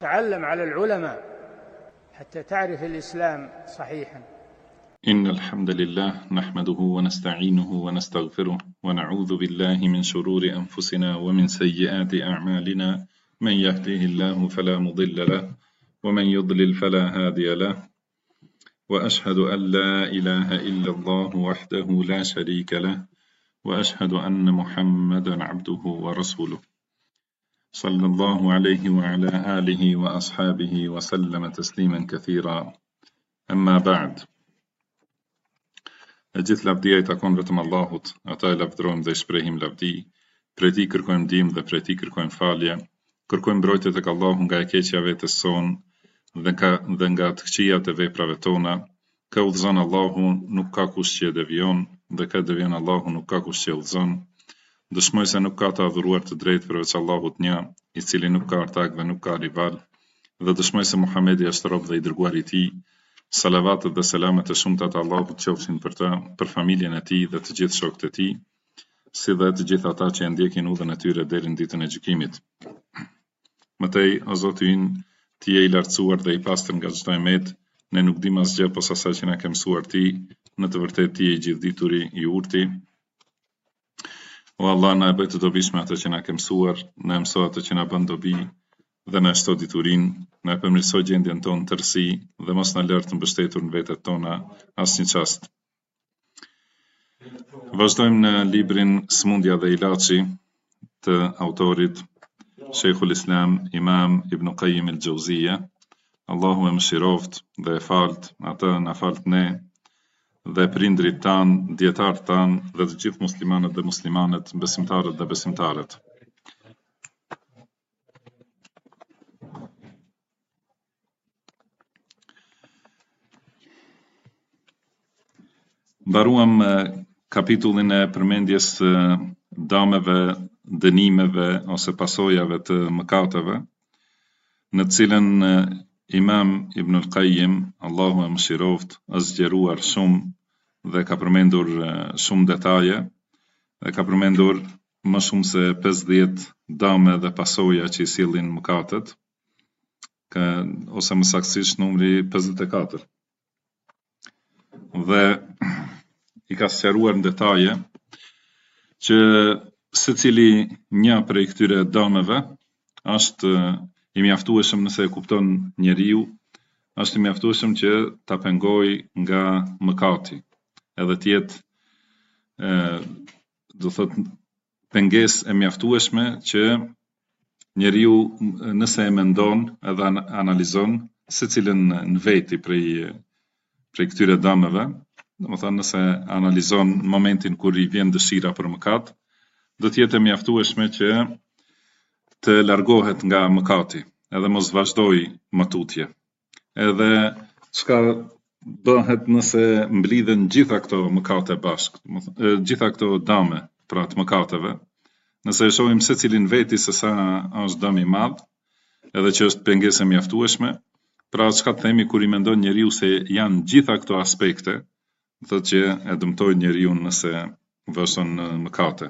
تعلم على العلماء حتى تعرف الإسلام صحيحا. إن الحمد لله نحمده ونستعينه ونستغفره ونعوذ بالله من شرور أنفسنا ومن سيئات أعمالنا. من يهده الله فلا مضل له ومن يضلل فلا هادي له، وأشهد أن لا إله إلا الله وحده لا شريك له، وأشهد أن محمدا عبده ورسوله صلى الله عليه وعلى آله وأصحابه وسلم تسليما كثيرا. أما بعد، e gjithë lavdia I takon vetëm Allahut, ata e lavdërojmë dhe shprehim lavdi, prej Tij kërkojmë ndihmë dhe prej Tij kërkojmë falje, kërkojmë mbrojtje tek Allahu nga e keqja vetes sonë dhe nga të këqijat e veprave tona. Ka udhëzon Allahu, nuk ka kush që e devijon, dhe ka devijon Allahu, nuk ka kush që e udhëzon. Dëshmoj se nuk ka të adhuruar të drejtë përveç Allahut një, I cili nuk ka ortak dhe nuk ka rival, dhe dëshmoj se Muhamedi është rob dhe I dërguar I Tij. Salavatet dhe selamet e shumta të Allahut qofshin për ta, për familjen e tij dhe të gjithë shokët e tij, si dhe të gjithë ata që e ndjekin udhën e tyre deri në ditën e gjykimit. Mëtej, o Zoti ynë, Ti je I lartësuar dhe I pastër nga çdo emet, ne nuk dim asgjë posa asaj që na ke mësuar Ti, në të vërtetë Ti je I gjithdituri, I urti. O Allah, na e bëj të dobishme atë që na ke mësuar, na mëso atë që na bën dobi, dhe na shto diturinë, na përmirëso gjendjen tonë tërësi dhe mos na lër të mbështetur në vetet tona asnjë çast. Vazhdojmë në librin Smundja dhe Ilaçi të autorit Sheikhul Islam Imam Ibn Qayyim al-Jauziyja. Allahu e mëshiroft dhe e falt atë, na falt ne dhe prindrit tanë, dietarët tanë dhe të gjithë muslimanët dhe muslimanet, besimtarët dhe besimtarët. Mbaruam kapitullin e përmendjes dëmeve, dënimeve ose pasojave të mëkateve, në të cilën Imam Ibn al-Qayyim, Allahu e mëshiroft, është zgjeruar shumë dhe ka përmendur shumë detaje, dhe ka përmendur më shumë se 50 dëme dhe pasoja që I sillin mëkatet, ose më saktësisht numri 54. Dhe I ka sqaruar në detaje që secili një prej këtyre dëmeve është I mjaftueshëm nëse e kupton njeriu, është I mjaftueshëm që ta pengoj nga mëkati, edhe të jetë do thot pengesë e mjaftueshme që njeriu nëse e mendon edhe analizon secilën në veti prej këtyre dëmeve, domethënë nëse analizon momentin kur I vjen dëshira për mëkat, do të jetë e mjaftueshme që të largohet nga mëkati, edhe mos vazhdoj më tutje. Edhe çka bëhet nëse mblidhen gjitha këto mëkate bashkë, gjitha këto dëme pra të mëkateve, nëse e shohim secilin veti se sa është dëm I madh, edhe që është pengesë e mjaftueshme, pra çka të themi kur I mendon njeriu se janë gjitha këto aspekte, thotë që e dëmtojnë njeriu nëse vështon në mëkate.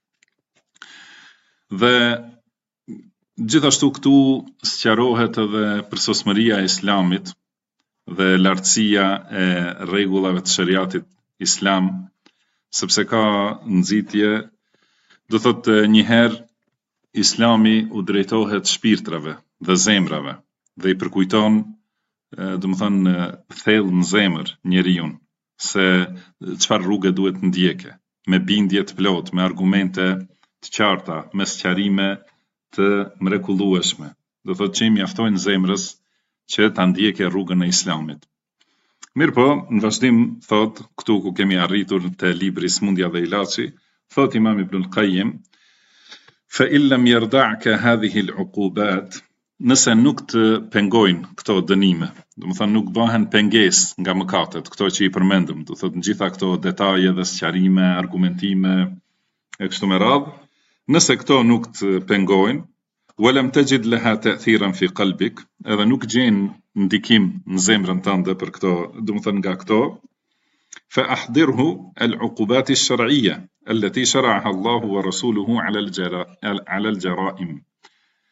Dhe gjithashtu këtu sqarohet edhe përsosmëria e Islamit dhe lartësia e rregullave të shariatit Islam, sepse ka nxitje, do thotë njëherë Islami u drejtohet shpirtrave dhe zemrave dhe I përkujton, domethënë thellë në zemër njeriu se çfarë rrugë duhet ndjeke, me bindje të plot, me argumente të qarta, me sqarime të mrekullueshme. Do thotë që I mjaftojnë zemrës që ta ndjekë rrugën e Islamit. Mirë po, në vazhdim thot, këtu ku kemi arritur te libri Smundja dhe Ilaçi, thot Imam Ibn al-Qayyim, fa illam yarda'ka hadhihi al-uqubat, nëse nuk të pengojnë këto dënime, domethënë nuk bëhen pengesë nga mëkatet, këto që I përmendëm, do thotë në gjitha këto detaje dhe sqarime, argumentime e kështu me radhë, nëse këto nuk të pengojnë, walam tajid laha ta'thiran fi qalbik, edhe nuk gjen ndikim në zemrën tënde për këto, domethënë nga këto, fa ahdirhu al-uqubat ash-shar'iyya allati shara'aha Allahu wa rasuluhu 'ala al-jara'im.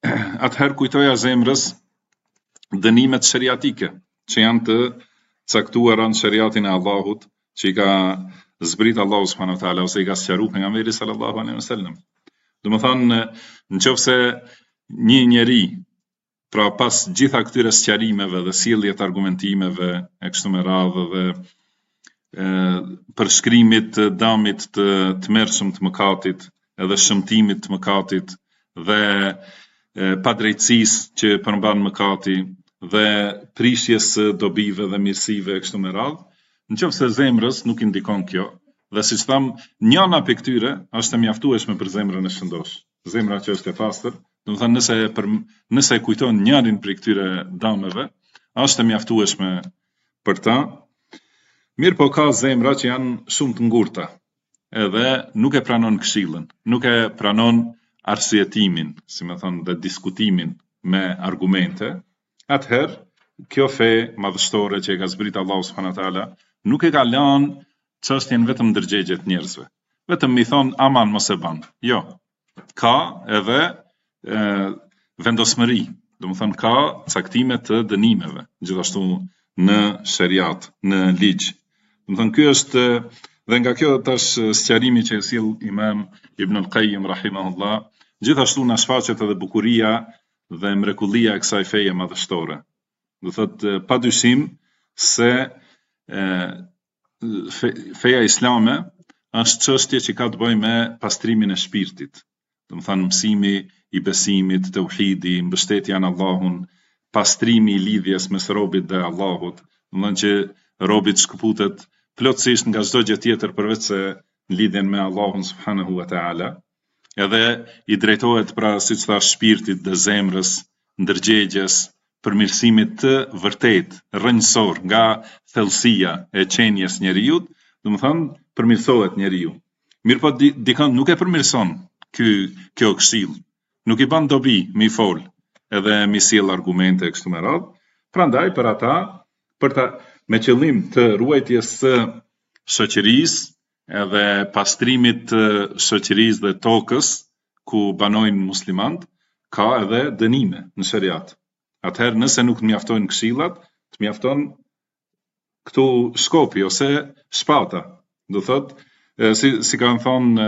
atëherë kujtoja zemrës dënimet shariatike, që janë të caktuara në shariatin e Allahut, që i ka zbrit Allahu subhanahu wa taala ose i ka sqaruar pejgamberi sallallahu alaihi wasallam. Domethënë, nëse një njeri pra pas gjitha këtyre sqarimeve dhe sjelljet argumentimeve e kështu me radhë dhe përshkrimit të dëmit të tmerrshëm të mëkatit, edhe shëmtimit të mëkatit dhe padrejtësisë që përmban mëkati dhe prishjes së dobive dhe mirësive e kështu me radhë, nëse zemrës nuk i ndikon kjo, dhe siç tham, njëna prej këtyre është e mjaftueshme për zemrën e shëndosh. Zemra që është e pastër, domethënë nëse e kujton njërin prej këtyre dëmeve, është e mjaftueshme për ta. Mirë po ka zemra që janë shumë të ngurta, edhe nuk e pranon këshillën, nuk e pranon arsyetimin, si më thonë, dhe diskutimin me argumente. Atëherë, kjo fe madhështore që e ka zbrit Allahu subhanahu wa taala nuk e ka lënë çështjen vetëm ndërgjegje të njerëzve. Vetëm mi thon aman mos e ban. Jo. Ka edhe vendosmëri, domethënë ka caktime të dënimeve, gjithashtu në shariat, në ligj. Domethënë ky është dhe nga kjo tash sqarimi që sjell Imam Ibn al-Qayyim rahimahullah, gjithashtu na shfaqet edhe bukuria dhe mrekullia e kësaj feje madhështore. Do thotë padyshim se feja islame është çështje që ka të bëjë me pastrimin e shpirtit. Domethënë mësimi i besimit, tauhidi, mbështetja në Allahun, pastrimi i lidhjes mes robit dhe Allahut, domethënë që robi të shkëputet plotësisht nga çdo gjë tjetër përveç se lidhjen me Allahun subhanahu wa taala, edhe i drejtohet pra siç thash shpirtit dhe zemrës, ndërgjegjes, përmirësimit të vërtet, rrënjësor nga thellësia e qenjes njeriut, domethënë përmirësohet njeriu. Mirëpo dikon nuk e përmirëson kjo këshill, nuk i bën dobi mi fol, edhe mi sjell argumente kështu me radhë. Prandaj për ata, me qëllim të ruajtjes së shoqërisë edhe pastrimit të shoqërisë dhe tokës ku banojnë muslimanët, ka edhe dënime në shariat. Atëherë nëse nuk të mjaftojnë këshillat, të mjafton këtu shkopi ose shpata. Do thotë, si kanë thonë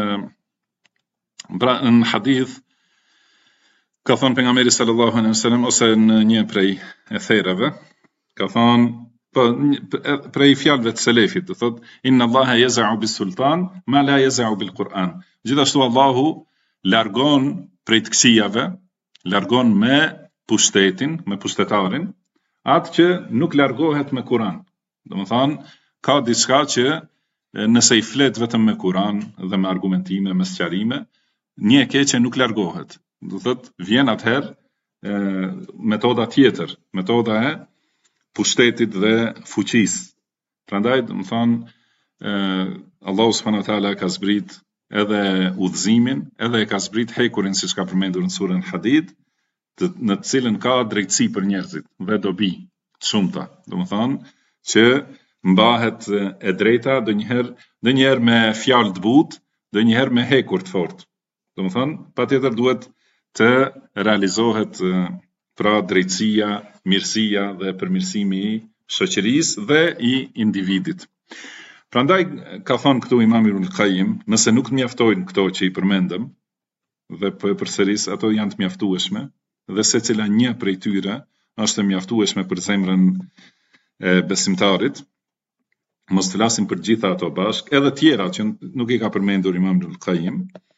në hadith, ka thonë pejgamberi sallallahu alaihi wasallam ose në një prej etherave, ka thonë prej fjalëve të selefit, do thotë inna Allaha yaz'u bis-sultan ma la yaz'u bil-Quran. Gjithashtu Allahu largon prej të këqijave, largon me pushtetin, me pushtetarin, atë që nuk largohet me Kur'an. Domethënë, ka diçka që nëse i flet vetëm me Kur'an dhe me argumentime, me sqarime, një e keqe nuk largohet. Do thotë, vjen atëherë metoda tjetër, metoda e pushtetit dhe fuqisë. Prandaj, domethënë, Allahu subhanahu wa taala ka zbrit edhe udhëzimin, edhe e ka zbrit hekurin siç ka përmendur në surën Hadid, në të cilën ka drejtësi për njerëzit dhe dobi shumëta. Domethënë që mbahet e drejta ndonjëherë me fjalë të butë, ndonjëherë me hekur të fortë. Domethënë patjetër duhet të realizohet pra drejtësia, mirësia dhe përmirësimi i shoqërisë dhe i individit. Prandaj ka thonë këtu Imam Ibn al-Qayyim, nëse nuk mjaftojnë këto që i përmendëm dhe përsëris ato janë të mjaftueshme, dhe secila një prej tyre është e mjaftueshme për zemrën e besimtarit. Mos flasim për gjitha ato bashk, edhe tjera që nuk i ka përmendur Imam Ibn al-Qayyim.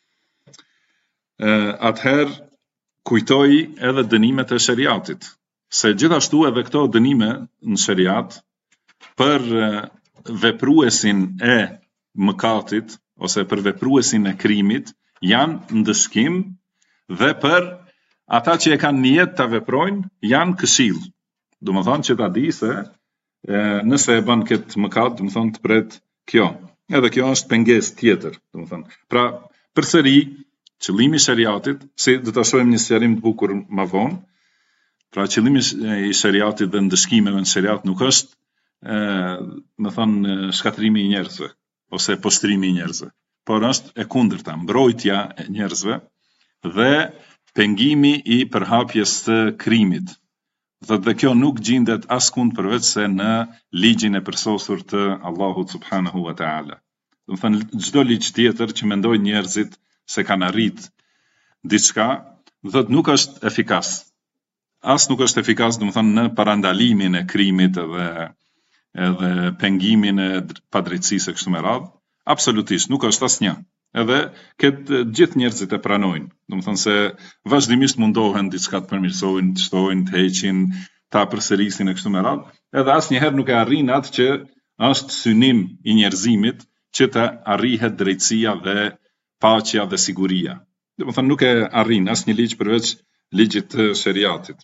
Atëherë kujtoj edhe dënimet e shariatit, se gjithashtu edhe këto dënime në shariat për vepruesin e mëkatit ose për vepruesin e krimit janë ndëshkim dhe për ata që e kanë nijet ta veprojnë janë këshill. Domethënë që ta di se nëse e bën këtë mëkat, domethënë të pret kjo. Edhe kjo është pengesë tjetër, domethënë. Pra, përsëri qëllimi i shariatit, si do ta shohim një sqarim të bukur më vonë, pra qëllimi i shariatit dhe ndëshkimeve në shariat nuk është, më thënë, shkatrimi i njerëzve ose postrimi i njerëzve, por është e kundërta, mbrojtja e njerëzve dhe pengimi i përhapjes së krimit. Dhe kjo nuk gjendet askund përveç se në ligjin e përsosur të Allahut subhanahu wa ta'ala. Do të thënë çdo ligj tjetër që mendojnë njerëzit se kanë arrit diçka, thotë nuk është efikas. As nuk është efikas, do të thënë në parandalimin e krimit edhe pengimin e padrejtësisë kështu me radhë, absolutisht nuk është asnjë. Edhe këtë gjithë njerëzit e pranojnë. Do të thënë se vazhdimisht mundohen diçka të përmirësojnë, të shtojnë, të heqin, ta përsërisin e kështu me radhë, edhe asnjëherë nuk e arrin atë që është synim i njerëzimit që të arrihet drejtësia dhe paqja dhe siguria. Do të thënë nuk e arrin asnjë ligj përveç ligjit të shariatit.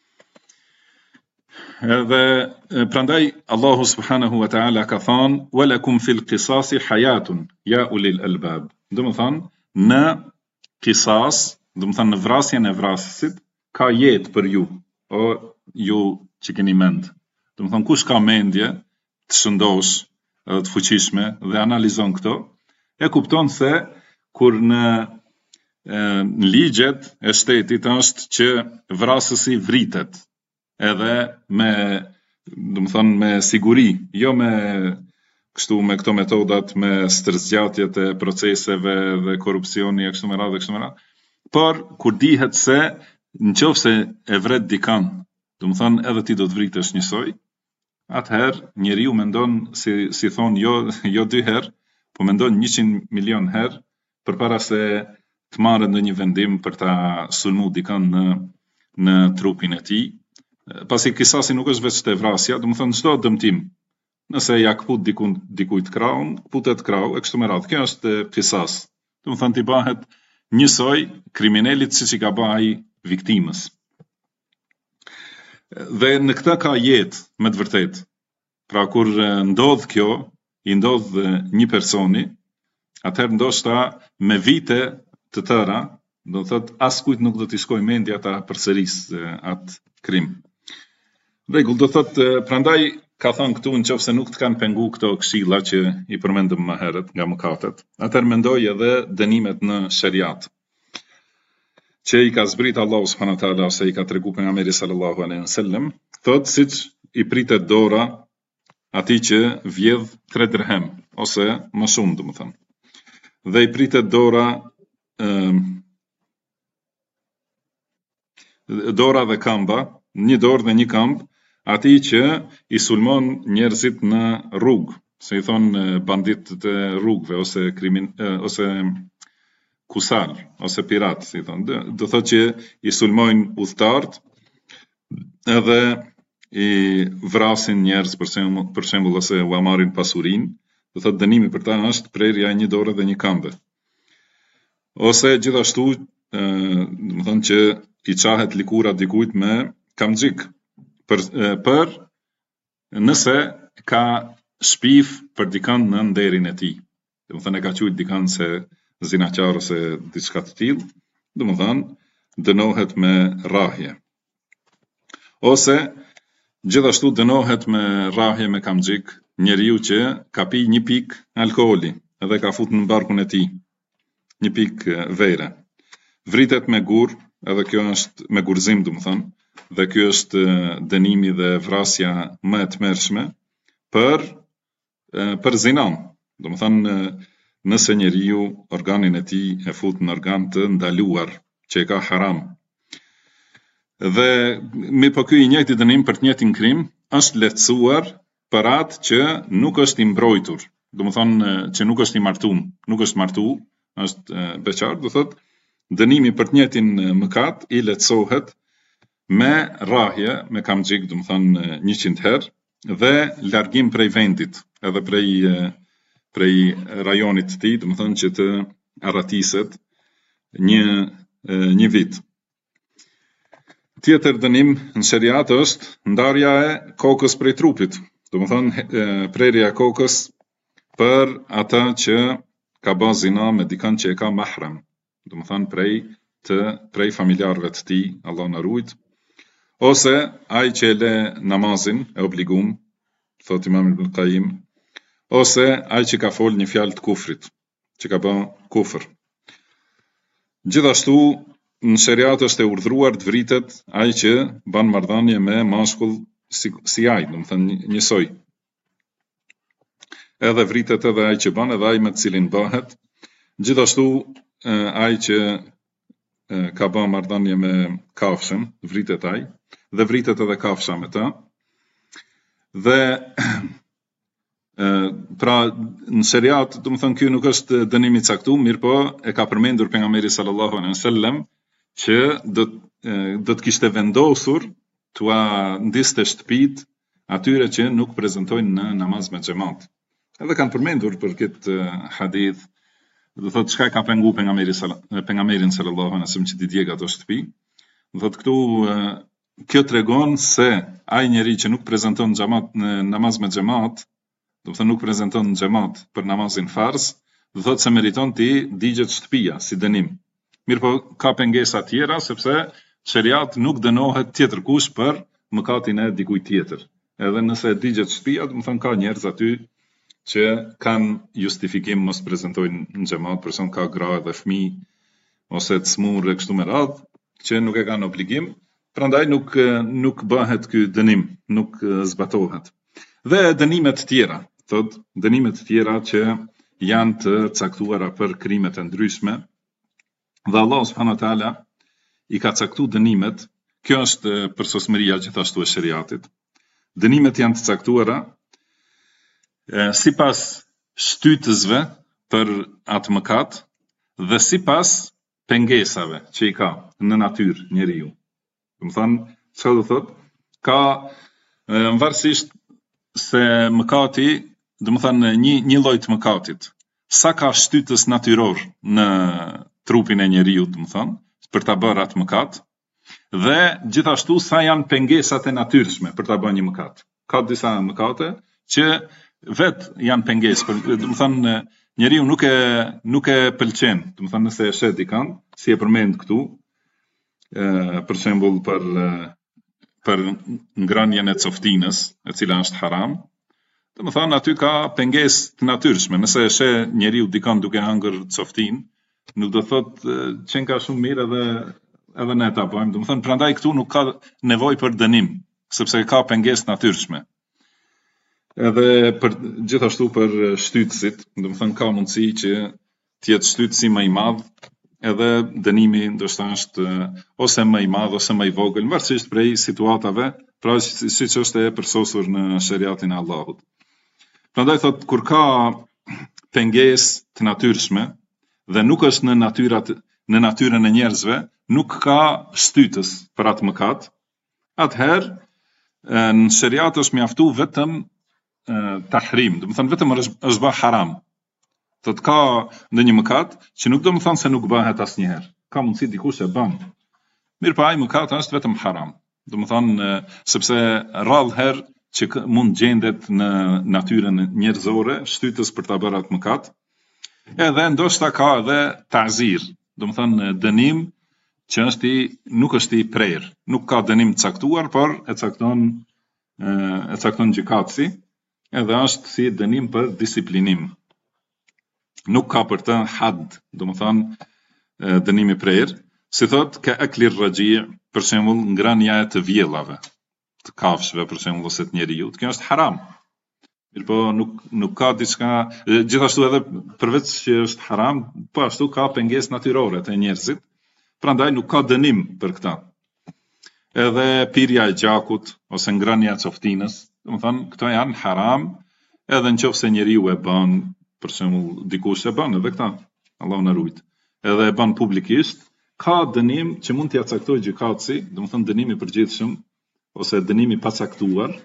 Edhe prandaj Allahu subhanahu wa ta'ala ka thënë walakum fil qisasi hayatun ya ulil albab. Do të thënë në qisas, do të thënë në vrasjen e vrasësit ka jetë për ju, o ju që keni mend. Do të thënë kush ka mendje të shëndosh edhe të fuqishme dhe analizon këto, e kupton se kur në ligjet e shtetit është që vrasësi vritet edhe me, do të thënë me siguri, jo me kështu me këto metodat me stërzgjatjet e proceseve dhe korrupsioni e kështu me radhë, por kur dihet se nëse e vret dikan, do të thënë edhe ti do të vritesh njësoj, atëherë njeriu mendon si thon jo 2 herë, po mendon 100 milion herë përpara se të marrë ndonjë vendim për ta sulmu dikan në trupin e tij. Pasi qisasi nuk është vetëm te vrasja, do të thënë çdo dëmtim. Nëse ja kput dikujt kraun, kputet krau e kështu me radhë. Kjo është qisas. Do të thënë ti bëhet njësoj kriminalit siç i ka bërë ai viktimës. Dhe në këtë ka jetë me të vërtetë. Pra kur ndodh kjo, i ndodh një personi, atëherë ndoshta me vite të tëra, do të thotë askujt nuk do t'i shkojë mendja ta përsërisë atë krim. Rregull, do thotë prandaj ka thënë këtu nëse nuk të kanë pengu këto këshilla që i përmendëm më herët nga mëkatet, atëherë mendoj edhe dënimet në shariat, që i ka zbrit Allahu subhanahu wa taala ose i ka tregu pejgamberi sallallahu alaihi wasallam, thotë siç i pritet dora atij që vjedh 3 dirhem ose më shumë, domethënë. Dhe i pritet dora dhe kamba, një dorë dhe një këmbë, atij që i sulmon njerëzit në rrugë, se i thon banditët e rrugëve ose kusal ose pirat, si thon. Do thotë që i sulmojnë udhëtarët edhe i vrasin njerëz për shembull ose u marrin pasurinë, do thotë dënimi për ta është prerja e një dore dhe një këmbe. Ose gjithashtu, do të thonë që i qahet likura dikujt me kamxhik për nëse ka shpif për dikan në nderin e tij. Do të thënë e ka qujt dikan se zinaqar ose diçka të tillë, do të thënë dënohet me rrahje. Ose gjithashtu dënohet me rrahje me kamxhik njeriu që ka pi një pik alkooli edhe ka futur në barkun e tij. Një pik vere. Vritet me gur, edhe kjo është me gurzim, do të thënë, dhe kjo është dënimi dhe vrasja më e tmerrshme për zinan. Do të thënë nëse njeriu organin e tij e fut në organ të ndaluar, që e ka haram. Dhe me po ky i njëjti dënim për të njëjtin krim është lehtësuar për atë që nuk është i mbrojtur. Do të thënë që nuk është i martuar, nuk është martuar, është beqar, do thotë dënimi për të njëjtin mëkat i lehtësohet me rrahje, me kamxhik, do të thënë 100 herë dhe largim prej vendit, edhe prej rajonit të tij, do të thënë që të arratiset një vit. Tjetër dënim në shariat është ndarja e kokës prej trupit, do të thënë prerja e kokës për ata që ka bërë zina me dikën që e ka mahram, do të thënë prej familjarëve të tij, Allah na ruajt, ose ai që e le namazin e obligum, thot Imam Ibn Qayyim, ose ai që ka fol një fjalë të kufrit, që ka bërë kufër. Gjithashtu në shariat është e urdhëruar të vritet ai që bën marrëdhënie me mashkull si ai, domethënë njësoj. Edhe vritet edhe ai që bën, edhe ai me të cilin bëhet. Gjithashtu ai që ka bën marrëdhënie me kafshën, vritet ai, dhe vritet edhe kafsha me ta. Dhe pra në shariat, domethënë ky nuk është dënim i caktuar, mirë po e ka përmendur pejgamberi sallallahu alaihi wasallam që do të kishte vendosur t'ua ndiste shtëpit atyre që nuk prezantojnë në namaz me xhamat. Edhe kanë përmendur për këtë hadith, do thotë çka ka penguar pejgamberin sallallahu alaihi wasallam që t'i djeg ato shtëpi. Do thotë këtu kjo tregon se ai njeri që nuk prezanton xhamat në namaz me xhamat, do të thotë nuk prezanton në xhamat për namazin farz, do thotë se meriton ti digjet shtëpia si dënim. Mirë po ka pengesa tjera sepse shariat nuk dënohet tjetër kush për mëkatin e dikujt tjetër. Edhe nëse digjet shtëpia, do të thonë ka njerëz aty që kanë justifikim mos prezantojnë në xhamat, për shembull ka gra dhe fëmijë ose të smur e kështu me radhë, që nuk e kanë obligim, prandaj nuk bëhet ky dënim, nuk zbatohet. Dhe dënimet tjera, thot dënimet tjera që janë të caktuara për krimet e ndryshme, dhe Allah subhanahu wa taala i ka caktuar dënimet. Kjo është përsosmëria gjithashtu e shariatit. Dënimet janë të caktuara sipas shtytësve për atë mëkat dhe sipas pengesave që i ka në natyrë njeriu. Do të thonë, çfarë do thotë? Ka varësisht se mëkati, do të thonë një lloj të mëkatit, sa ka shtytës natyror në trupin e njeriu, do të thonë, për ta bërë atë mëkat, dhe gjithashtu sa janë pengesat e natyrshme për ta bërë një mëkat. Ka disa mëkate që vet janë pengesë, do të thonë njeriu nuk e pëlqen, do të thonë nëse e shet dikant, si e përmend këtu, për shembull për ngrënien e coftinës, e cila është haram, do të thonë aty ka pengesë të natyrshme. Nëse e sheh njeriu dikant duke hëngër coftinë, nuk do thotë që ka shumë mirë edhe ne ta bëjmë. Do të thonë prandaj këtu nuk ka nevojë për dënim, sepse ka pengesë natyrshme. Edhe gjithashtu për shtytësit, do të thonë ka mundësi që të jetë shtytësi më i madh, edhe dënimi ndoshta është ose më i madh ose më i vogël, varësisht prej situatave, pra siç është e përsosur në shariatin e Allahut. Prandaj thotë kur ka pengesë të natyrshme dhe nuk është në natyrën e njerëzve, nuk ka shtytës për atë mëkat, atëherë në shariat është mjaftuar vetëm tahrim, do të thonë vetëm është bë haram. Thot ka ndonjë mëkat që nuk do të thonë se nuk bëhet asnjëherë. Ka mundësi dikush e bën. Mirë pa ai mëkat është vetëm haram. Do të thonë sepse rrallë herë që mund gjendet në natyrën njerëzore shtytës për ta bërë atë mëkat. Edhe ndoshta ka edhe ta'zir, do të thonë dënim që nuk është i prerë, nuk ka dënim të caktuar, por e cakton gjykatësi, edhe është si dënim për disiplinim. Nuk ka për të had, do të thonë dënim i prerë, si thot ka aklir rajji, për shembull ngrënia e të vjellave, të kafshëve për shembull ose të njeriu, kjo është haram. Mirë po nuk ka diçka, gjithashtu edhe përveç që është haram, po ashtu ka pengesë natyrore të njerëzit, prandaj nuk ka dënim për këtë. Edhe pirja e gjakut ose ngrënia e coftinës, do të thonë këto janë haram, edhe nëse njeriu e bën, për shembull dikush e bën edhe këta, Allahu na ruaj. Edhe e bën publikisht, ka dënim që mund t'ia caktojë gjykatësi, do të thonë dënim i përgjithshëm ose dënim i pacaktuar,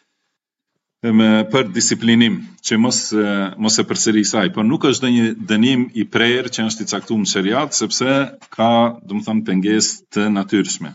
për disiplinim, që mos e përsërisë ai, por nuk është ndonjë dënim i prerë që është i caktuar në shariat, sepse ka, do të thonë, pengesë të natyrshme.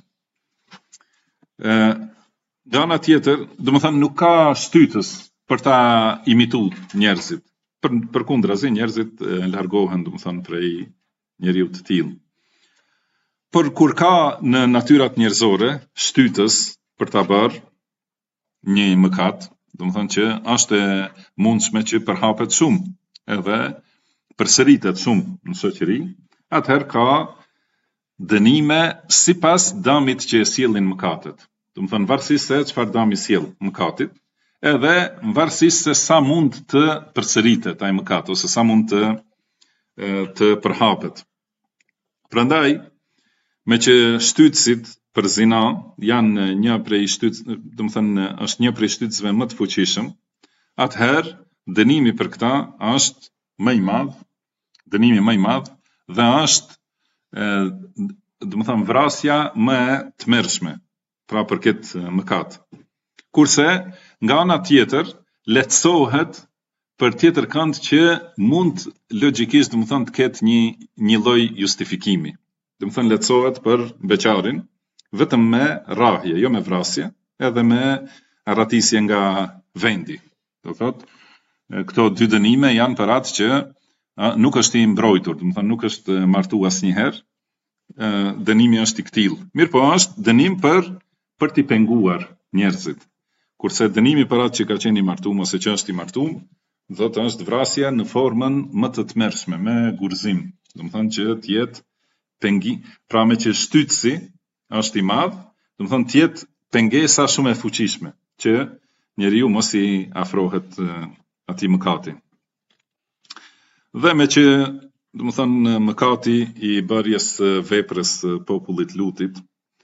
Nga ana tjetër, do të thonë nuk ka shtytës për ta imituar njerëzit. Përkundrazi njerëzit largohen, do të thonë, prej njeriu të tillë. Por kur ka në natyrat njerëzore shtytës për ta bërë një mëkat, do të thonë që është e mundshme që përhapet shumë, edhe përsëritet shumë në shoqëri, atëherë ka dënime sipas dëmit që e sjellin mëkatet. Do të thënë varësisht se çfarë dëmi sjell mëkatit, edhe varësisht se sa mund të përsëritet ai mëkat ose sa mund të përhapet. Prandaj, me që shtytësit për zina janë një prej do të thënë është një prej shtytësve më të fuqishëm, atëherë dënimi për këta është më i madh, dënimi më i madh dhe është do të thënë vrasja më e tmerrshme, pra për këtë mëkat. Kurse nga ana tjetër lehtësohet për tjetër kënd që mund logjikisht do të thënë të ketë një lloj justifikimi. Do të thënë lehtësohet për beqarin vetëm me rrahje, jo me vrasje, edhe me arratisje nga vendi. Do thotë këto dy dënime janë për atë që nuk është i mbrojtur, do të thënë nuk është martuar asnjëherë, dënimi është i këtill. Mirë po është dënim për t'i penguar njerëzit. Kurse dënimi për atë që ka qenë i martuar ose që është i martuar, do të është vrasja në formën më të tmerrshme, me gurzim. Do të thënë që të jetë pengi, pra me që shtytësi është i madh, do të thënë të jetë pengesa shumë e fuqishme, që njeriu mos i afrohet atij mëkati. Dhe me që do të thënë mëkati i bërjes veprës popullit Lutit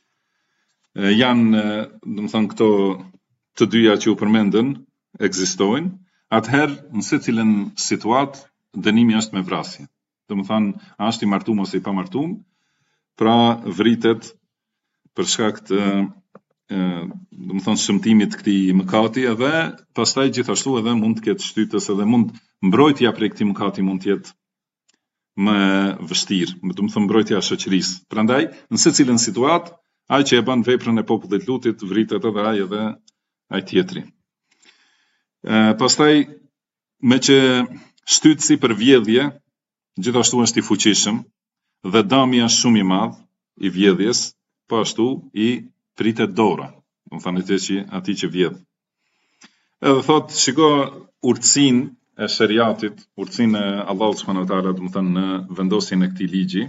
janë, do të thënë këto të dyja që u përmendën ekzistojnë, atëherë në secilën situatë dënimi është me vrasje. Do të thënë është i martuar ose i pa martuar, pra vritet për shkak të do të thënë shëmtimit të këtij mëkati, edhe pastaj gjithashtu edhe mund të ketë shtytës, edhe mund mbrojtja prej këtij mëkati mund të jetë më vështirë, do të thënë mbrojtja e shoqërisë. Prandaj në secilën situatë ai që e bën veprën e popullit Lutit vritet edhe ai tjetri. Pastaj me që shtytësi për vjedhje gjithashtu është i fuqishëm dhe dëmi është shumë i madh i vjedhjes, po ashtu i pritet dora, do të thënë atij që vjedh. Edhe thotë, shiko urtësinë e shariatit, urtësinë e Allahut subhanahu wa taala, do të thënë në vendosjen e këtij ligji,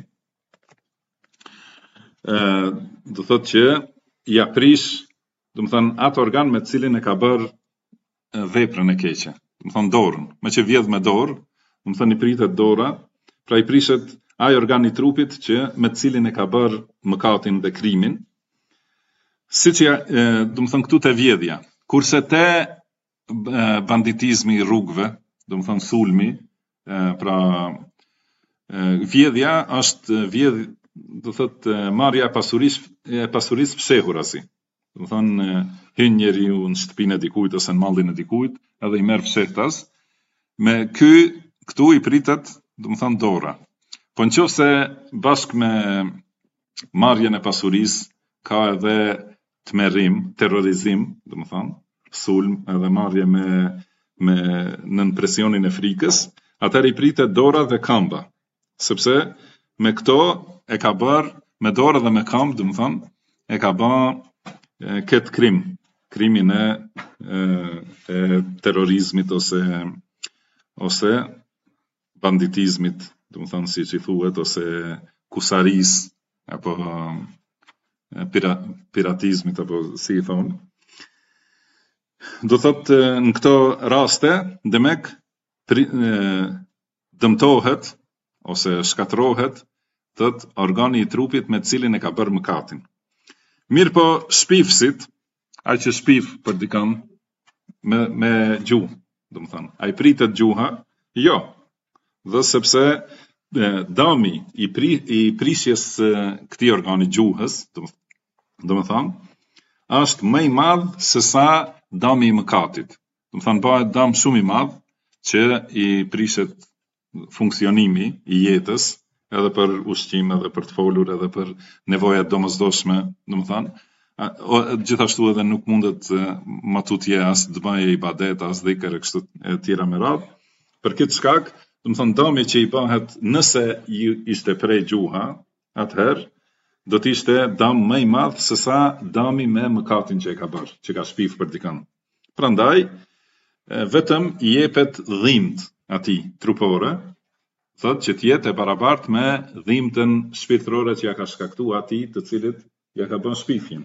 do thotë që i aprish, do të thënë atë organ me të cilin e ka bërë veprën e keqe, do të thënë dorën. Me që vjedh me dorë, do të thënë i pritet dora, pra i prishet ai organ i trupit që me të cilin e ka bërë mëkatin dhe krimin. Siç do të thënë këtu te vjedhja, kurse te banditizmi i rrugëve, do të thënë sulmi, pra vjedhja është do thotë marrja e pasurisë fshehurasi. Do të thënë hyn njeriu në shtëpinë e dikujt ose në mallin e dikujt, edhe i merr fshehtas. Me këtu i pritet, do të thënë dora. Po nëse bashkë me marrjen e pasurisë ka edhe tmerrim, terrorizim, do të thënë, sulm, edhe marrje me nën presionin e frikës, atëherë i pritet dora dhe këmba, sepse me këto e ka bërë me dorë dhe me këmbë, do të thënë, e ka bërë këtë krimin e terrorizmit ose banditizmit, do të thënë siç i thuhet, ose kusaris apo piratizmit apo si i thonë. Do thotë në këto raste demek dëmtohet ose shkatërrohet thotë organi i trupit me të cilin e ka bërë mëkatin. Mirë po shpifësit, ai që shpif për dikën me gjuhë, do të thënë, ai pritet gjuha? Jo. Dhe sepse dëmi i prishjes këtij organi gjuhës, do të thënë, është më i madh se sa dëmi i mëkatit. Do të thënë bëhet dëm shumë i madh që i prishet funksionimi i jetës, edhe për ushqim, edhe për të folur, edhe për nevojat domosdoshme, do të thënë, gjithashtu edhe nuk mundet matutje as të bëje ibadet, as dhikr e kështu e tjera me radhë. Për këtë shkak, do të thënë dëmi që i bëhet nëse ishte prej gjuha, atëherë do të ishte dëm më i madh se sa dëmi me mëkatin që e ka bërë, që ka shpif për dikën. Prandaj vetëm i jepet dhimbt atij trupore Thot që t'jetë e barabartë me dhimbtën shpirtërore që ja ka shkaktuar atij të cilit ja ka bën shpifjen.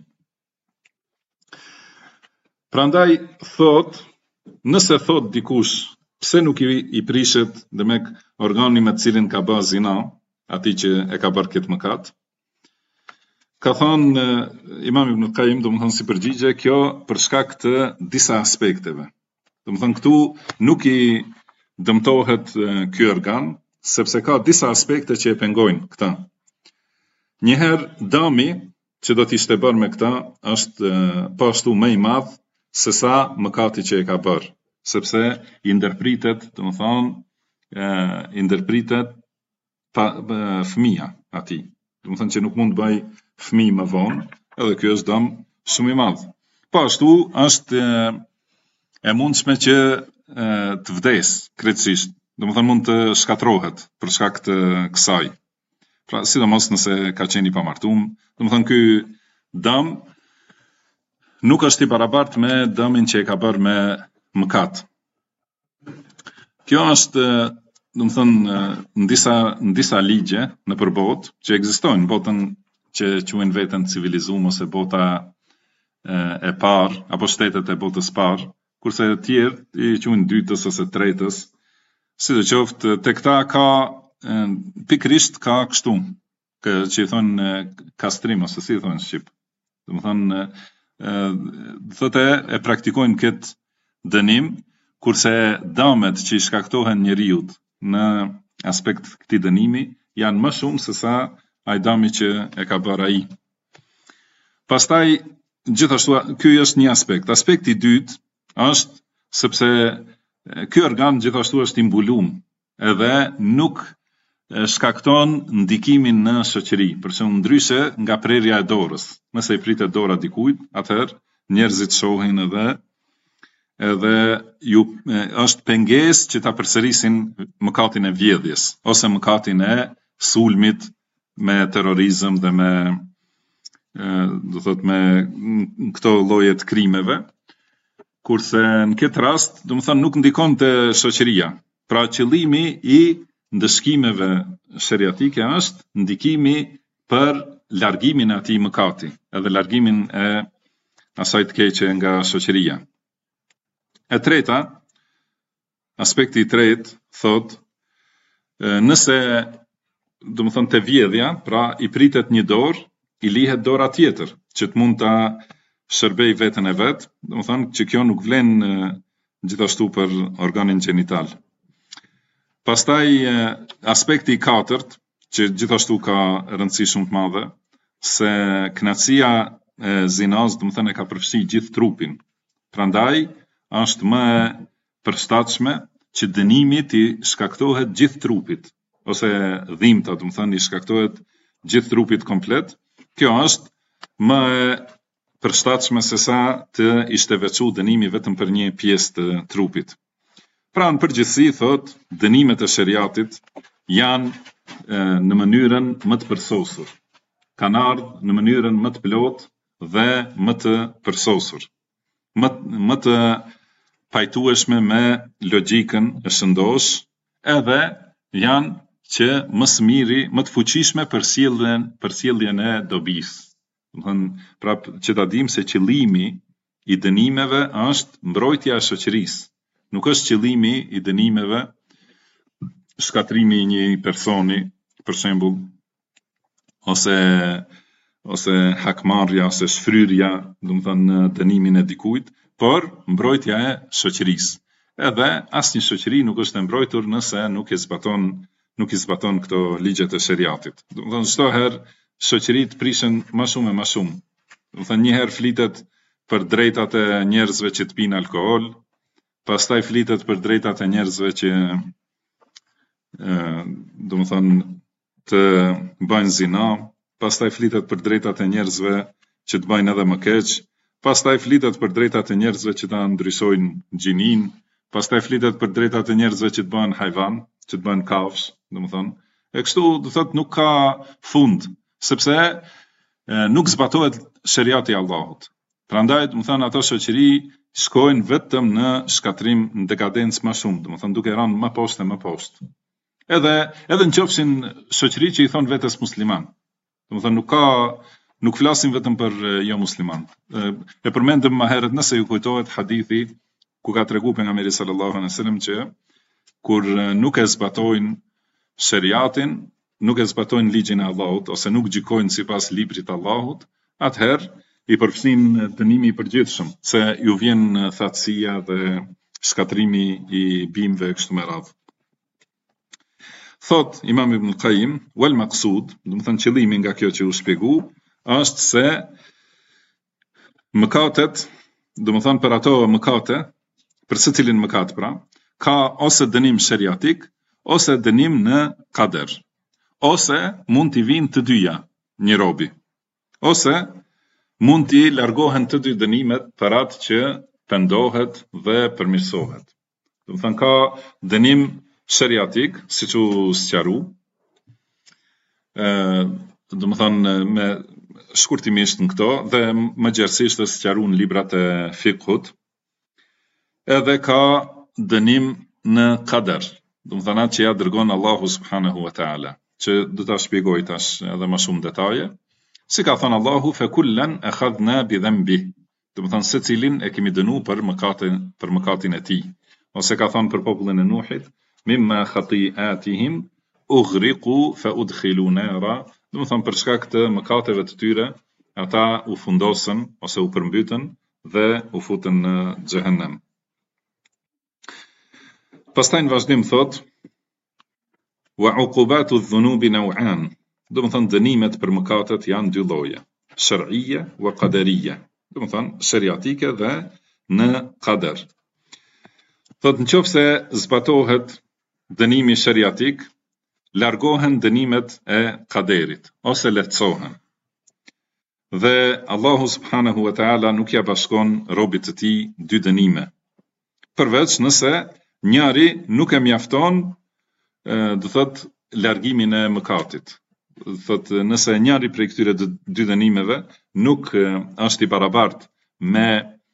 Prandaj thot, nëse thot dikush, pse nuk i prishet demek organi me të cilin ka bërë zina, atij që e ka bërë këtë mëkat, ka thënë Imam Ibn Qayyim, domethënë si përgjigje, kjo për shkak të disa aspekteve. Domethënë këtu nuk i dëmtohet ky organ, sepse ka disa aspekte që e pengojnë këta. Njëherë dëmi që do t'ishte bërë me këta është po ashtu më i madh se sa mëkati që e ka bërë, sepse i ndërpritet, domethënë i ndërpritet fëmia atij. Domethënë që nuk mund të bëj fëmijë më vonë, edhe ky është dëm shumë i madh. Po ashtu është e mundshme që të vdes krejtësisht, domethënë mund të shkatërrohet për shkak të kësaj. Pra sidomos nëse ka qenë i pamartuar, domethënë ky dëm nuk është i barabartë me dëmin që e ka bërë me mëkat. Kjo është, domethënë, në disa ligje në përbot që ekzistojnë, botën që quajnë veten civilizuar ose bota e parë apo shtetet e botës parë, kurse të tjerë i quajnë dytës ose tretës. Sidoqoftë te këta ka pikërisht ka kështu, që i thonë kastrim ose si i thonë në shqip. Domethënë thotë e praktikojnë këtë dënim, kurse dëmet që i shkaktohen njeriut në aspekt këtij dënimi janë më shumë se sa ai dëmi që e ka bërë ai. Pastaj gjithashtu ky është një aspekt. Aspekti i dytë është sepse ky organ gjithashtu është i mbulum, edhe nuk shkakton ndikimin në shoqëri, përse ndryshe nga prerja e dorës. Nëse i pritet dora dikujt, atëherë njerëzit shohin edhe është pengesë që ta përsërisin mëkatin e vjedhjes ose mëkatin e sulmit me terrorizëm dhe me me këto lloje të krimeve, kurse në këtë rast, domethënë nuk ndikon te shoqëria. Pra qëllimi i ndëshkimeve sheriatike është ndikimi për largimin e atij mëkati, edhe largimin e asaj të keqe nga shoqëria. E treta, aspekti i tretë thot, nëse domethënë te vjedhja, pra i pritet një dorë, i lihet dora tjetër, që të mund ta shërbej veten e vet, domethënë që kjo nuk vlen gjithashtu për organin gjenital. Pastaj aspekti i katërt, që gjithashtu ka rëndësi shumë të madhe, se kënaqësia e zinaz, domethënë e ka përfshi gjithë trupin. Prandaj është më e përshtatshme që dënimi të shkaktohet gjithë trupit, ose dhimbta, domethënë i shkaktohet gjithë trupit komplet. Kjo është më e përshtatshme se sa të ishte veçuar dënimi vetëm për një pjesë të trupit. Pra në përgjithësi thot, dënimet e sheriatit janë në mënyrën më të përsosur. Kanë ardhur në mënyrën më të plotë dhe më të përsosur. Më të pajtueshme me logjikën e shëndosh, edhe janë që më së miri, më të fuqishme për sjelljen e dobisë. Domethënë, prapë që ta dimë se qëllimi i dënimeve është mbrojtja e shoqërisë. Nuk është qëllimi i dënimeve shkatrimi i një personi, për shembull, ose hakmarrja ose shfryrja, domethënë në dënimin e dikujt, por mbrojtja e shoqërisë. Edhe asnjë shoqëri nuk është e mbrojtur nëse nuk i zbaton këto ligjet e sheriatit. Domethënë çdo herë shoqëritë prishen më shumë e më shumë. Domethënë një herë flitet për drejtat e njerëzve që të pinë alkool, pastaj flitet për drejtat e njerëzve që domethënë të bëjnë zina, pastaj flitet për drejtat e njerëzve që të bëjnë edhe më keq, pastaj flitet për drejtat e njerëzve që ta ndryshojnë gjinin, pastaj flitet për drejtat e njerëzve që të bëjnë hajvan, që të bëjnë kafsh, domethënë. E kështu do thotë nuk ka fund, sepse nuk zbatohet sheriati i Allahut. Prandaj domethënë ato shoqëri shkojnë vetëm në shkatrim, në dekadencë më shumë, domethënë duke rënë më poshtë e më poshtë. Edhe nëqofshin shoqëri që I thon vetes musliman. Domethënë nuk flasim vetëm për jo musliman. E përmendëm më herët nëse ju kujtohet hadithi ku ka treguar pejgamberi sallallahu alaihi wasallam që kur nuk e zbatojnë shariatin, nuk e zbatojnë ligjin e Allahut ose nuk gjykojnë sipas librit të Allahut, atëherë I përfshin dënimi I përgjithshëm, se ju vjen thatësia dhe shkatrimi I bimëve kështu me radhë. Thot Imam Ibn Qayyim, wal maqsud, do të thënë qëllimi nga kjo që u shpjegu, është se mëkatet, do të thënë për ato mëkate, për secilin mëkat pra, ka ose dënim shariatik, ose dënim në kader, ose mund t'i vinë të dyja një robi, ose mund t'i largohen të dy dënimet për atë që pendohet dhe përmirësohet. Do të thënë ka dënim shariatik, siç u sqaru, do të thënë me shkurtimisht në këto dhe më gjerësisht është sqaruar në librat e fiqhut. Edhe ka dënim në kader, do të thënë atë që ja dërgon Allahu subhanahu wa taala, që do ta shpjegoj tash edhe më shumë detaje. Si ka thënë Allahu, fa kullan akhadna bi dhanbihi, do të thënë secilin e kemi dënuar për mëkatin e tij. Ose ka thënë për popullin e Nuhit, mimma khati'atihim ughriqu fa udkhilu nara, do të thënë për shkak të mëkateve të tyre, ata u fundosën ose u përmbytën dhe u futën në xhehenem. Pastaj në vazhdim thot, wa uqubatu dhunubi naw'an, do të thënë dënimet për mëkatet janë dy lloje, shar'iyye wa qadariyye, do të thënë shariatike dhe në qader. Thot nëse zbatohet dënimi shariatik, largohen dënimet e qaderit ose lehtësohen. Dhe Allahu subhanahu wa taala nuk ja bashkon robit të tij dy dënime, përveç nëse njëri nuk e mjafton, do thot largimin e mëkatit. Thot nëse njëri prej këtyre dy dënimeve nuk është I barabartë me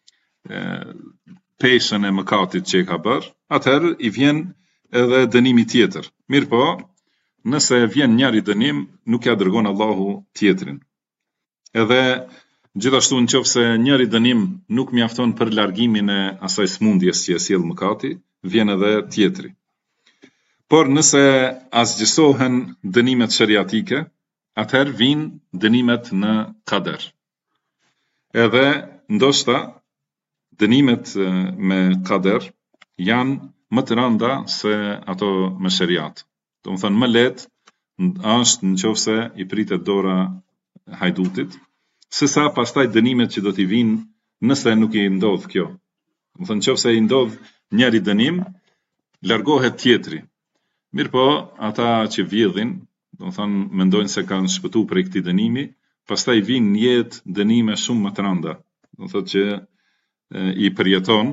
peshën e mëkatit që e ka bërë, atëherë I vjen edhe dënimi tjetër. Mirë po, nëse vjen njëri dënim, nuk ja dërgon Allahu tjetrin. Edhe gjithashtu nëse njëri dënim nuk mjafton për largimin e asaj smundjes që e sjell mëkati, vjen edhe tjetri. Por nëse asgjësohen dënimet shariatike, atëherë vijnë dënimet në kader. Edhe ndoshta dënimet me kader janë më të rënda se ato me shariat. Do të thënë më lehtë është nëse I pritet dora hajdutit, sesa pastaj dënimet që do t'i vinë nëse nuk I ndodh kjo. Do të thënë nëse I ndodh njëri dënim, largohet tjetri. Mirë po, ata që vjedhin, do të thënë mendojnë se kanë shpëtuar prej këtij dënimi, pastaj vinë në jetë dënime shumë më të rënda. Do të thotë që I përjeton.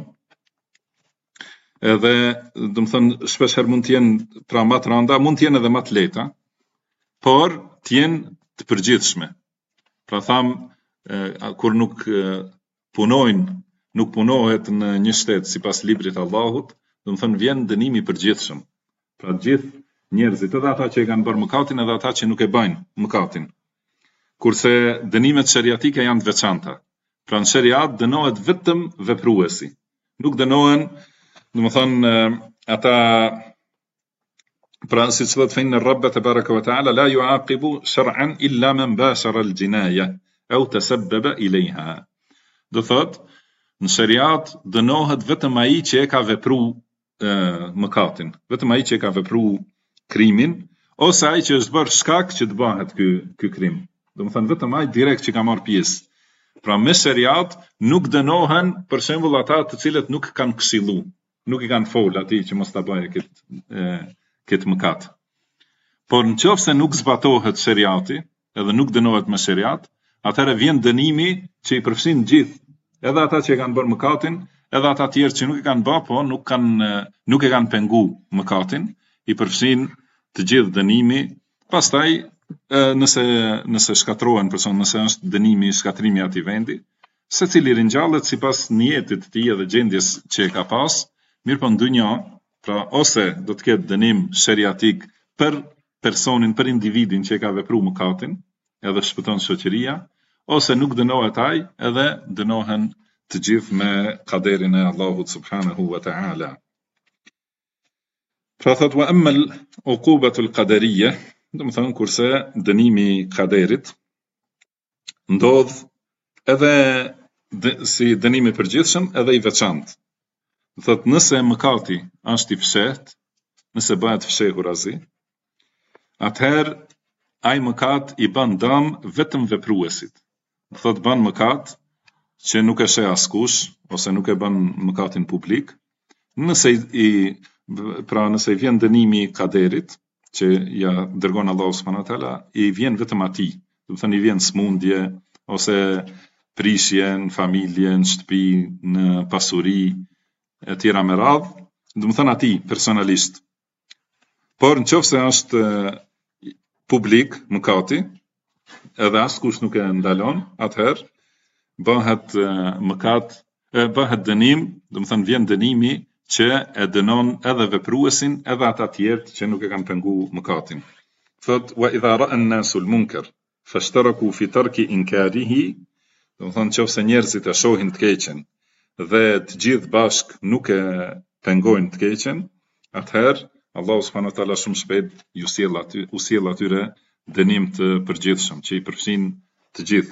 Edhe, do të thënë shpesh herë mund të jenë pra më të rënda, mund të jenë edhe më të lehta, por të jenë të përgjithshme. Pra tham, kur nuk punohet në një shtet sipas librit të Allahut, do të thënë vjen dënimi I përgjithshëm. Pra gjithë njerëzit, edhe ata që e kanë bërë mëkatin, edhe ata që nuk e bëjnë mëkatin. Kurse dënimet shariatike janë të veçanta. Pra në shariat dënohet vetëm vepruesi. Nuk dënohen, do të thënë ata, pra siç thotë fe inna Rabba tebaraka wa taala la yu'aqibu shar'an illa man bashara al-jinaya aw tasabbaba ilayha. Do thotë në shariat dënohet vetëm ai që e ka vepruar mëkatin, vetëm ai që e ka vepruar krimin, ose ai që është bërë shkak që të bëhet ky krim. Do të thënë vetëm ai direkt që ka marrë pjesë. Pra me shariat nuk dënohen për shembull ata të cilët nuk kanë këshilluar, nuk I kanë fol atij që mos ta bëjë këtë mëkat. Por nëse nuk zbatohet shariati, edhe nuk dënohet me shariat, atëherë vjen dënimi që I përfshin gjithë, edhe ata që kanë bërë mëkatin, edhe ata tjerë që nuk e kanë bërë, po nuk e kanë penguar mëkatin, I përfshin të gjithë dënimi. Pastaj nëse shkatrohen person, nëse është dënimi shkatrimi atij vendi, secili ringjallet sipas niyetit të tij edhe gjendjes që e ka pas, mirë po në dunjë, Pra ose do të ketë dënim sheriatik për personin, për individin që e ka vepruar mëkatin, edhe shpëton shoqëria, ose nuk dënohet ai, edhe dënohen të gjithë me kaderin e Allahut subhanahu wa ta'ala. Pra thot, wa emmel uqubatul qadariyya, do më thënë kurse dënimi kaderit ndodh edhe si dënimi përgjithshëm edhe i veçantë. Thot, nëse mëkati është i fshehtë, nëse bëhet fshehur azi, atëherë ai mëkat i bën dëm vetëm vepruesit. Thot, bën mëkat që nuk e sheh askush ose nuk e bën mëkatin publik. Nëse i vjen dënimi i kaderit që ja dërgon Allahu subhanahu wa taala, i vjen vetëm atij. Do të thënë i vjen smundje ose prishje në familje, në shtëpi, në pasuri e tjera me radhë, do të thënë atij personalisht. Por nëse është publik mëkati, edhe askush nuk e ndalon, atëherë bëhet mëkat, bëhet dënim, do të thënë vjen dënimi që e dënon edhe vepruesin, edhe ata tjerë që nuk e kanë penguar mëkatin. Thot, wa idha ra'a an-nasu al-munkar fashtaraku fi tarki inkarihi, do të thënë nëse njerëzit e shohin të keqen dhe të gjithë bashk nuk e pengojnë të keqen, atëherë Allahu subhanahu wa taala shumë shpejt u sjell atyre dënim të përgjithshëm që i përfshin të gjithë.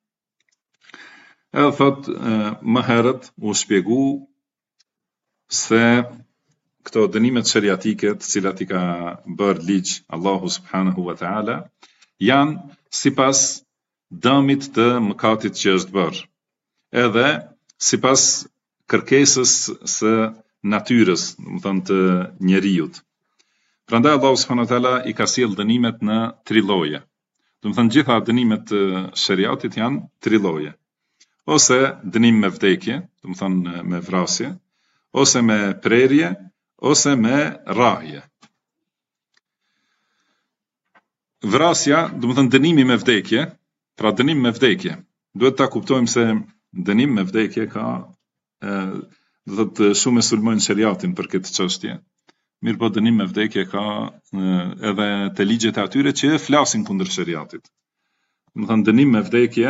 Edhe thot, më herët u shpjegu se këto dënimet sheriatike të cilat i ka bërë ligj Allahu subhanahu wa taala janë sipas dëmit të mëkatit që është bërë, edhe sipas kërkesës së natyrës, do të thënë të njeriut. Prandaj Allahu subhanahu wa taala i ka sjell dënimet në 3 lloje. Do të thënë gjitha dënimet të sheriatit janë 3 lloje. Ose dënim me vdekje, do të thënë me vrasje, ose me prerje, ose me rrahje. Vrasja, do të thënë dënimi me vdekje, pra dënim me vdekje. Duhet ta kuptojmë se dënim me vdekje ka do të thotë shumë e sulmojnë sheriatin për këtë çështje. Mirë po dënim me vdekje ka edhe të ligjet e atyre që flasin kundër sheriatit. Do të thënë dënim me vdekje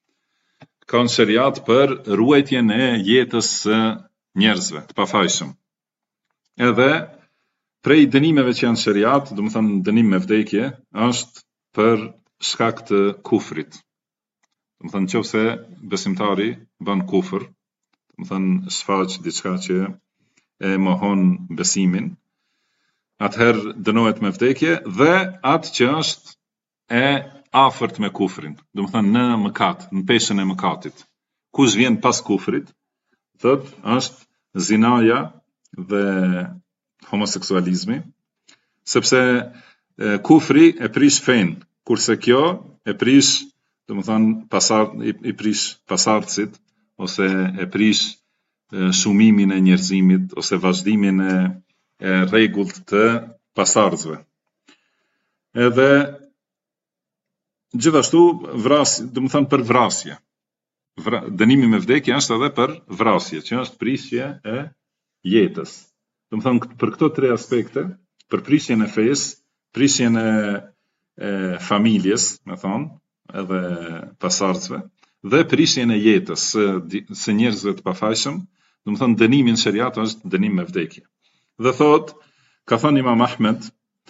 ka në sheriat për ruajtjen e jetës së njerëzve të pafajshëm. Edhe prej dënimeve që janë sheriat, do të thënë dënim me vdekje është për shkak të kufrit. Do të thënë nëse besimtari bën kufër, do të thënë shfaq diçka që e mohon besimin, atëherë dënohet me vdekje dhe atë që është e afërt me kufrin, do të thënë në mëkat, në peshën e mëkatit. Kush vjen pas kufrit, thotë është zinaja dhe homoseksualizmi, sepse kufri e prish fen, kurse kjo e prish, do të thënë i prish pasardhësit ose e prish shumimin e njerëzimit ose vazhdimin e rregullt të pasardhësve. Edhe gjithashtu do të thënë për vrasje. Dënimi me vdekje është edhe për vrasje, që është prishje e jetës. Do të thënë për këto 3 aspekte, për prishjen e fesë, prishjen e familjes, me thonë, edhe pasardhësve, dhe prishjen e jetës së njerëzve të pafajshëm, do të thënë dënimi në sheriat është dënim me vdekje. Dhe thot, ka thënë Imam Ahmed,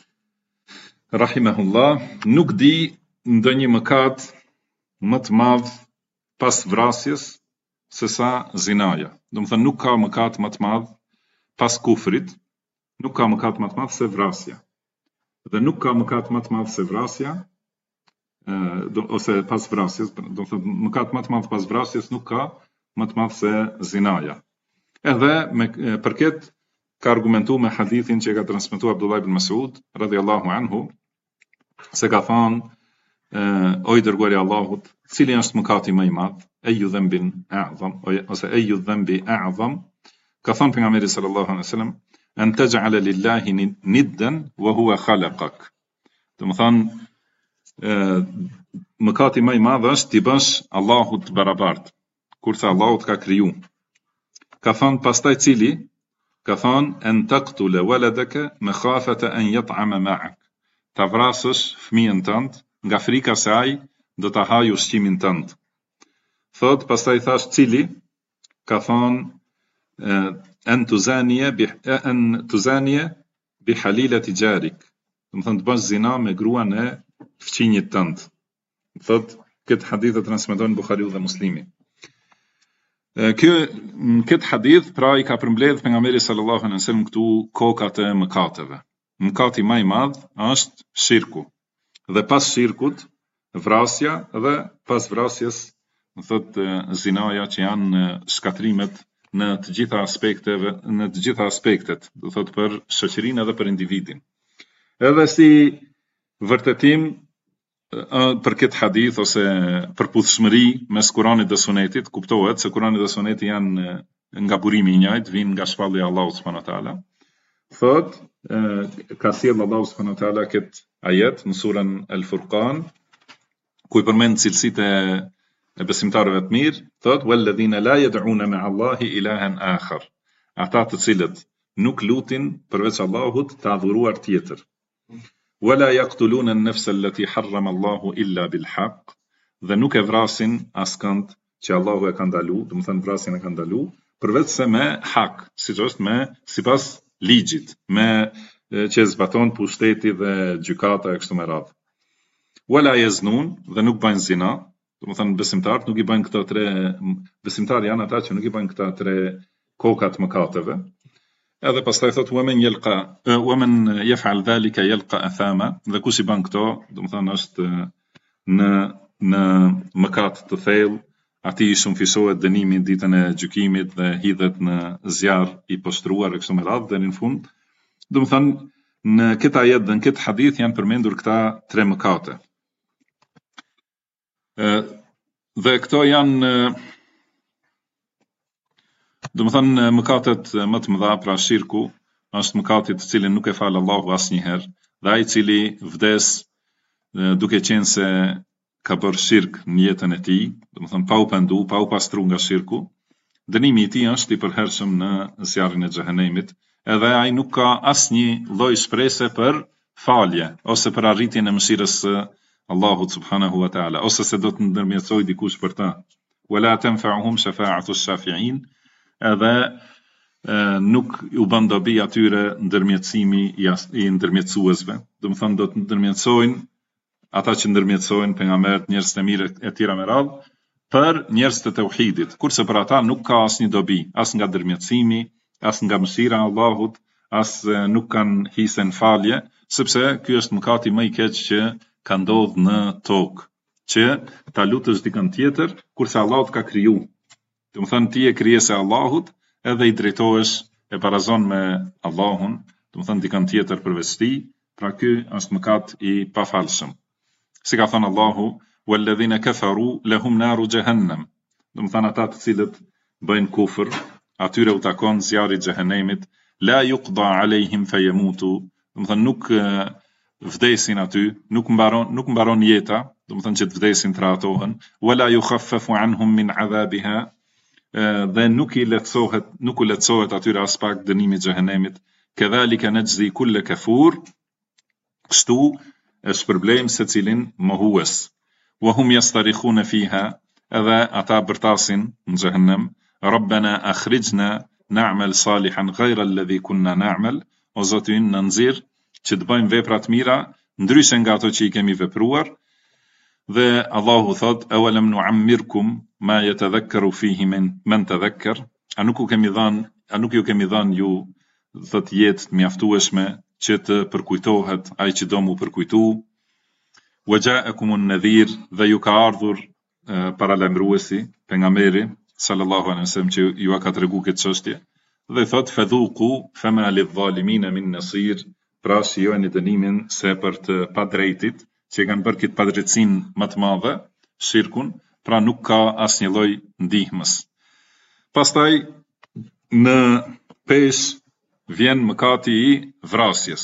rahimahullah, nuk di ndonjë mëkat më të madh pas vrasjes se sa zinaja. Do të thënë nuk ka mëkat më të madh pas kufrit, nuk ka mëkat më të madh se vrasja. Dhe nuk ka mëkat më të madh se vrasja, ose pas vrasjes, do të thënë mëkat më të madh pas vrasjes nuk ka më të madh se zinaja. Edhe për këtë ka argumentuar me hadithin që ka transmetuar Abdullah ibn Mas'ud radhiyallahu anhu, se ka thënë o i dërguari i Allahut, cili është mëkati më i madh, ayu dhanbin a'zam, ose ayu dhanbi a'zam, ka thënë pejgamberi sallallahu alaihi wasallam, an taj'ala lillahi niddan wa huwa khalaqak. Do të thënë mëkati më i madh është ti bësh Allahut të barabartë, kurse Allahu ka kriju. Ka thënë pastaj cili? ka thonë en taqtula waladaka makhafata an yat'ama ma'ak. Ta vrasësh fëmijën tënd nga frika se ai do ta hajë ushqimin tënd. Thot, pastaj thash cili? Ka thonë en tuzania bi halilati jarik. Do të thënë të bësh zina me gruan e fëmijët tënd. Thot, këtë hadith e transmeton Buhariu dhe Muslimi. Këtë hadith pra i ka përmbledh pejgamberi sallallahu alaihi wasallam këtu kokat e mëkateve. Mëkati më i madh është shirku. Dhe pas shirkut, vrasja dhe pas vrasjes, do thotë zinaja që janë shkatrimet në të gjitha aspektet, do thotë për shoqërinë edhe për individin. Edhe si vërtetim për këtë hadith ose përputhshmëri mes Kuranit dhe Sunetit, kuptohet se Kurani dhe Suneti janë nga burimi i njëjtë, vinë nga shpallja e Allahut subhanahu wa taala. Thot, ka sjellë Allahu subhanahu wa taala këtë ajet në surën Al-Furqan, ku i përmend cilësitë e besimtarëve të mirë, thot walladhina la yad'una ma'a Allahi ilahan akhar. Ata të cilët nuk lutin përveç Allahut të adhuruar tjetër. Wala yaqtuluna an-nafsa allati harrama Allahu illa bil haqq. Dhe nuk e vrasin askënd që Allahu e ka ndaluar, do të thënë vrasjen e ka ndaluar, përveç se me hak, siç është me sipas ligjit, me që zbaton pushteti dhe gjykata e kështu me radhë. Wala yaznun, dhe nuk bëjnë zina, do të thënë besimtarët nuk i bëjnë këto tre, besimtarë janë ata që nuk i bëjnë këta tre kokat mëkateve. Edhe pastaj thot wamen yaf'al dhalika yalqa athama, dhe kush i bën këto, do të thënë është në mëkat të thellë, atij i shumëfisohet dënimi në ditën e gjykimit dhe hidhet në zjarr i poshtruar e kështu me radhë deri në fund. Do të thënë në këtë ajet dhe në këtë hadith janë përmendur këta tre mëkate. Dhe këto janë, do të thënë mëkatet më të mëdha, pra shirku është mëkati të cilin nuk e fal Allahu asnjëherë, dhe ai i cili vdes duke qenë se ka bërë shirk në jetën e tij, do të thënë pa u pendu, pa u pastru nga shirku, dënimi i tij është i përhershëm në zjarrin e xhehenemit, edhe ai nuk ka asnjë lloj shprese për falje ose për arritjen e mëshirës së Allahut subhanahu wa taala, ose se do të ndërmjetësoj dikush për ta. Wala tanfa'uhum shafa'atu ash-shafi'in, edhe nuk u bën dobi atyre ndërmjetësimi i ndërmjetësuesve. Do të thënë do të ndërmjetësojnë ata që ndërmjetësojnë pejgamberët, njerëz të mirë e tjera me radhë, për njerëz të tauhidit, kurse për ata nuk ka asnjë dobi, as nga ndërmjetësimi, as nga mëshira e Allahut, as nuk kanë hisen falje, sepse ky është mëkati më i keq që ka ndodhur në tokë, që ta lutësh dikën tjetër kurse Allahu të ka kriju. Do të thënë ti je krijesa e Allahut, edhe i drejtohesh e barazon me Allahun, do të thënë dikën tjetër përveç tij, pra ky është mëkat i pafalshëm. Si ka thënë Allahu, walladhina kafaru lahum naru jahannam. Do të thënë ata të cilët bëjnë kufër, atyre u takon zjarri i xhehenemit, la yuqda alehim fayamutu. Do të thënë nuk vdesin aty, nuk mbaron jeta, do të thënë që të vdesin të ratohen, wala yukhaffafu anhum min adhabiha, dhe nuk u lehtësohet atyre as pak dënimi i xhehenemit. Kedhalika najzi kull kafur, kështu e shpërblejmë secilin mohues. Wa hum yastarikhuna fiha, edhe ata bërtasin në xhehenem, rabbana akhrijna na'mal salihan ghayra alladhi kunna na'mal, o Zoti ynë na nxirr që të bëjmë vepra të mira ndryshe nga ato që i kemi vepruar. Dhe Allahu thot, awalam nu'ammirkum ma yatadhakkaru fihi man tadhakkar, a nuk ju kemi dhënë ju thot jetë të mjaftueshme që të përkujtohet ai që do mu përkujtu. Wa ja'akumun nadhir, dhe ju ka ardhur paralajmëruesi, pejgamberi sallallahu alaihi wasallam që ju ka treguar këtë çështje. Dhe thot fadhuqu fama lidh-dhalimina min nasir, pra shijoni dënimin se për të padrejtit që kanë bërë këtë padrejtësinë më të madhe, shirkun, pra nuk ka asnjë lloj ndihmës. Pastaj në pesh vjen mëkati i vrasjes.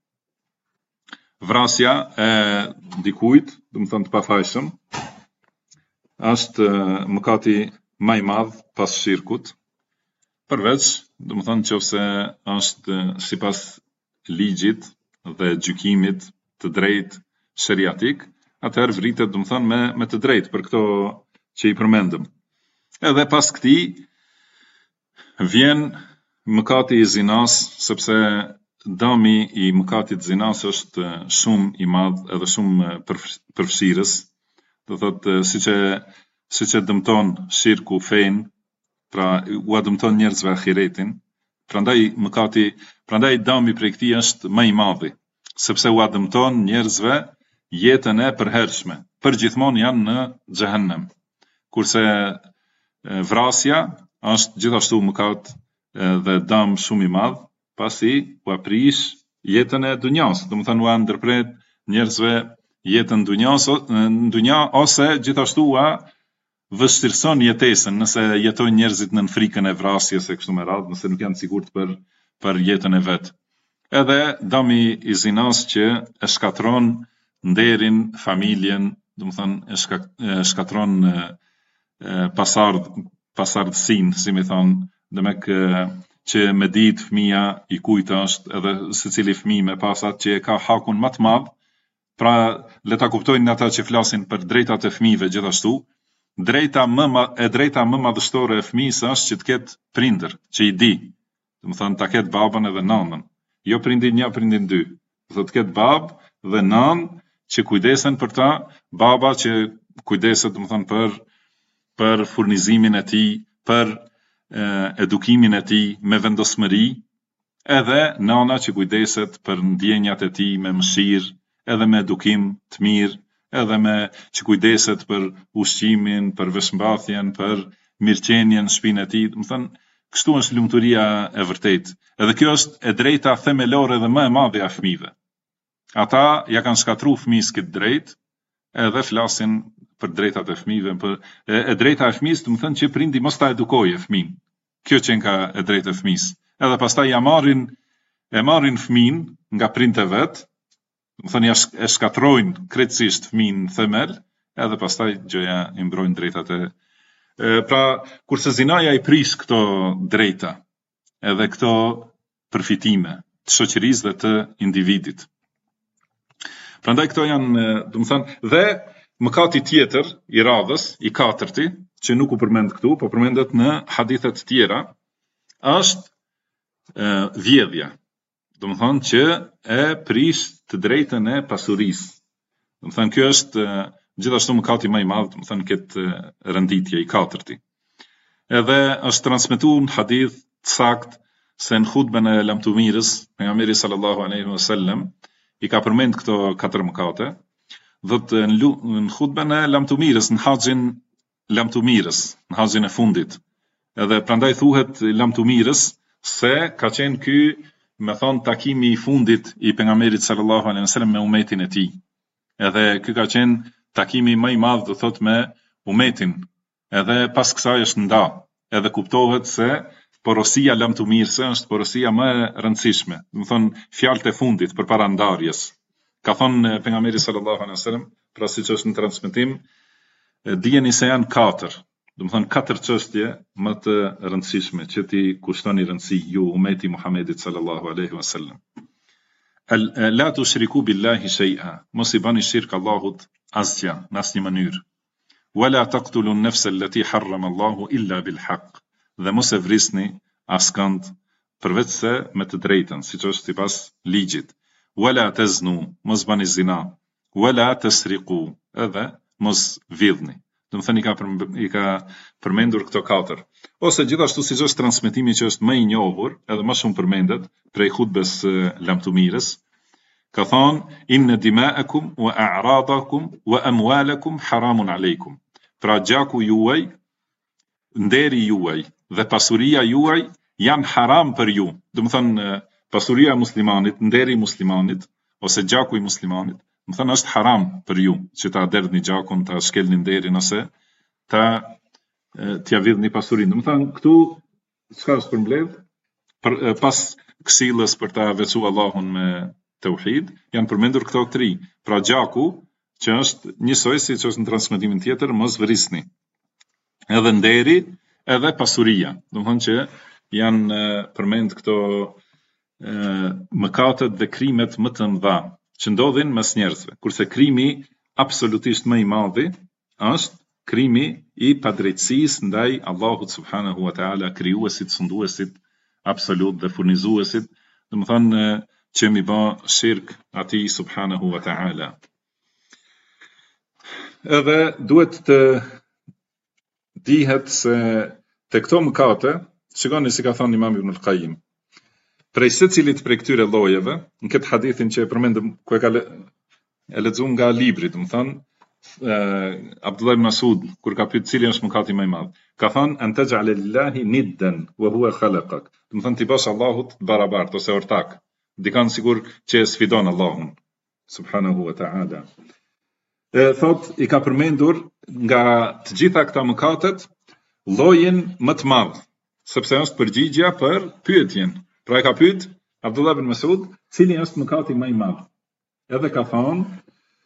Vrasja e dikujt, do të thënë të pafajshëm, është mëkati më i madh pas shirkut. Përveç, domethënë nëse është sipas ligjit dhe gjykimit të drejtë sheriatik, atëherë vritet domethënë me të drejtë për këto që i përmendëm. Edhe pas këtij vjen mëkati i zinas, sepse dëmi i mëkatit zinas është shumë i madh edhe shumë përfshirës. Do thotë siç e dëmton shirku fen, pra u dëmton njerëzve ahiretin. Prandaj dëmi prej këtij është më i madhi, sepse u dëmton njerëzve jetën e përhershme, përgjithmonë janë në xhehenem. Kurse vrasja është gjithashtu mëkat dhe dëm shumë i madh, pasi u aprish jetën e dunjas, domethënë u ndërpret njerëzve jetën në dunja ose gjithashtu u vështirëson jetesën, nëse jetojnë njerëzit në frikën e vrasjes e kështu me radhë, nëse nuk janë sigurt për jetën e vet. Edhe dëmi i zinas që e shkatron nderin, familjen, domethënë e shkatron pasardhësinë, si më thon, demek që me ditë fëmia i kujt është, edhe secili fëmijë me pasat që e ka hakun më të madh. Pra le ta kuptojnë ata që flasin për drejtat e fëmijëve gjithashtu, drejta më madhështore e fëmijës është që të ketë prindër që i di. Domethënë ta ketë babën edhe nënën, jo prindin 1, prindin 2. Do të ketë babë dhe nënë që kujdesen për ta, baba që kujdeset domethënë për furnizimin e tij, për edukimin e tij me vendosmëri, edhe nëna që kujdeset për ndjenjat e tij me mëshirë, edhe me edukim të mirë, edhe që kujdeset për ushqimin, për veshmbathjen, për mirëqenien në shtëpinë e tij. Domethënë, kështu është lumturia e vërtetë. Edhe kjo është e drejta themelore dhe më e madhe e fëmijëve. Ata ja kanë shkatruar fëmijës këtë drejtë, edhe flasin për drejtat e fëmijëve, e drejta e fëmijës, domethënë që prindi mos ta edukojë fëmin. Kjo që ka e drejtë e fëmijës. Edhe pastaj e marrin fëmin nga prindët e vet, domethënë e shkatrojnë krejtësisht fëmin në themel, edhe pastaj gjëja i mbrojnë drejtat e. Pra, kurse zinaja i prish këto drejta, edhe këto përfitime të shoqërisë dhe të individit. Prandaj këto janë, domethënë, dhe mëkati tjetër i radhës, i katërti, që nuk u përmend këtu, po përmendet në hadithet tjera, është vjedhja. Domethënë që e prish të drejtën e pasurisë. Domethënë kjo është gjithashtu mëkati më i madh, domethënë këtë renditje i katërti. Edhe është transmetuar në hadith të saktë se në hutben e lamtumirës, pejgamberi sallallahu alaihi wasallam i ka përmend këto katër mëkate. Dhe në hutben e lamtumirës, në haxhin lamtumirës, në haxhin e fundit. Edhe prandaj thuhet lamtumirës se ka qenë ky, me thonë, takimi i fundit i pejgamberit sallallahu alaihi wasallam me umetin e tij. Edhe ky ka qenë takimi më i madh, do thot, me umetin. Edhe pas kësaj është nda. Edhe kuptohet se porosia lamtumirëse është porosia më e rëndësishme. Do të thonë fjalët e fundit përpara ndarjes. Ka thonë pejgamberi sallallahu alaihi wasallam, pra siç është në transmetim, dijeni se janë 4. Do të thonë 4 çështje më të rëndësishme që ti kushtoni rëndësi ju umeti Muhamedit sallallahu alaihi wasallam. La tushriku billahi shay'a, mos i bani shirk Allahut asgjë në asnjë mënyrë. Wala taqtulu an-nafsa allati harrama Allahu illa bil haqq. Dhe mos e vrisni askënd përveç se me të drejtën, siç është sipas ligjit. Wala taznu, mos bani zina. Wala tasriqu, edhe mos vidhni. Do të thënë i ka përmendur këto 4. Ose gjithashtu siç është transmetimi që është më i njohur, edhe më shumë përmendet prej hutbes lamtumirës, ka thonë inna dima'akum wa a'radakum wa amwalakum haramun alaykum. Pra gjaku juaj, nderi juaj dhe pasuria juaj janë haram për ju. Do të thënë pasuria e muslimanit, nderi i muslimanit ose gjaku i muslimanit, do të thënë është haram për ju, që ta derdhni gjakun, ta shkelni nderin ose t'ia vidhni pasurinë. Do të thënë këtu çka është përmbledh? Pas këshillës për ta veçuar Allahun me tauhid, janë përmendur këto 3. Pra gjaku, që është njësoj siç është në transmetimin tjetër, mos vrisni. Edhe nderi, edhe pasuria. Do të thonë që janë përmend këto mëkatet dhe krimet më të mëdha që ndodhin mes njerëzve, kurse krimi absolutisht më i madhi është krimi i padrejtësisë ndaj Allahut subhanahu wa taala, krijuesit, sunduesit absolut dhe furnizuesit, domethënë që mi bë shirk atij subhanahu wa taala. Edhe duhet të dihet se te këto mëkate, shikoni si ka thënë Imam Ibn al-Qayyim, prej secilit prej këtyre llojeve, në këtë hadithin që e përmendëm, ku e lexuam nga libri, domethënë Abdullah ibn Mas'ud, kur ka pyet cili është mëkati më i madh, ka thënë an taj'ala lillahi niddan wa huwa khalaqak. Domethënë ti bash Allahut barabart ose ortak, dikan sigur që e sfidon Allahun subhanahu wa ta'ala. Thot i ka përmendur nga të gjitha këta mëkatet llojin më të madh, sepse është përgjigja për pyetjen. Pra e ka pyet Abdullah ibn Mas'ud, cili është mëkati më i madh? Edhe ka thënë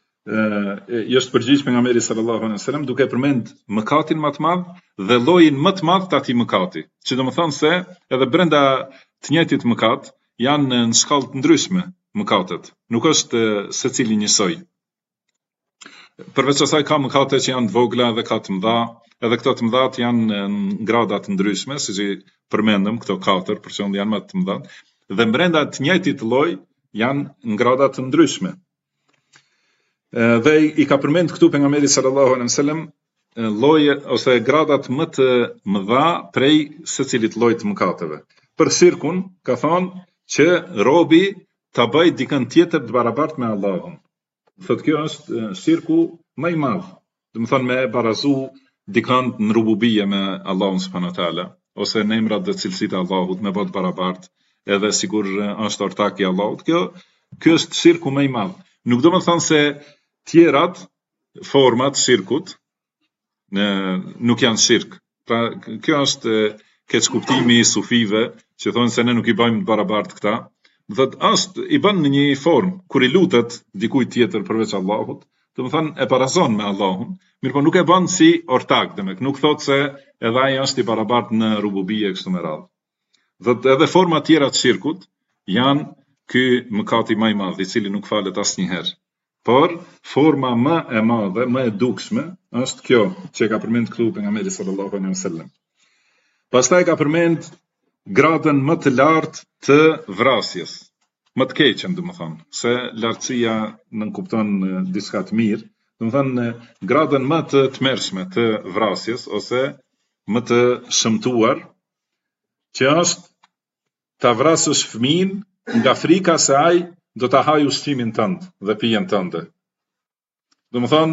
është përgjigj pejgamberi sallallahu alaihi wasallam duke përmend mëkatin më të madh dhe llojin më të madh të atij mëkati. Që domethënë se edhe brenda të njëjtit mëkat janë në shkallë të ndryshme mëkatet. Nuk është secili njësoj. Përveç asaj ka mëkate që janë të vogla dhe ka të mëdha, edhe këto të mëdhat janë në grada të ndryshme, siç i përmendëm këto katër, për shembull janë më të mëdha, dhe brenda të njëjtit lloj janë në grada të ndryshme. Dhe i ka përmend këtu pejgamberi sallallahu alaihi wasallam lloje ose gradat më të mëdha prej secilit lloj të mëkateve. Për shirkun ka thonë që robi ta bëjë dikën tjetër të barabartë me Allahun. Thotë kjo është shirku më i madh. Domethënë me barazu dikën në rububie me Allahun subhanahu wa taala ose në emrat dhe cilësitë e Allahut me bë të barabartë, edhe sigur është ortak i Allahut. Kjo është shirku më i madh. Nuk do të thonë se tjerat format shirkut nuk janë shirk. Pra kjo është keq kuptimi i sufive që thonë se ne nuk i bëjmë të barabartë këta. Do thotë është i bën në një formë kur i lutet dikujt tjetër përveç Allahut, do të thonë e parazon me Allahun, mirëpo nuk e bën si ortak, domethënë nuk thotë se edhe ai është i barabartë në rububie kështu me radhë. Do të edhe forma tjera të shirkut janë ky mëkati më i madh, i cili nuk falet asnjëherë. Por forma më e madhe, më e dukshme është kjo që ka përmend këtu pejgamberi sallallahu alaihi wasallam. Pastaj ka përmend gradën më të lartë të vrasjes, më të keqen domethënë, se lartësia nuk kupton diçka të mirë, domethënë gradën më të tmerrshme të vrasjes ose më të shëmtuar, që është ta vrasësh fëmin nga frika se ai do ta haj ushqimin tënd dhe pijen tënde. Domethënë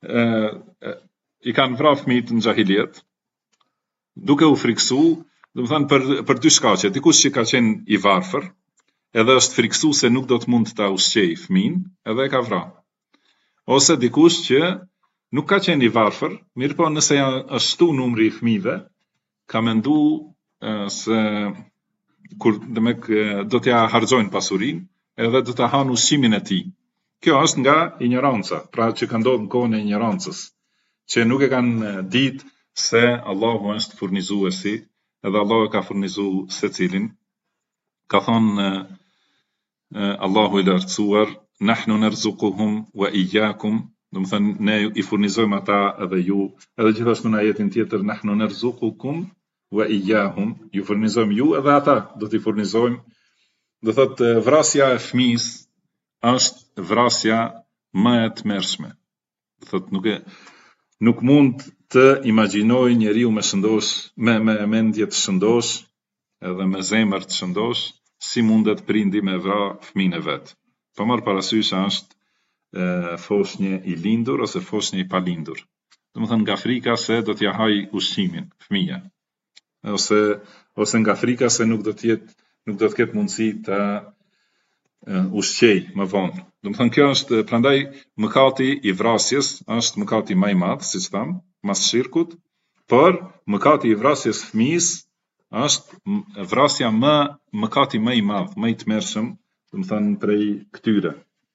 i kanë vrarë fëmijët në xahiliet, duke u friksu, domethënë për dy shkaqe, dikush që ka qenë i varfër, edhe është friksu se nuk do të mund ta ushqej fëmin, edhe e ka vrarë. Ose dikush që nuk ka qenë i varfër, mirëpo nëse është shtu numri i fëmijëve, ka mendu se kur do t'ja harxojnë pasurinë, edhe do ta hanë ushqimin e tij. Kjo është nga ignoranca, pra që ka ndodhur në kohën e ignorancës, që nuk e kanë ditë se Allahu është furnizuesi, edhe Allahu ka furnizuar secilin. Ka thonë Allahu i lartësuar, nahnu narzuquhum wa iyyakum, do të thënë ne i furnizojmë ata edhe ju, edhe gjithashtu në ajetin tjetër nahnu narzuqukum wa iyyahum, ju furnizojmë ju edhe ata do t'i furnizojmë. Do thotë vrasja e fëmijës është vrasja më e tmerrshme. Do thotë nuk mund të imagjinoj njeriu me mendje të shëndosh edhe me zemër të shëndosh si mundet prindi me vra fëmijën e vet. Po marr parasysh është foshnje i lindur ose foshnje i palindur. Domethënë nga frika se do t'ja haj ushqimin fëmia. Ose nga frika se nuk do të ketë mundësi të ushqej më vonë. Domethënë kjo është prandaj mëkati i vrasjes është mëkati më i madh, siç tham, mas shirkut, por mëkati i vrasjes fëmijës është vrasja mëkati më i madh, më i tmerrshëm, domethënë prej këtyre.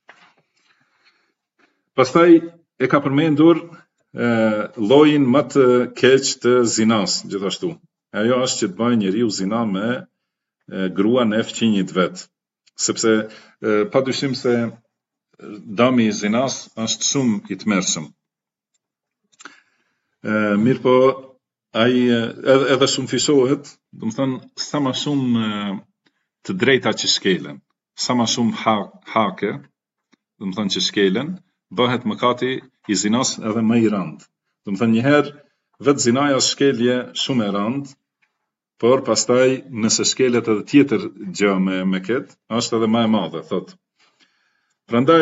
Pastaj e ka përmendur llojin më të keq të zinas, gjithashtu. ajo është që të bëjë njeriu zina me gruan e fëmijët vet. Sepse padyshim se dami i zinas është shumë i tmerrshëm. Mirë po, ai edhe shumë fishohet, do të thënë sa më shumë të drejta që shkelen, sa më shumë hake, do të thënë që shkelen, bëhet mëkati i zinas edhe më i rëndë. Do të thënë njëherë vetë zinaja shkelje shumë e rëndë, por pastaj nëse shkelet edhe tjetër gjë me këtë, është edhe më e madhe, thotë. Prandaj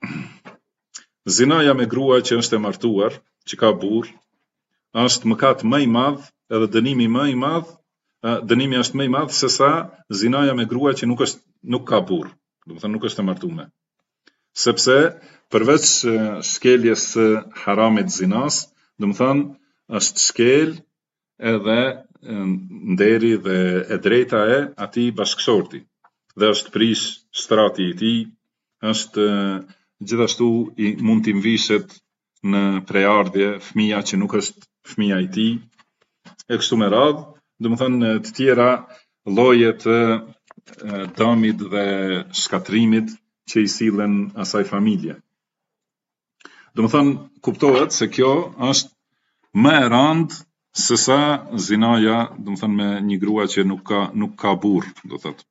zinaja me grua që është e martuar, që ka burr, është mëkat më i madh, edhe dënimi më i madh, dënimi është më i madh se sa zinaja me grua që nuk ka burr, do të thënë nuk është e martuar. Sepse përveç shkeljes së haramit zinas, do të thënë është shkel edhe nderi dhe e drejta e atij bashkëshorti, dhe është prish shtrati i tij, është gjithashtu mund t'i mvishet në prejardhje fëmia që nuk është fëmia i tij, e kështu me radhë, do të thënë të tjera lloje të dëmit dhe shkatrimit që i sillen asaj familje. Do të thënë kuptohet se kjo është më e rëndë se sa zinaja, do të thënë me një grua që nuk ka burr, do thotë.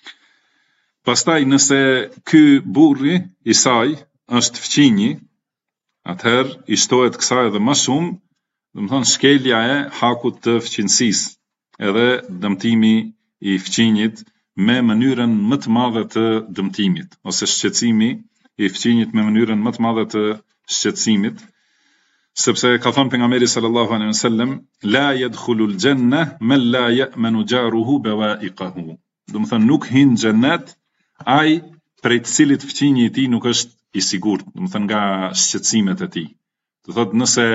Pastaj nëse ky burri i saj është fëmijë, atëherë i shtohet kësaj edhe më shumë, do të thënë shkelja e hakut të fëmijësisë, edhe dëmtimi i fëmijët me mënyrën më të madhe të dëmtimit, ose shqetësimi i fëmijët me mënyrën më të madhe të shqetësimit, sepse ka thënë pejgamberi sallallahu alaihi wasallam, la yadkhulul janna man la ya'manu jaruhu bawa'iqahu. Do të thënë nuk hyn xhenet ai prej të cilit fëmijë i tij nuk është i sigurt, do të thënë nga shqetësimet e tij. Do thotë nëse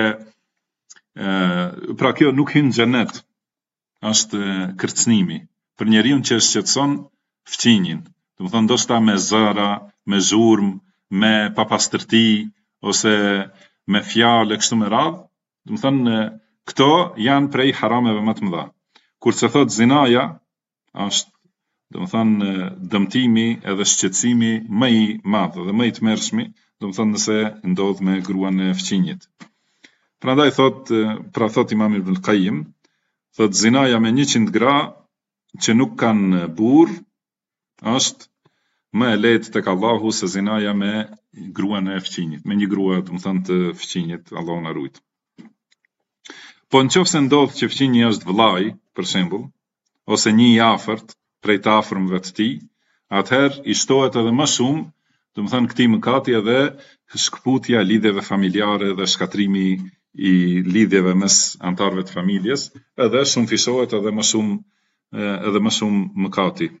pra kjo nuk hyn xhenet, është kërcënimi për njeriu që shqetëson fëmijën. Do të thënë ndoshta me zëra, me zhurmë, me papastërti ose me fjalë kështu me radhë, do të thënë këto janë prej harameve më të mëdha. Kurse thot zinaja është, do të thënë dëmtimi edhe shqetësimi më i madh dhe më i tmerrshëm, do të thënë nëse ndodh me gruan e fëmijët. Prandaj thot Imam Ibn Qayyim, thot zinaja me 100 gra që nuk kanë burr është më e lehtë tek Allahu se zinaja me gruan e fëmijët, me një grua, do të thënë të fëmijët, Allahu na ruaj. Po nëse ndodh që fëmijë është vëllai, për shembull, ose një i afërt prej të afërmëve të tij, atëherë i shtohet edhe më shumë, do të thënë këtij mëkati edhe shkputja e lidhjeve familjare dhe shkatrimi i lidhjeve mes antarëve të familjes, edhe shumë fishohet edhe më shumë mëkati.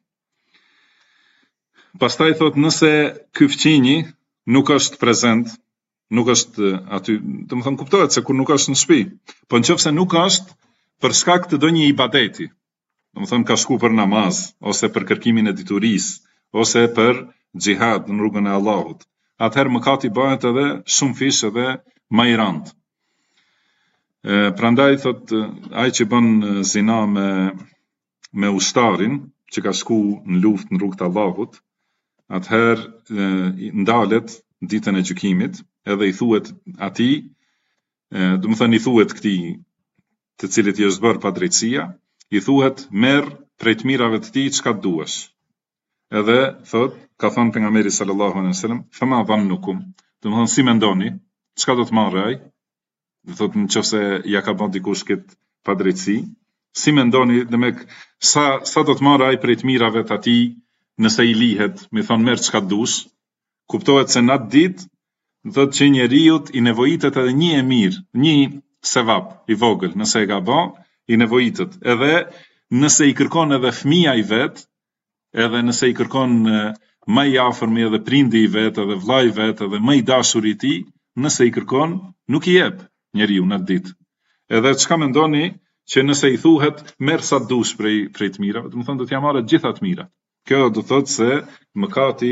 Pastaj thot nëse ky fëmijë nuk është prezent, nuk është aty, do të thënë kuptohet se kur nuk është në shtëpi, po nëse nuk është për shkak të ndonjë ibadeti, do të thënë ka shku për namaz, ose për kërkimin e diturisë, ose për xhihad në rrugën e Allahut, atëherë mëkati bëhet edhe shumë fish edhe më i rëndë. Prandaj thot ai që bën zina me ushtarin që ka shku në luftë në rrugën e Allahut, atëherë ndalet ditën e gjykimit, edhe i thuhet atij, do të thënë i thuhet këtij të cilit i është bërë padrejtësia, i thuhet merr prej të mirave të tij çka duash. Edhe thot, ka thënë pejgamberi sallallahu alaihi wasallam, fama dhannukum, do të thënë si mendoni, çka do të marrë ai? Do thotë nëse ja ka bën dikush këtë padrejtësi, si mendoni, sa do të marrë ai prej të mirave të atij? Nëse i lihet, mi thonë merë çka dush, kuptohet se në atë ditë, thotë që njeriu i nevojitet edhe një e mirë, një sevap i vogël, nëse e ka bë, i nevojitet. Edhe nëse i kërkon edhe fëmia i vet, edhe nëse i kërkon më i afërmi edhe prindi i vet, edhe vllai i vet, edhe më i dashuri i tij, nëse i kërkon, nuk i jep njeriu në atë ditë. Edhe çka mendoni që nëse i thuhet merr sa dush prej të mirave, do të thonë do t'ja marrë të gjitha të mirat. Kjo do thotë se mëkati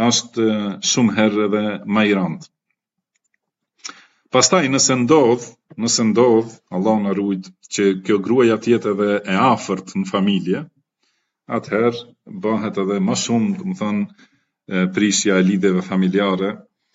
është shumë herë edhe më i rëndë. Pastaj nëse ndodh nëse ndodh, Allah na ruaj, që kjo gruaja tjetë edhe e afërt në familje, atëherë bëhet edhe më shumë, do të thonë, prishja e lidhjeve familjare.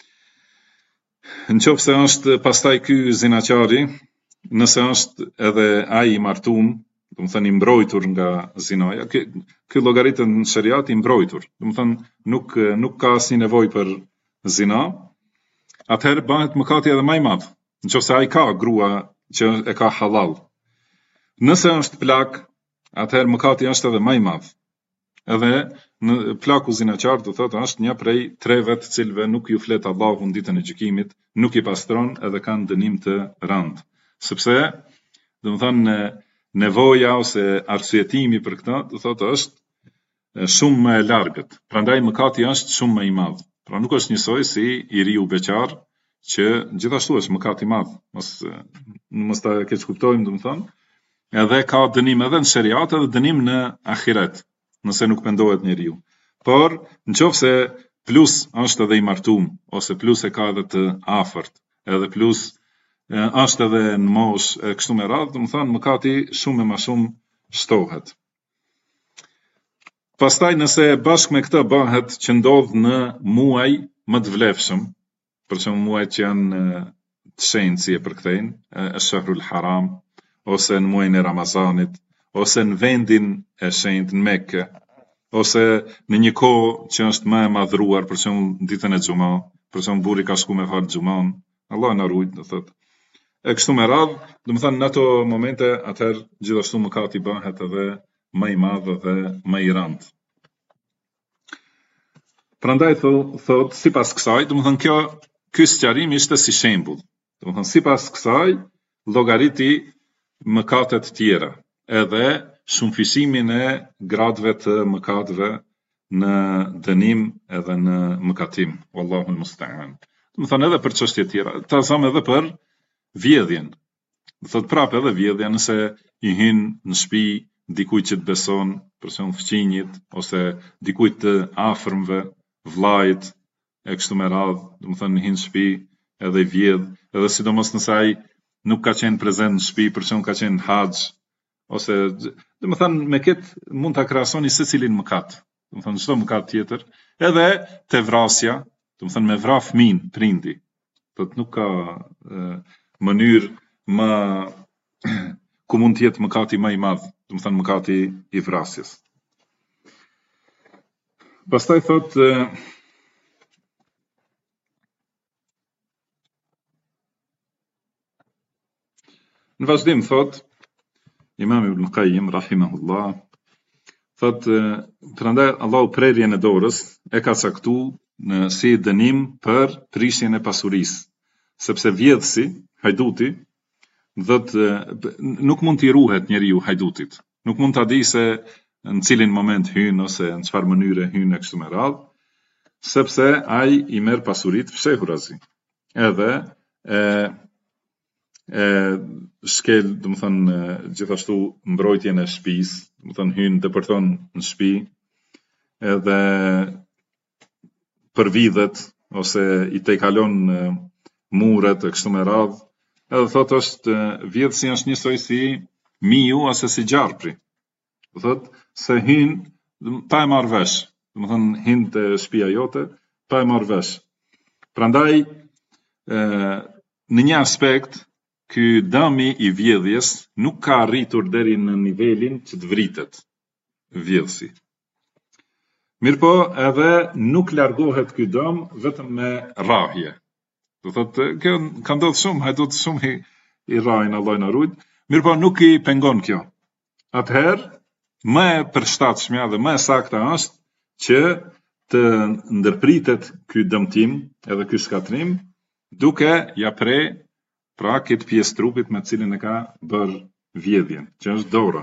Nëse është pastaj ky zinaqari, nëse është edhe ai i martuar, do të thënë i mbrojtur nga zinaja, ky llogaritet në shariat i mbrojtur, do të thënë nuk ka asnjë nevojë për zina, atëherë bëhet mëkati edhe më i madh, nëse ai ka grua që e ka halal. Nëse është plak, atëherë mëkati është edhe më i madh. Edhe në plaku zinaqar do thotë është një prej treve të cilëve nuk ju flet Allahu në ditën e gjykimit, nuk i pastron edhe kanë dënim të rëndë. Sepse, do të thonë, nevoja ose arsyetimi për këtë, do thotë është shumë më e largët. Prandaj mëkati është shumë më i madh. Pra nuk është njësoj si i riu beqar, që gjithashtu është mëkat i madh. Mos ta keq kuptojmë, do të thonë, edhe ka dënim edhe në shariat edhe dënim në ahiret, nëse nuk pendohet njeriu. Por, nëse plus është edhe i martuar, ose plus e ka edhe të afërt, edhe plus është edhe në moshë e kështu me radhë, do të thonë mëkati shumë e më shumë shtohet. Pastaj nëse bashkë me këtë bëhet që ndodh në muaj më të vlefshëm, për shembull muajt që janë të shenjtë si e përkthejnë, Shahrul Haram, ose në muajin e Ramazanit, ose në vendin e shenjtë në Mekë, ose në një kohë që është më e madhruar, për shembull ditën e xumë, për shembull burri ka shku me fal xumën, Allah na ruaj, do thotë. E kështu me radhë, do të thënë në ato momente, atëherë gjithashtu mëkati bëhet edhe më i madh dhe më i rëndë. Prandaj thot sipas kësaj, do të thënë ky sqarim ishte si shembull. Do të thënë sipas kësaj llogariti mëkatet tjera, edhe shumëfishimin e gradëve të mëkateve në dënim edhe në mëkatim. Wallahu al-musta'an. Do të thënë edhe për çështje tjera, ta them edhe për vjedhjen. Do thot prapë edhe vjedhja nëse i hyn në shtëpi dikujt që të beson, për shembull fëmijët ose dikujt të afërmve, vllajt e kështu me radhë, do të thënë hyn në shtëpi edhe i vjedh, edhe sidomos nëse ai nuk ka qenë prezent në shtëpi, për shembull ka qenë haxh, ose do të thënë me këtë mund ta krahasoni secilin mëkat. Do të thënë çdo mëkat tjetër, edhe te vrasja, do të thënë me vrah fëmin, prindi. Do të nuk ka mënyrë më ku mund të jetë mëkati më i madh, do të thënë mëkati i vrasjes. Pastaj thot në vazhdim thot Imam Ibn Qayyim rahimahullah, thot prandaj Allahu prerjen e dorës e ka caktuar si dënim për prishjen e pasurisë, sepse vjedhsi, hajduti, nuk mund t'i ruhet njeriu hajdutit. Nuk mund ta di se në cilin moment hyn ose në çfarë mënyre hyn e kështu me radhë, sepse ai i merr pasuritë fshehurazi. Edhe shkel, do të thënë gjithashtu mbrojtjen e shtëpisë, do të thënë hyn depërton në shtëpi, edhe përvidhet ose i tejkalon muret e kështu me radhë. Edhe thot është vjedhsi është njësoj si miu ose si gjarpri. Do thot se hyn pa e marrë vesh, do të thënë hyn te shtëpia jote pa e marrë vesh. Prandaj në një aspekt ky dëmi i vjedhjes nuk ka arritur deri në nivelin që të vritet vjedhsi. Mirpo edhe nuk largohet ky dëm vetëm me rrahje. Do thotë kjo ka ndodhur shumë, hajdut shumë i rrajnë, Allah na ruaj, mirpo nuk i pengon kjo. Atëherë më e përshtatshmja dhe më e sakta është që të ndërpritet ky dëmtim edhe ky shkatrim duke ja pre pra këtë pjesë trupit me cilin e ka bërë vjedhjen, që është dora.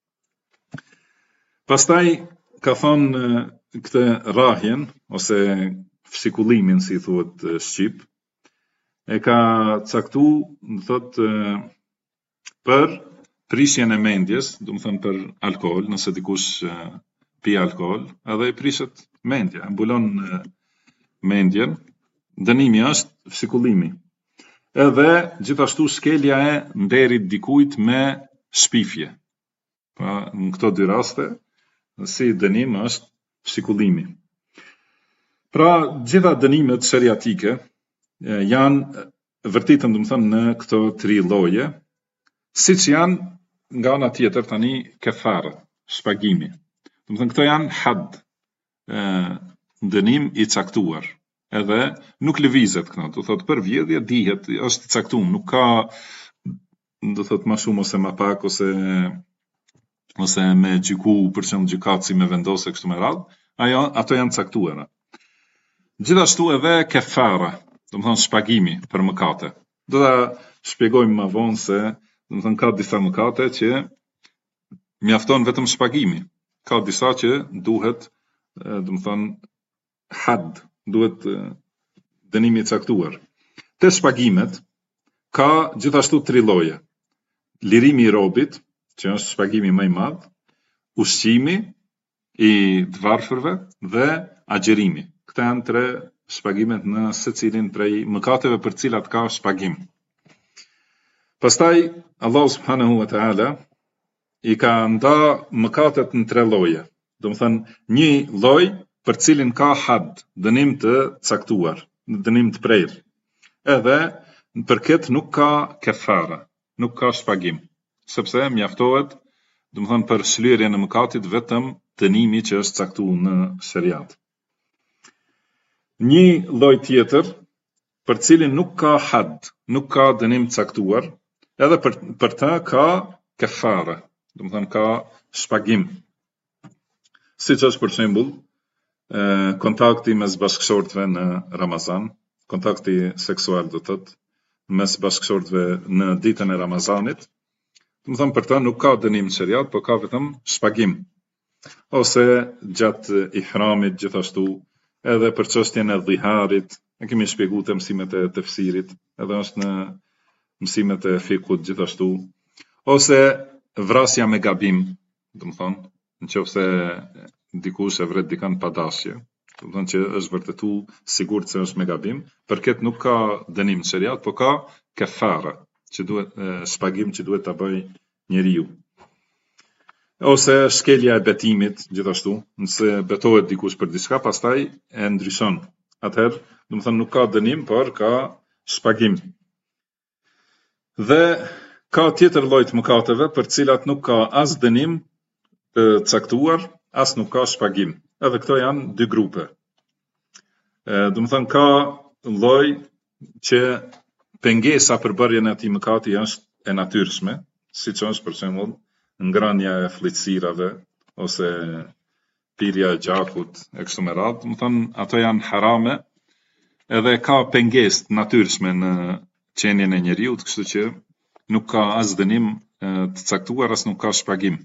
Pastaj ka thonë këtë rrahjen ose fshikullimin, si thuhet shqip, e ka caktu, thot, për prishjen e mendjes, do të thënë për alkool, nëse dikush pi alkool, edhe i prishet mendja, mbulon mendjen, dënimi është fshikullimi. Edhe gjithashtu shkelja e nderit dikujt me shpifje. Pra, në këto dy raste, si dënim është shikullimi. Pra, gjitha dënimet shariatike janë vërtetën, në këto tri lloje, siç janë nga ana tjetër tani kefaret, shpagimi. Këto janë had, dënim i caktuar. Edhe nuk lëvizet këto, do thot për vjedhje dihet, është i caktuar, nuk ka, do thot më shumë ose më pak ose me gjyku për shembull gjykatësi me vendosë kështu me radhë, ato janë caktuara. Gjithashtu edhe kefara, shpagimi për mëkate. Do ta shpjegojmë më vonë se, ka disa mëkate që mjafton vetëm shpagimi. Ka disa që duhet, had, duhet dënimi i caktuar. Te shpagimet ka gjithashtu tri lloje. Lirimi i robit, që është shpagimi më i madh, ushqimi i të varfërve dhe agjerimi. Këta janë tre shpagimet në secilin prej mëkateve për cilat ka shpagim. Pastaj Allah subhanahu wa taala i ka nda mëkatet në tre lloje. Një lloj për cilin ka had, dënim të caktuar, dënim të prerë. Edhe për këtë nuk ka kefara, nuk ka shpagim, sepse mjaftohet, për shlyrjen e mëkatit vetëm dënimi që është caktuar në shariat. Një lloj tjetër për cilin nuk ka had, nuk ka dënim të caktuar, edhe për ta ka kefara, ka shpagim. Siç është për shembull kontakti mes bashkëshortëve në Ramazan, kontakti seksual do thotë mes bashkëshortëve në ditën e Ramazanit, për ta nuk ka dënim shariat, por ka vetëm shpagim. Ose gjatë ihramit gjithashtu, edhe për çështjen e dhiharit, e kemi shpjeguar te mësimet e tefsirit, edhe është në mësimet e fikut gjithashtu, ose vrasja me gabim, nëse dikush e vret dikën pa dashje, që është vërtetu sigurt se është me gabim, për këtë nuk ka dënim shariat, por ka kefara, që duhet shpagim që duhet ta bëj njeriu. Ose shkelja e betimit gjithashtu, nëse betohet dikush për diçka, pastaj e ndryshon. Atëherë, nuk ka dënim, por ka shpagim. Dhe ka tjetër lloj të mëkateve për cilat nuk ka as dënim të caktuar, as nuk ka shpagim. Edhe këto janë dy grupe. Ka lloj që pengesa për bërjen e atij mëkati është e natyrshme, siç është për shembull ngrënia e fllëtsirave ose pirja e gjakut e kështu me radhë, ato janë harame, edhe ka pengesë natyrshme në qenien e njeriu, kështu që nuk ka as dënim të caktuar, as nuk ka shpagim.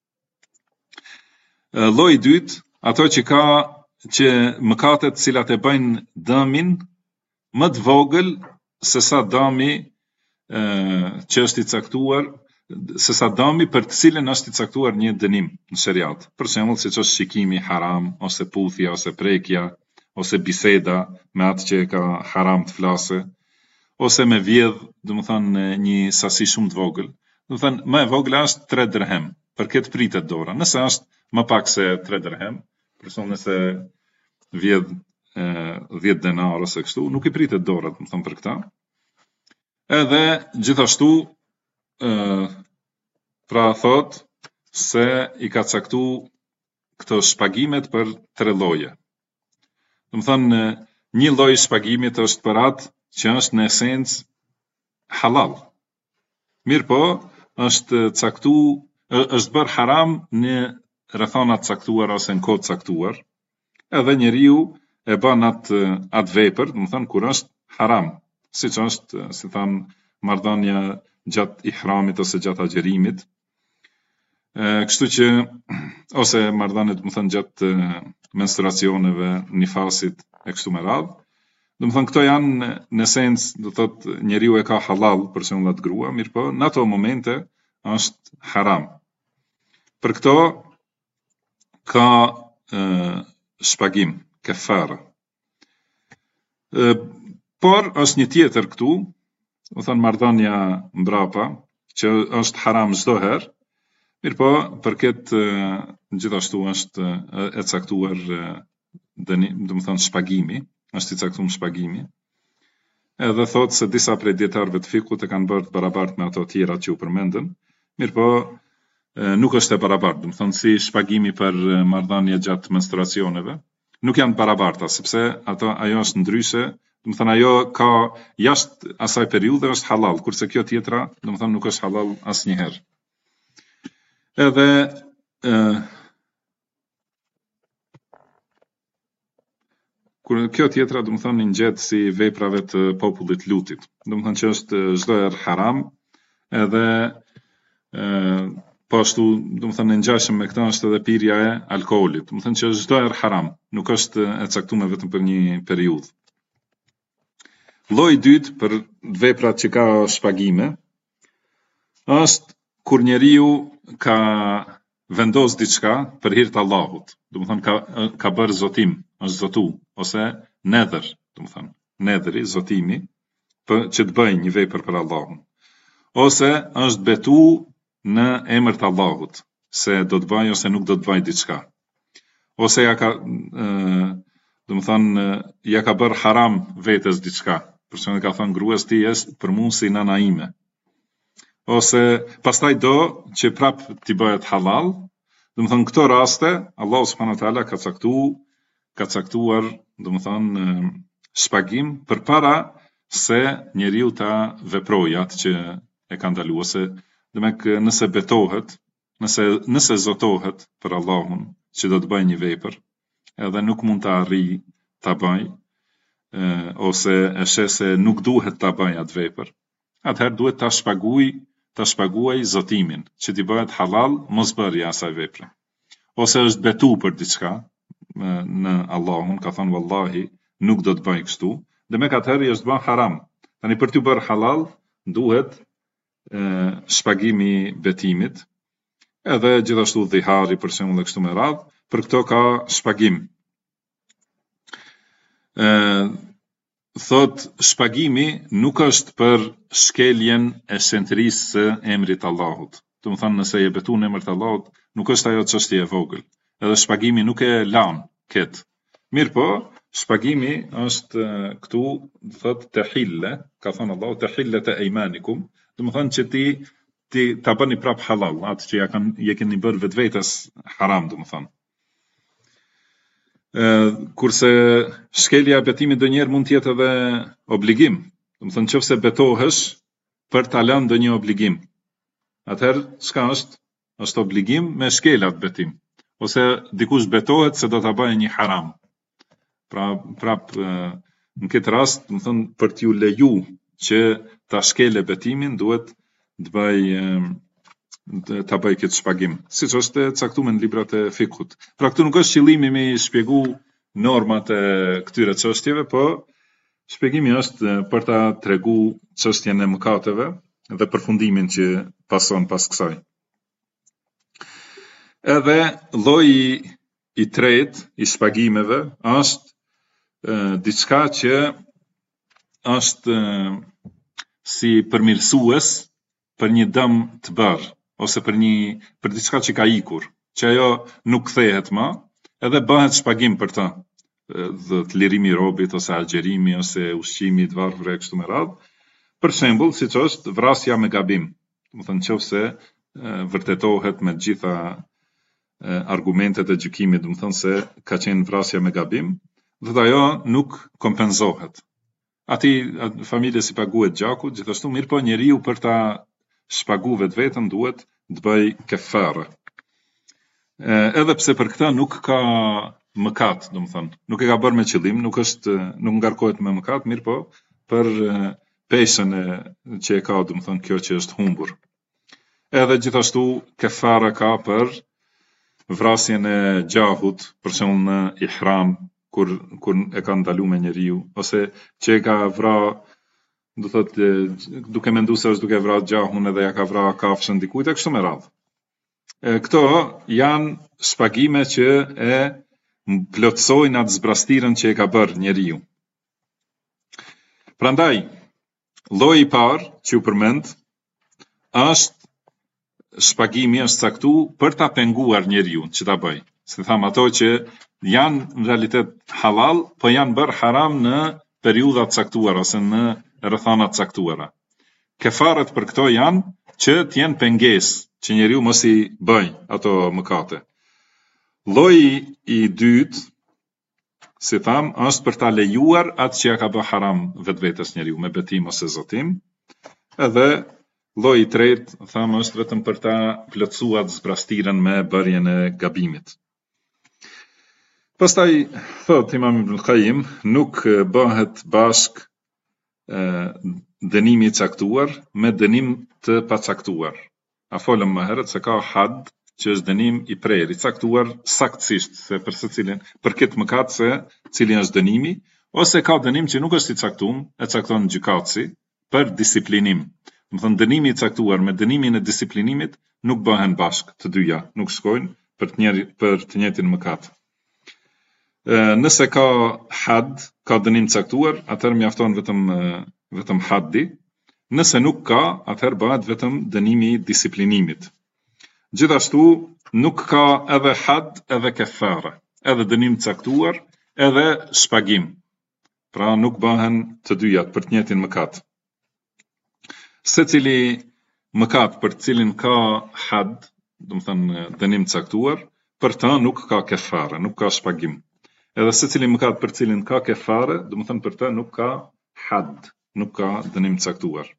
Lloji i dytë, ato që mëkatet cilat e bëjnë dëmin më të vogël se sa dëmi që është i caktuar, se sa dëmi për të cilën është i caktuar një dënim në shariat. Për shembull, siç është shikimi haram, ose puthja, ose prekja, ose biseda me atë që ka haram të flasë, ose me vjedh, një sasi shumë të vogël. Më e vogla është 3 dirhem, për këtë pritet dora. Nëse është më pak se 3 dirhem, për shembull nëse vjedh 10 denar ose kështu, nuk i pritet dora, për këta. Edhe gjithashtu pra thot se i ka caktu këto shpagimet për 3 lloje. Një lloj shpagimit është për atë që është në esencë halal. Mirë po, është bërë haram në rrethana të caktuara ose në kohë të caktuar, edhe njeriu e bën atë vepër, kur është haram, siç është, si thamë, marrëdhënia gjatë ihramit ose gjatë agjerimit, kështu që ose marrëdhëniet, gjatë menstruacioneve, nifasit e kështu me radhë. Këto janë në esencë, do thotë njeriu e ka halal për shembull atë grua, mirë po, në ato momente është haram. Për këto ka shpagim, kefara. Por është një tjetër këtu do thënë marrëdhënia mbrapa, që është haram çdo herë, mirë po, për këtë gjithashtu është e caktuar do të thënë shpagimi, është i caktuar shpagimi. Edhe thotë se disa prej dietarëve të fikut e kanë bërë të barabartë me ato tjera që u përmendën, mirë po nuk është e barabartë, do të thënë si shpagimi për marrëdhënie gjatë menstruacioneve, nuk janë të barabarta, sepse ajo është ndryshe, do të thënë ajo ka jashtë asaj periudhe është halal, kurse kjo tjetra, do të thënë nuk është halal asnjëherë. Edhe kur kjo tjetra, do të thënë ngjet si veprave të popullit Lutit. Do të thënë që është çdo herë haram, edhe po ashtu, do të thënë ngjashëm me këtë është edhe pirja e alkoolit. Do të thënë që është çdo herë haram, nuk është e caktuar vetëm për një periudhë. Lloji i dytë për veprat që ka shpagime është kur njeriu ka vendos diçka për hir të Allahut. Do të thënë ka bërë zotim, është zotu, ose nedër, do të thënë, nedri, zotimi, që të bëjë një vepër për Allahun. Ose është betu në emër të Allahut, se do të bëjë ose nuk do të bëjë diçka. Ose ja ka, do të thënë, ja ka bërë haram vetes diçka. Për shembull ka thënë gruas ti je për mua si nana ime. Ose pastaj do që prap t'i bëhet halal, do të thënë këto raste Allahu subhanahu wa taala ka caktuar, do të thënë shpagim përpara se njeriu ta veprojë atë që e ka ndaluar, ose nëse betohet, nëse zotohet për Allahun që do të bëjë një vepër, edhe nuk mund ta arrijë ta bëjë, ose e sheh se nuk duhet ta bëjë atë vepër, atëherë duhet ta shpaguaj zotimin, që t'i bëhet halal mos bërja asaj vepre. Ose është betu për diçka në Allahun, ka thënë wallahi nuk do të bëj kështu, demek atëherë është bën haram. Tani për t'u bërë halal duhet shpagimi betimit, edhe gjithashtu dhihari për shembull kështu me radhë, për këto ka shpagim. Thot shpagimi nuk është për shkeljen e shenjtërisë së emrit Allahut. Do të thënë nëse je betu në emër të Allahut, nuk është ajo çështje e vogël. Edhe shpagimi nuk e lan këtë. Mirë po, shpagimi është këtu, thot tahille, ka thënë Allahu tahille te eimanikum, do të thënë që ti ta bëni prap halal, atë që je keni bërë vetvetes haram, do të thënë. Kurse shkelja e betimit ndonjëherë mund të jetë edhe obligim. Do të thënë nëse betohesh për ta lënë ndonjë obligim. Atëherë çka është? Është obligim me shkelat betim. Ose dikush betohet se do ta bëjë një haram. Pra prap në këtë rast, do të thënë për t'ju leju që ta shkelë betimin duhet të bëjë ta bëj këtë shpagim, siç është caktuar në librat e fikut. Pra këtu nuk është qëllimi me shpjegu normat e këtyre çështjeve, po shpjegimi është për ta tregu çështjen e mëkateve dhe përfundimin që pason pas kësaj. Edhe lloji i tretë i shpagimeve është diçka që është si përmirësues për një dëm të bërë, ose për diçka që ka ikur, që ajo nuk kthehet më, edhe bëhet shpagim për të, të lirimi i robit, ose agjerimi, ose ushqimi i të varfër e kështu me radhë. Për shembull, siç është vrasja me gabim. Do të thënë nëse vërtetohet me të gjitha argumentet e gjykimit, do të thënë se ka qenë vrasja me gabim, dhe ajo nuk kompenzohet. Familjes i paguhet gjaku, gjithashtu mirë po njeriu për ta shpagu vetëm duhet të bëj kefare. Edhe pse për këtë nuk ka mëkat, do të thënë, nuk e ka bërë me qëllim, nuk ngarkohet me mëkat, mirë po për peshën që e ka, do të thënë, kjo që është humbur. Edhe gjithashtu kefara ka për vrasjen e gjahut, për shembull në ihram, kur e ka ndaluar me njeriu, ose që e ka vrarë, do thotë duke menduar se është duke vrarë gjahun edhe ja ka vrarë kafshën dikujt e kështu me radhë. Këto janë shpagime që e plotësojnë atë zbrastirën që e ka bërë njeriu. Prandaj Lloji I parë që u përmend është shpagimi është caktu për ta penguar njeriu që ta bëj. Se tham ato që janë në realitet halal, po janë bërë haram në periudha të caktuara ose në rrethana të caktuara. Kefaret për këto janë që t'jenë pengesë, që njeriu mos I bëj ato mëkate. Lloji I dytë, si tham, është për ta lejuar atë që ja ka bë haram vetvetes njeriu me betim ose zotim. Edhe lloji I tretë, tham, është vetëm për ta plotësuar zbrastiren me bërjen e gabimit. Pastaj thot Imam Ibn Qayyim, nuk bëhet bashk dënimi I caktuar me dënim të pacaktuar. A folëm më herët se ka had, që është dënim I prerë, I caktuar saktësisht, se për secilin, për këtë mëkat se cili është dënimi, ose ka dënim që nuk është I caktuar, e cakton gjykatësi për disiplinim. Do të thënë dënimi I caktuar me dënimin e disiplinimit nuk bëhen bashk, të dyja, nuk shkojnë për të njëjtin mëkat. Nëse ka had, ka dënim caktuar, atëherë mjafton vetëm haddi. Nëse nuk ka, atëherë bëhet vetëm dënimi I disiplinimit. Gjithashtu nuk ka edhe had edhe kefare, edhe dënim caktuar, edhe shpagim. Pra nuk bëhen të dyjat për të njëjtin mëkat. Secili mëkat për të cilin ka had, do të thënë dënim caktuar, për ta nuk ka kefare, nuk ka shpagim. Edhe secili mëkat për të cilin ka kefare, do të thënë për ta nuk ka had, nuk ka dënim caktuar.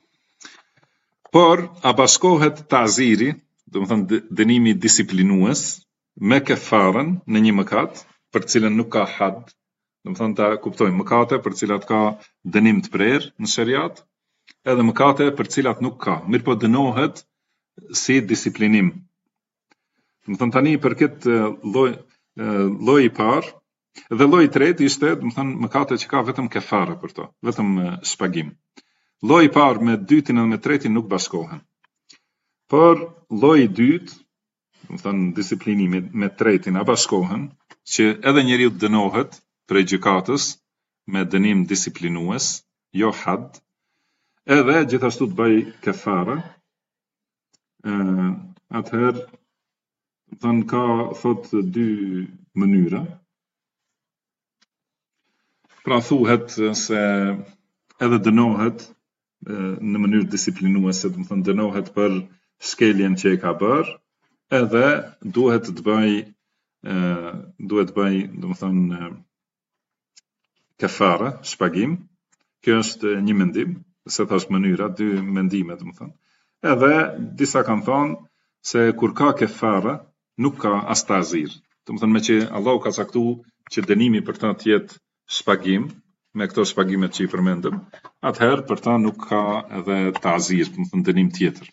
Por a bashkohet ta'ziri, do të thënë dënimi disiplinues, me kefaren në një mëkat, për cilën nuk ka had, do të thënë ta kuptojmë mëkate për cilat ka dënim të prerë në shariat, edhe mëkate për cilat nuk ka, mirë po dënohet si disiplinim. Do të thënë tani për këtë lloj I parë, dhe lloji I tretë ishte, do të thënë mëkate që ka vetëm kefare për to, vetëm shpagim. Lloji I parë me dytin edhe me tretin nuk bashkohen. Por lloji I dytë, do të thënë disiplinimi me tretin a bashkohen, që edhe njeriu dënohet prej gjykatës me dënim disiplinues, jo had, edhe gjithashtu të bëj kefare. Atëherë, do të thënë ka thot dy mënyra. Pra thuhet se edhe dënohet në mënyrë disiplinuese, do të thënë dënohet për shkeljen që e ka bërë, edhe duhet të bëj, do të thënë kefare, shpagim. Kjo është një mendim, se thash mënyra, dy mendime, do të thënë. Edhe disa kanë thonë se kur ka kefare, nuk ka as ta'zir. Do të thënë me që Allahu ka caktuar që dënimi për ta të jetë shpagim, me këto shpagimet që I përmendëm, atëherë për ta nuk ka edhe ta'zir, do të thënë dënim tjetër.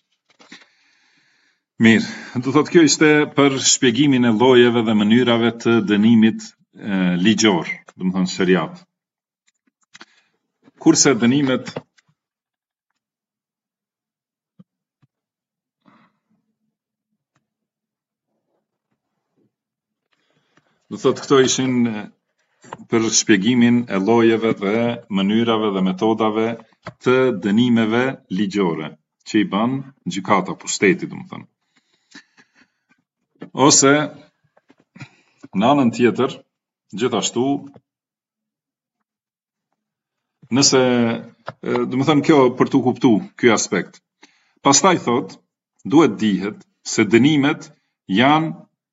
Mirë, do thotë kjo ishte për shpjegimin e llojeve dhe mënyrave të dënimit ligjor, do të thënë shariat. Kurse dënimet do thotë këto ishin për shpjegimin e llojeve dhe mënyrave dhe metodave të dënimeve ligjore që I bën gjykata, pushteti, do të thënë. Ose në anën tjetër, gjithashtu, nëse, do të thënë kjo për të kuptuar ky aspekt. Pastaj thot, duhet dihet se dënimet janë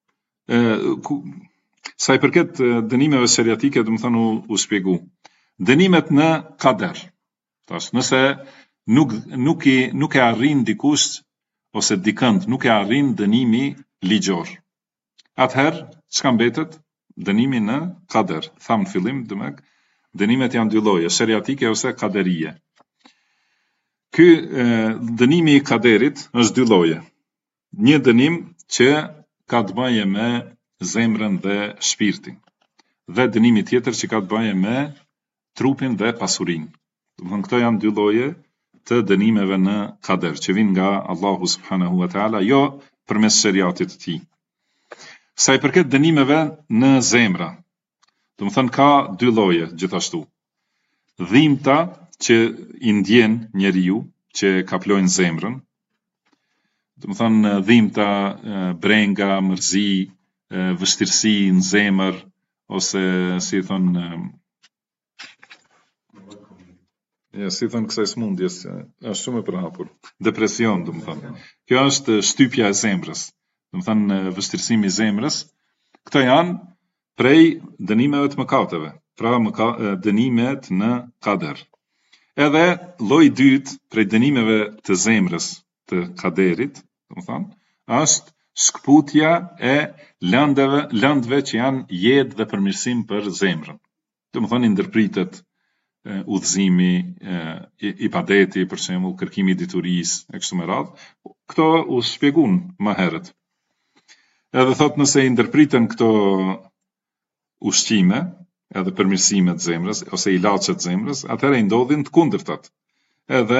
sa I përket dënimeve shariatike, do të thënë u shpjegu. Dënimet në kader. Tash, nëse nuk e arrin dikush ose dikënd nuk e arrin dënimi ligjor. Atëherë, çka mbetet? Dënimi në kader. Tham në fillim, dënimet janë dy lloje, shariatike ose kaderie. Ky dënimi I kaderit është dy lloje. Një dënim që ka të bëjë me zemrën dhe shpirtin, dhe dënimi tjetër që ka të bëjë me trupin dhe pasurinë. Do të thënë këto janë dy lloje të dënimeve në kader, që vijnë nga Allahu subhanahu wa taala, jo përmes shariatit të tij. Sa I përket dënimeve në zemra, do të thënë ka dy lloje gjithashtu. Dhimbta që i ndjen njeriu, që kaplojnë zemrën, do të thonë dhimbta, brenga, mërzi, vështirësi në zemër, ose si thon si thon kësaj smundjes, është shumë e përhapur. Depresion, do të thonë. Kjo është shtypja e zemrës. Do të thonë vështirësimi i zemrës. Këto janë prej dënimeve të mëkateve, pra dënimet në kader. Edhe lloji i dytë prej dënimeve të zemrës të kaderit, do të thonë, është shkputja e lëndëve që janë jetë dhe përmirësim për zemrën. Do të thonë ndërpritet udhëzimi, ibadeti, për shembull, kërkimi i diturisë e kështu me radhë. Këto u shpjeguan më herët. Edhe thot nëse i ndërpriten këto ushqime, edhe përmirësimet zemrës, ose ilaçet zemrës, atëherë i ndodhin të kundërtat. Edhe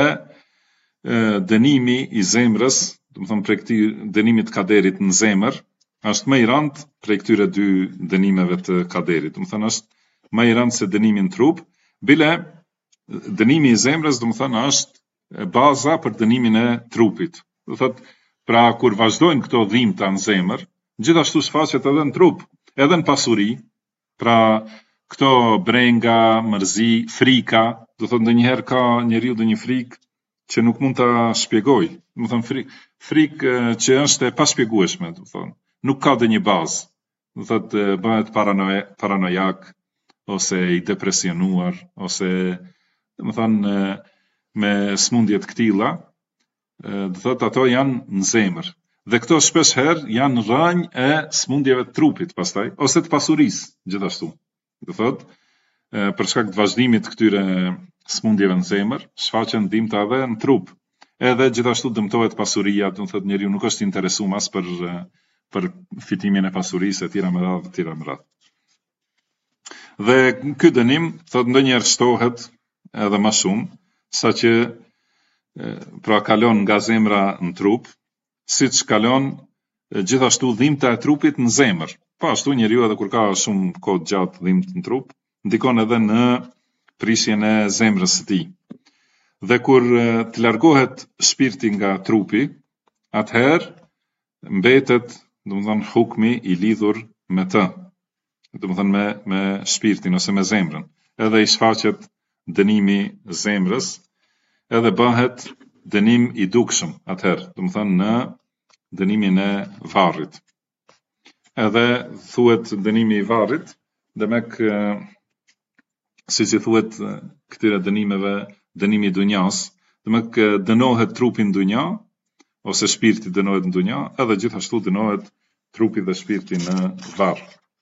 dënimi i zemrës, do të thonë prej këtij dënimit të kaderit në zemër, është më i rëndë prej këtyre dy dënimeve të kaderit. Do të thonë është më i rëndë se dënimi në trup, bile dënimi i zemrës, do të thonë është baza për dënimin e trupit. Do thotë, pra kur vazhdojnë këto dhimbta në zemër, gjithashtu shfaqet edhe në trup, edhe në pasuri, pra këto brenga, mërzi, frika, do thotë ndonjëherë ka njeriu ndonjë frikë që nuk mund ta shpjegoj. Do thonë frikë që është e pashpjegueshme, do thonë, nuk ka ndonjë bazë. Do thotë bëhet paranojak ose i depresionuar ose do thonë me smundje të këtilla, do thotë ato janë në zemër. Dhe këto shpesh herë janë rrënjë e smundjeve të trupit pastaj ose të pasurisë gjithashtu. Do thotë për shkak të vazhdimit të këtyre smundjeve në zemër, shfaqen dhimbta edhe në trup. Edhe gjithashtu dëmtohet pasuria, do thotë njeriu nuk është interesuar as për fitimin e pasurisë e tjera me radhë. Dhe ky dënim thotë ndonjëherë shtohet edhe më shumë, saqë pra kalon nga zemra në trup, siç kalon gjithashtu dhimbta e trupit në zemër. Po ashtu njeriu edhe kur ka shumë kohë gjatë dhimbtë në trup, ndikon edhe në prishjen e zemrës së tij. Dhe kur të largohet shpirti nga trupi, atëherë mbetet, domethënë hukmi i lidhur me të, domethënë me shpirtin ose me zemrën. Edhe i shfaqet dënimi zemrës, edhe bëhet dënim i dukshëm atëherë, domethënë në dënimin e varrit. Edhe thuhet dënimi i varrit, demek siç i thuhet këtyre dënimeve, dënimi i dunjas, demek dënohet trupi në dunja, ose shpirti dënohet në dunja, edhe gjithashtu dënohet trupi dhe shpirti në varr.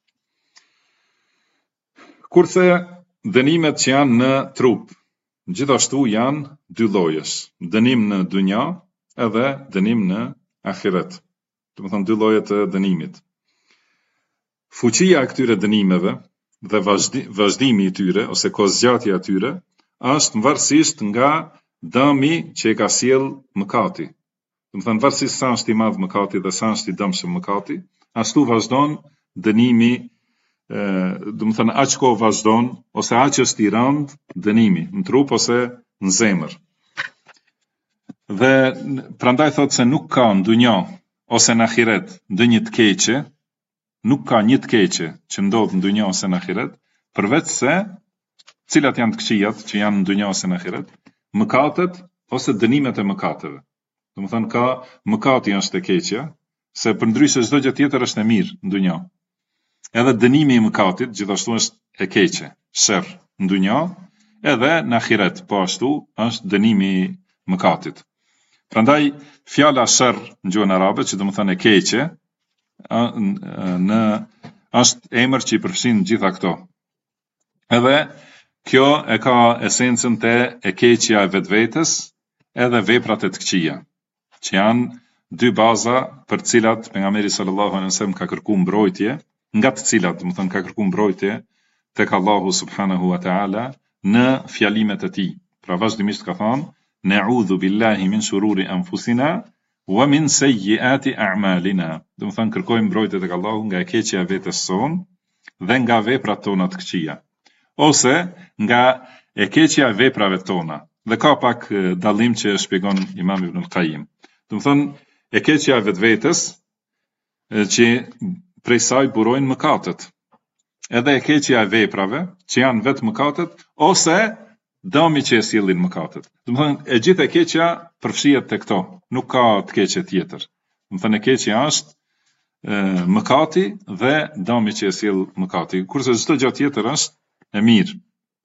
Kurse dënimet që janë në trup, gjithashtu janë dy llojesh, dënim në dunja edhe dënim në ahiret. Do të thonë dy lloje të dënimit. Fuqia e këtyre dënimeve dhe vazhdimi i tyre ose kozgjatja e tyre është varësisht nga dëmi që e ka sjell mëkati. Do të thonë varësisht sa është i madh mëkati dhe sa është i dëmshëm mëkati, ashtu vazhdon dënimi, do të thonë aq kohë vazhdon ose aq është i rënd dënimi në trup ose në zemër. Dhe prandaj thotë se nuk ka në dunja ose në ahiret ndonjë të keqe, nuk ka një të keqe që ndodh në dunja ose në ahiret, përveç se cilat janë të këqijat që janë në dunja ose në ahiret, mëkatet ose dënimet e mëkateve. Do të thonë ka mëkati është e keqja, se përndryshe çdo gjë tjetër është e mirë në dunja. Edhe dënimi i mëkatit gjithashtu është e keqe, sherr në dunja, edhe në ahiret po ashtu është dënimi i mëkatit. Prandaj fjala sherr në gjuhën arabe, që do të thonë e keqe, është emër që i përfshin gjitha këto. Edhe kjo e ka esencën te e keqja e vetvetes edhe veprat e të këqija, që janë dy baza për të cilat pejgamberi sallallahu alaihi wasallam ka kërkuar mbrojtje, nga të cilat, do të thonë ka kërkuar mbrojtje tek Allahu subhanahu wa taala në fjalimet e tij. Pra vazhdimisht ka thënë: "Na'udhu billahi min shururi anfusina wa min sayyiati a'malina." Do të thonë kërkojmë mbrojtje tek Allahu nga e keqja e vetes son dhe nga veprat tona të këqija, ose nga e keqja e veprave tona. Dhe ka pak dallim që shpjegon Imam Ibn al-Qayyim. Do të thonë, e keqja e vetvetes që prej saj burojnë mëkatet. Edhe e keqja e veprave, që janë vetë mëkatet, ose dëmi që e sjellin mëkatet. Do të thonë, e gjithë e keqja përfshihet te këto, nuk ka të keqe tjetër. Do të thonë, e keqja është mëkati dhe dëmi që e sjell mëkati, kurse çdo gjë tjetër është e mirë.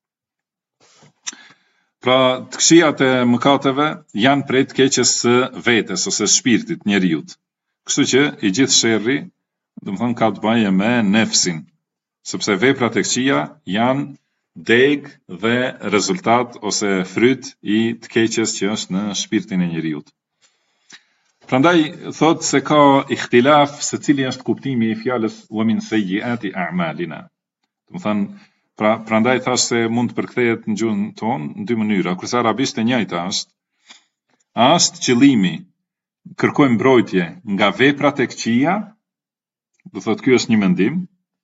Pra, të këqijat e mëkateve janë prej të keqes së vetes ose shpirtit njeriut. Kështu që i gjithë sherri, do të thonë, ka të bëjë me nefsin, sepse veprat e këqija janë deg dhe rezultat ose fryt i të keqes që është në shpirtin e njeriut. Prandaj thot se ka ihtilaf se cili është kuptimi i fjalës wa min sayyiati a'malina. Do të thonë, prandaj thash se mund të përkthehet në gjuhën tonë në dy mënyra, kurse arabisht e njëjta është. Është qëllimi kërkojmë mbrojtje nga veprat e këqija, do thotë ky është një mendim,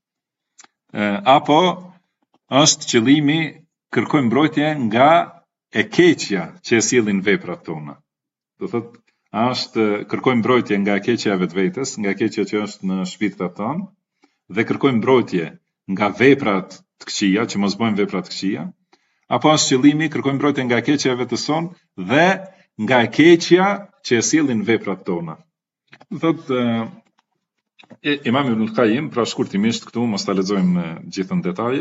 apo është qëllimi kërkojmë mbrojtje nga e keqja që e sjellin veprat tona. Do thotë është kërkojmë mbrojtje nga e keqja e vetvetes, nga e keqja që është në shpirtat tonë, dhe kërkojmë mbrojtje nga veprat të këqija, që mos bëjmë vepra të këqija, apo është qëllimi kërkojmë mbrojtje nga e keqja e vetes sonë dhe nga e keqja që e sjellin veprat tona. Thot Imam Ibn al-Qayyim, pra shkurtimisht këtu mos ta lexojmë gjithën detaje,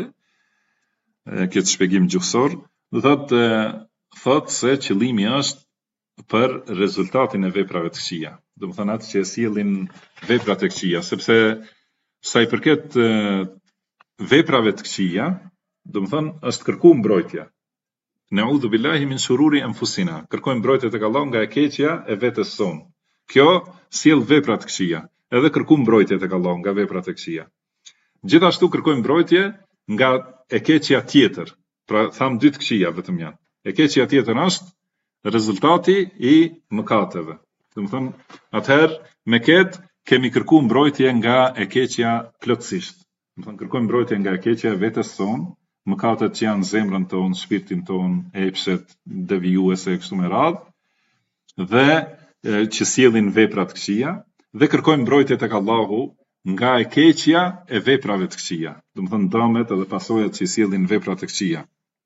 këtë shpjegim gjuhësor, thot se qëllimi është për rezultatin e veprave të këqija. Do të thonë atë që e sjellin veprat e këqija, sepse sa i përket veprave të këqija, do të thonë është kërku mbrojtja. Na'udhu billahi min shururi anfusina. Kërkojmë mbrojtje tek Allahu nga e keqja e vetes sonë. Kjo sjell vepra të këqija, edhe kërku mbrojtje tek Allahu nga veprat e këqija. Gjithashtu kërkojmë mbrojtje nga e keqja tjetër. Pra tham dy të këqija vetëm janë. E keqja tjetër është rezultati i mëkateve. Do të thonë, atëherë me këtë kemi kërku mbrojtje nga e keqja plotësisht. Do të thonë, kërkojmë mbrojtje nga e keqja e vetes sonë, mëkatet që janë zemrën tonë, shpirtin tonë, epshet, devijuese e kështu me radhë, dhe që sjellin vepra të këqija, dhe kërkojmë mbrojtje tek Allahu nga e keqja e veprave të këqija. Do të thonë dëmet edhe pasojat që sjellin vepra të këqija.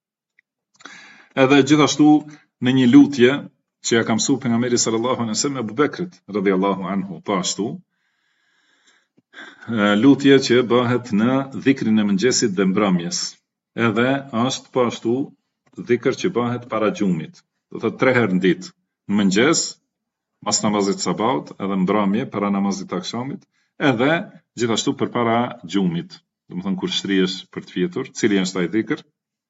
Edhe gjithashtu në një lutje që ja ka mësuar pejgamberi sallallahu alaihi wasallam Abu Bekrit radhiyallahu anhu, po ashtu, lutje që bëhet në dhikrin e mëngjesit dhe mbrëmjes. Edhe është po ashtu dhikr që bëhet para gjumit. Do thotë 3 herë në ditë, në mëngjes, pas namazit sabahut, edhe mbrëmje para namazit akşamit, edhe gjithashtu përpara gjumit. Do të thonë kur shtrihesh për të fjetur, cili është ai dhikr?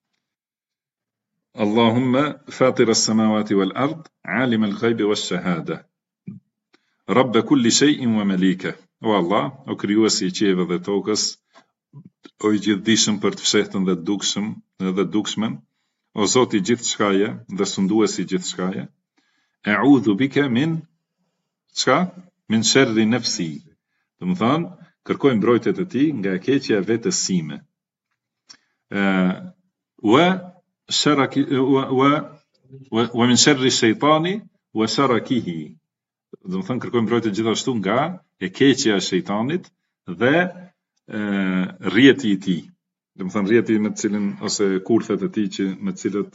Allahumma fatir as-samawati wal ard, alim al-ghaibi wash-shahada. Rabb kulli shay'in wa malika. O Allah, o krijuesi i qiejve dhe tokës, o i gjithdijshëm për të fshehtën dhe të dukshmen, o Zoti i gjithçkaje dhe sunduesi i gjithçkaje. A'udhu bika min çka? Min sharri nafsi. Do të thonë, kërkoj mbrojtje te ti nga e keqja e vetes sime. Wa min sharri shaytani wa sharakihi. Do të thonë, kërkoj mbrojtje gjithashtu nga e keqja e shejtanit dhe rrjeti i tij. Do të thonë rrjeti me të cilin ose kurthet e tij që me të cilët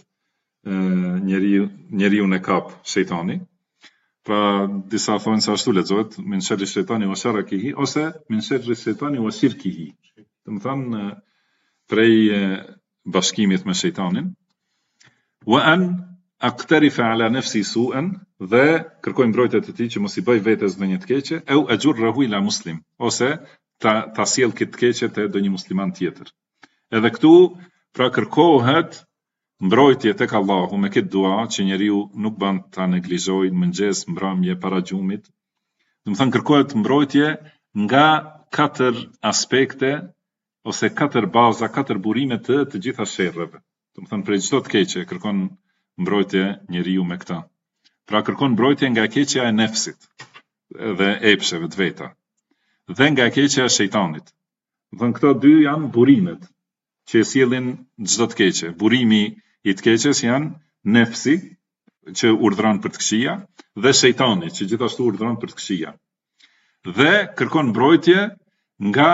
njeriu e kap shejtani. Pra disa thonë se ashtu lexohet min sharri shejtani wa sharakihi ose min sharri shejtani wa shirkihi. Do të thonë prej bashkimit me shejtanin. Wa an aqtarifa ala nafsi su'an, dhe kërkoj mbrojtje te ti që mos i bëj vetes ndonjë të keqe, au ajurruhu ila muslim, ose ta sjell këtë keqe te ndonjë musliman tjetër. Edhe këtu pra kërkohet mbrojtje tek Allahu me këtë dua që njeriu nuk bën ta neglizhojë në mëngjes, mbrëmje, para gjumit. Do të thonë kërkohet mbrojtje nga 4 aspekte ose 4 baza, 4 burime të gjitha sherreve. Do të thonë për çdo të keqe kërkon mbrojtje njeriu me këtë. Pra kërkon mbrojtje nga keqja e nefsit dhe epsheve të veta, dhe nga keqja e shejtanit. Do të thonë këto dy janë burimet që sjellin çdo të keqe. Burimi i të keqes janë nefsi, që urdhron për të këqija, dhe shejtani, që gjithashtu urdhron për të këqija. Dhe kërkon mbrojtje nga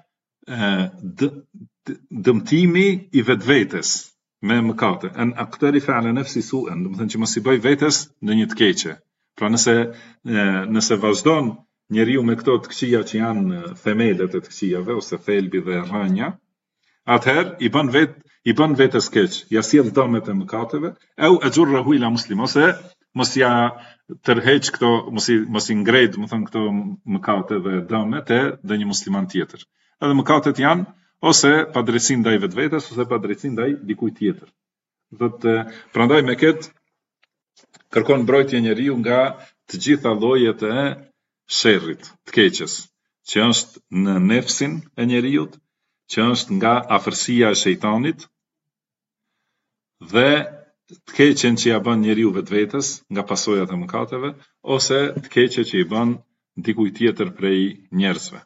dëmtimi i vetvetes me mëkate. An aqtarifa ala nafsi su'an, do të thënë që mos i bëj vetes ndonjë të keqe. Pra nëse vazhdon njeriu me këto të këqija që janë themelet e të këqijave ose thelbi dhe rrënja, atëherë i bën vetes keq, ja sjell dëmet e mëkateve, au ajurruhu ila muslim, ose mos ja tërheq këto, mos i ngrej, do të thënë këto mëkate dhe dëme te ndonjë musliman tjetër. Edhe mëkatet janë ose padrejtësi ndaj vetvetes ose padrejtësi ndaj dikujt tjetër. Prandaj me këtë kërkon mbrojtje njeriu nga të gjitha llojet e sherrit, të keqes, që është në nefsin e njeriut, që është nga afërsia e shejtanit dhe të keqen që ja bën njeriu vetvetes nga pasojat e mëkateve, ose të keqe që i bën dikujt tjetër prej njerëzve.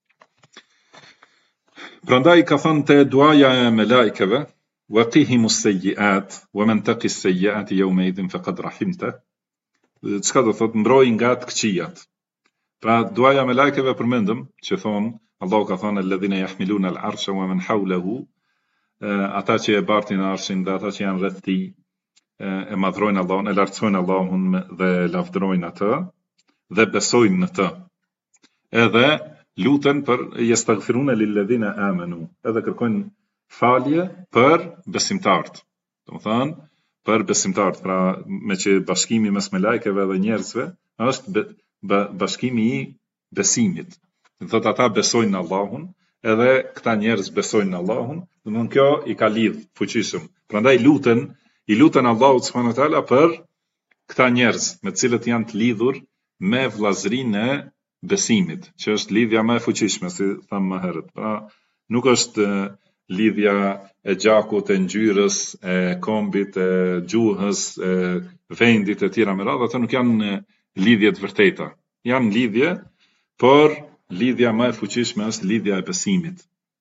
Prandaj ka thënë te duaja e melajkeve, waqihimus sayyi'at wa man taqi as-sayyi'ati yawma idhin faqad rahimta. Çka do thotë mbroj nga të këqijat. Pra duaja e melajkeve përmendëm që thonë Allahu ka thënë alladhina yahmiluna al-arsha wa man hawlahu, ata që e bartin arshin dhe ata që janë rreth tij e madhrojnë Allahun, e lartësojnë Allahun dhe lavdërojnë atë dhe besojnë në të. Edhe luten për yastaghfiruna lilladhina amanu, edhe kërkojnë falje për besimtarët. Do të thënë për besimtarët, pra me që bashkimi mes melajkeve dhe njerëzve është bashkimi i besimit. Do thotë ata besojnë në Allahun, edhe këta njerëz besojnë në Allahun, do të thonë kjo i ka lidh fuqishëm. Prandaj i luten Allahut subhanahu wa taala për këta njerëz me të cilët janë të lidhur me vllazërinë e besimit, që është lidhja më e fuqishme, si thamë më herët. Pra nuk është lidhja e gjakut, e ngjyrës, e kombit, e gjuhës, e vendit e tjera me radhë, ato nuk janë lidhje të vërteta. Janë lidhje, por lidhja më e fuqishme është lidhja e besimit.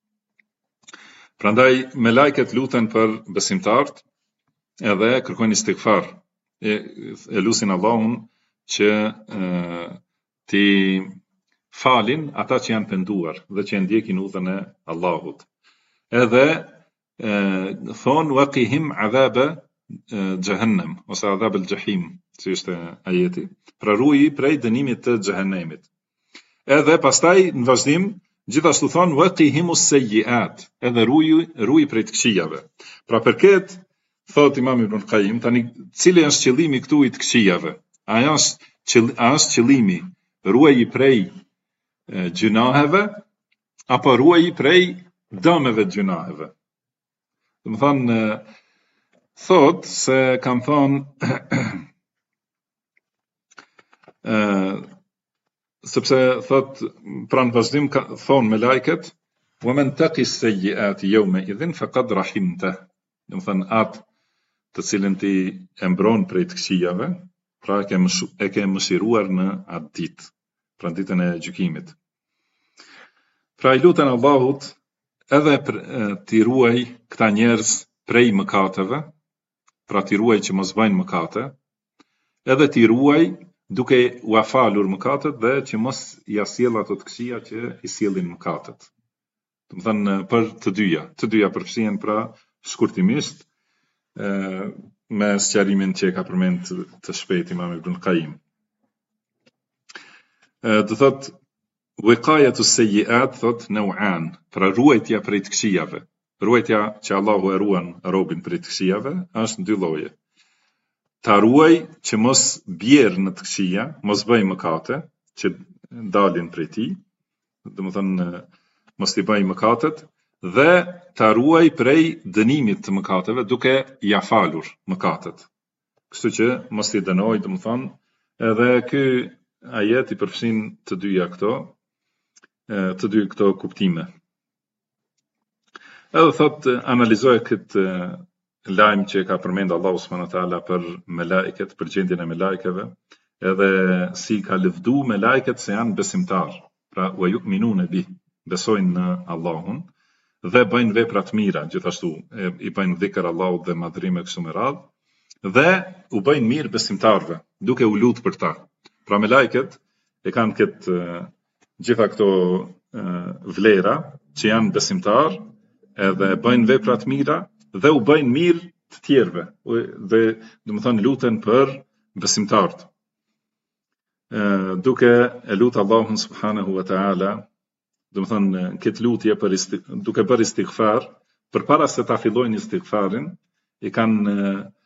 Prandaj melajket luten për besimtarët edhe kërkojnë istighfar. E lusin Allahun që ti falin ata që janë penduar dhe që ndjekin udhën e Allahut. Edhe thonë waqihim adhaba jahannam ose adhab al-jahim, si është ajeti. Pra ruaj prej dënimit të xhehenemit. Edhe pastaj në vazhdim gjithashtu thonë waqihimus sayyi'at, edhe ruaj prej të këqijave. Pra për këtë thot Imam Ibn Qayyim, tani cili është qëllimi këtu i të këqijave? A është qëllimi ruaj prej gjunaheve apo ruaj prej dëmeve të gjunaheve? Do të thonë thot se kam thonë sepse thot pranë vazhdim thonë me lajket wa man taqi as-sayyi'ati yawma idhin faqad rahimta. Do të thonë atë të cilën ti e mbron prej të këqijave, pra e ke mëshiruar në atë ditë, pra në ditën e gjykimit. Pra i luten Allahut edhe t'i ruaj këta njerëz prej mëkateve, pra t'i ruaj që mos bëjnë mëkate, edhe t'i ruaj duke u falur mëkatet dhe që mos ja sjell ato të këqija që i sjellin mëkatet. Do të thënë për të dyja përfshihen pra shkurtimisht me sqarimin që ka përmend të shpejt Imam Ibn Qayyim. Do thotë wiqayatu sayyi'at thot naw'an, pra ruajtja prej të këqijave. Ruajtja që Allahu e ruan robin prej të këqijave është në dy lloje. Ta ruaj që mos bjerë në të këqija, mos bëj mëkate që dalin prej tij, domethënë mos i bëj mëkatet, dhe ta ruaj prej dënimit të mëkateve duke ja falur mëkatet. Kështu që mos i dënoj, domethënë, edhe ky ajet i përfshin të dy këto kuptime. Edhe thot analizoj këtë lajm që ka përmend Allahu subhanahu wa taala për melajket, për gjendjen e melajkeve, edhe si ka lëvdu melajket se janë besimtar, pra wa yu'minuna bih, besojnë në Allahun, dhe bëjnë vepra të mira, gjithashtu i bëjnë dhikr Allahut dhe madhrime kështu me radhë, dhe u bëjnë mirë besimtarve, duke u lutur për ta. Pra me lajket e kanë këtë gjitha këto vlera që janë besimtar, edhe bëjnë vepra të mira dhe u bëjnë mirë të tjerëve, dhe domethënë luten për besimtarët. Duke e lutë Allahun subhanahu wa ta'ala, domethënë këtë lutje duke bërë istighfar, përpara se ta fillojnë istighfarin, i kanë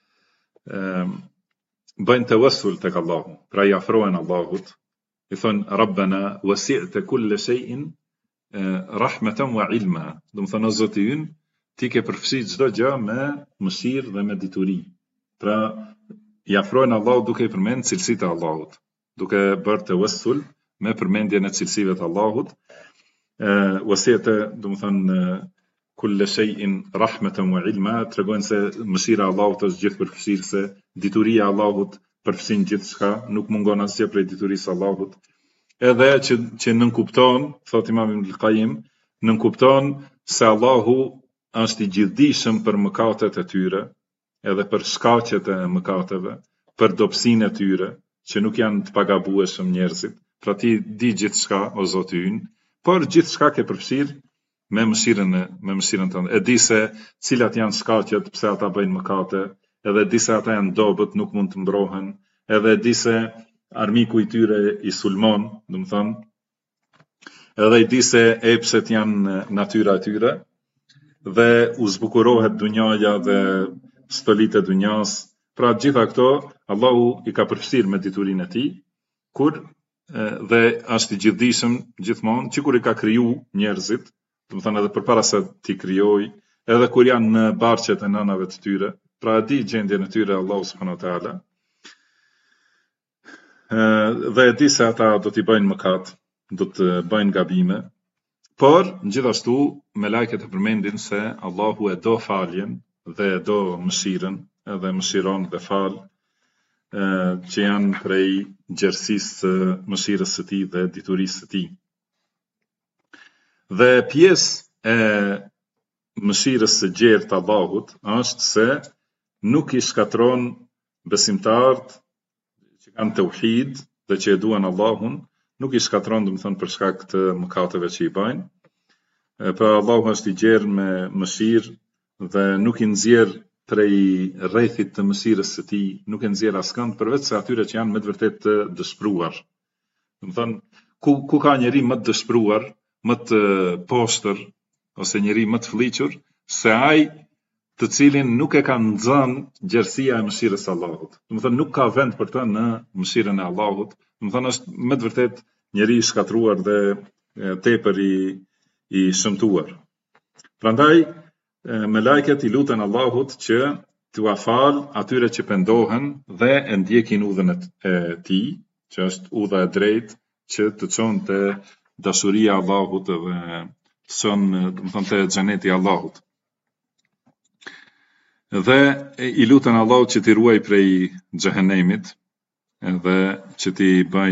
bëjnë tawassul tek Allahu, pra i afrohen Allahut, i thonë Rabbana wasi'ta kulla shay'in rahmatan wa ilma. Domethënë o Zoti ynë, ti ke përfshi çdo gjë me mëshirë dhe me dituri. Pra i afrohen Allahut duke i përmend cilësitë e Allahut, duke bërë tawassul me përmendjen e cilësive të Allahut. Wasi'ta domethënë kulla shay'in rahmatan wa ilma, tregojnë se mëshira e Allahut është gjithëpërfshirëse, dituria e Allahut përfshin gjithçka, nuk mungon asgjë prej diturisë së Allahut. Edhe që nënkupton, thot Imam Ibn al-Qayyim, nënkupton se Allahu është i gjithdijshëm për mëkatet e tyre, edhe për shkaqet e mëkateve, për dobësinë e tyre, që nuk janë të pagabueshëm njerëzit. Pra ti di gjithçka o Zoti ynë, por gjithçka ke përfshirë me mëshirën tënde. E di se cilat janë shkaqet pse ata bëjnë mëkate, edhe di se ata janë dobët, nuk mund të mbrohen, edhe di se armiku i tyre i sulmon, domethënë, edhe i di se epset janë natyra e tyre, dhe u zbukurohet dunjaja dhe stolitë e dunjas. Pra gjitha këto Allahu i ka përfshirë me diturinë e tij, dhe është i gjithdijshëm gjithmonë, që kur i ka kriju njerëzit, domethënë edhe përpara se t'i krijojë, edhe kur janë në barqet e nënave të tyre, pra e di gjendjen e tyre Allahu subhanahu wa taala, dhe e di se ata do t'i bëjnë mëkat, do të bëjnë gabime, por gjithashtu me lajket e përmendin se Allahu e do faljen dhe e do mëshirën, edhe mëshiron dhe fal, që janë prej gjerësisë së mëshirës së tij dhe diturisë së tij. Dhe pjesë e mëshirës së gjerë të Allahut është se nuk i shkatron besimtarët që kanë tauhid dhe që e duan Allahun, nuk i shkatron domethënë për shkak të mëkateve që i bëjnë. Pra Allahu është i gjerë me mëshirë dhe nuk i nxjerr prej rrethit të mëshirës së tij, nuk e nxjerr askënd përveç se atyre që janë me të vërtetë të dëshpëruar. Domethënë ku ka njeri më të dëshpëruar, më të poshtër ose njeri më të fëlliqur se ai të cilin nuk e ka nxënë gjerësia e mëshirës së Allahut. Domethënë nuk ka vend për të në mëshirën e Allahut. Domethënë është me të vërtetë njeri i shkatruar dhe tepër i shëmtuar. Prandaj me lajket i luten Allahut që t'u afal atyre që pendohen dhe e ndjekin udhën e tij, që është udha e drejtë, që të çon te dashuria e Allahut dhe çon, domethënë te xheneti i Allahut. Dhe i luten Allahut që t'i ruaj prej xhehenemit, dhe që t'i bëj,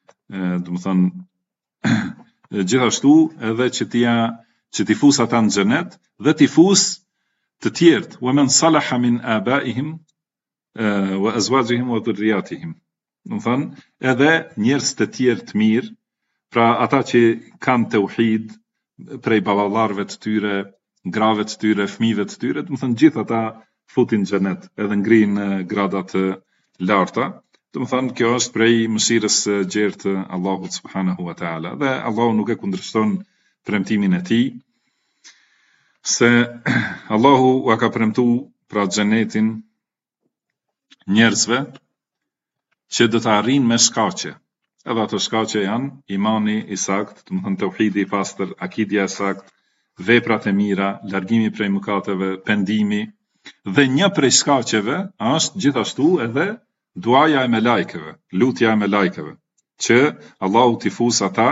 domethënë gjithashtu edhe që t'i fus ata në xhenet dhe t'i fus të tjerët, wa man salaha min abaihim wa azwajihim wa dhurriyyatihim. Domethënë edhe njerëz të tjerë të mirë, pra ata që kanë tauhid prej baballarëve të tyre, grave të tyre, fëmijëve të tyre, domethënë gjithë ata futin në xhenet, edhe ngrihen në grada të larta. Domethënë kjo është prej mëshirës së gjerë të Allahut subhanahu wa taala, dhe Allahu nuk e kundërshton premtimin e tij, se Allahu ua ka premtu pra xhenetin njerëzve që do të arrijnë me shkaqe. Edhe ato shkaqe janë imani i saktë, domethënë tauhidi i pastër, akidja e saktë, veprat e mira, largimi prej mëkateve, pendimi, dhe një prej shkaqeve është gjithashtu edhe duaja e melajkeve, lutja e melajkeve, që Allahu t'i fus ata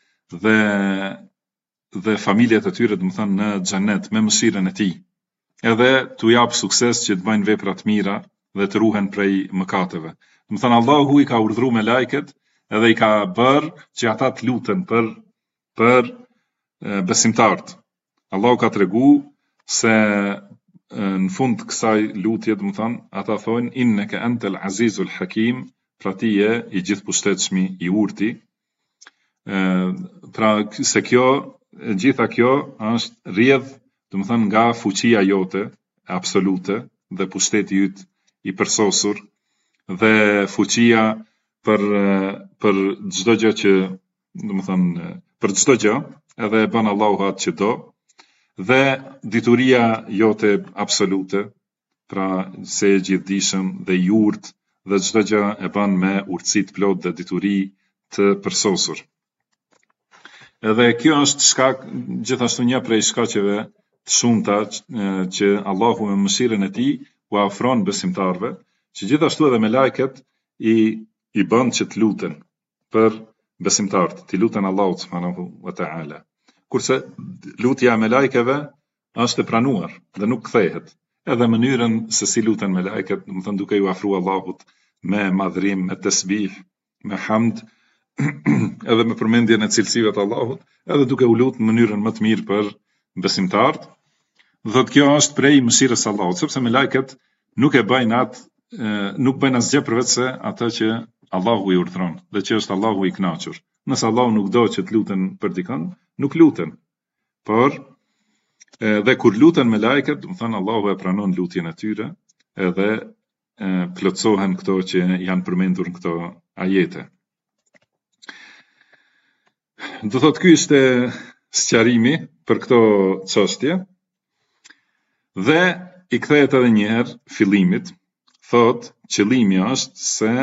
dhe familjet e tyre, domethënë në xhenet me mëshirën e tij. Edhe t'u jap sukses që të bëjnë vepra të mira dhe të ruhen prej mëkateve. Domethënë Allahu i ka urdhëruar me lajket edhe i ka bërë që ata të luten për besimtarët. Allahu ka tregu se në fund të kësaj lutje, do të thonë, ata thonë innaka antal azizul hakim, pra ti je i gjithëpushtetshmi, i urti. Pra se gjitha kjo është rrjedh, do të thonë, nga fuqia jote absolute dhe pushteti yt i përsosur dhe fuqia për çdo gjë që, do të thonë, për çdo gjë, edhe e bën Allahu atë që do, dhe dituria jote absolute, pra se e gjithdijshëm dhe i urtë dhe çdo gjë e bën me urtësi të plot dhe dituri të përsosur. Edhe kjo është shkak, gjithashtu një prej shkaqeve të shumta që Allahu me mëshirën e tij u afron besimtarve, që gjithashtu edhe me lajket i bën që të luten për besimtarët, të luten Allahut subhanahu wa ta'ala. Kurse lutja me lajkeve është e pranuar dhe nuk kthehet. Edhe mënyrën se si luten me lajket, do të thonë duke ju afruar Allahut me madhrim, me tasbih, me hamd, edhe me përmendjen e cilësive të Allahut, edhe duke u lutur në mënyrën më të mirë për besimtarët. Dhe kjo është prej mëshirës së Allahut, sepse me lajket nuk bëjnë asgjë përveç se atë që Allahu i urdhëron, dhe që është Allahu i kënaqur. Nëse Allahu nuk do që të luten për dikën, nuk luten. Por dhe kur luten me lajket, do të thonë Allahu e pranon lutjen e tyre, edhe plotësohen këto që janë përmendur në këto ajete. Do thotë ky ishte sqarimi për këto çështje. Dhe i kthehet edhe një herë fillimit, thotë qëllimi është se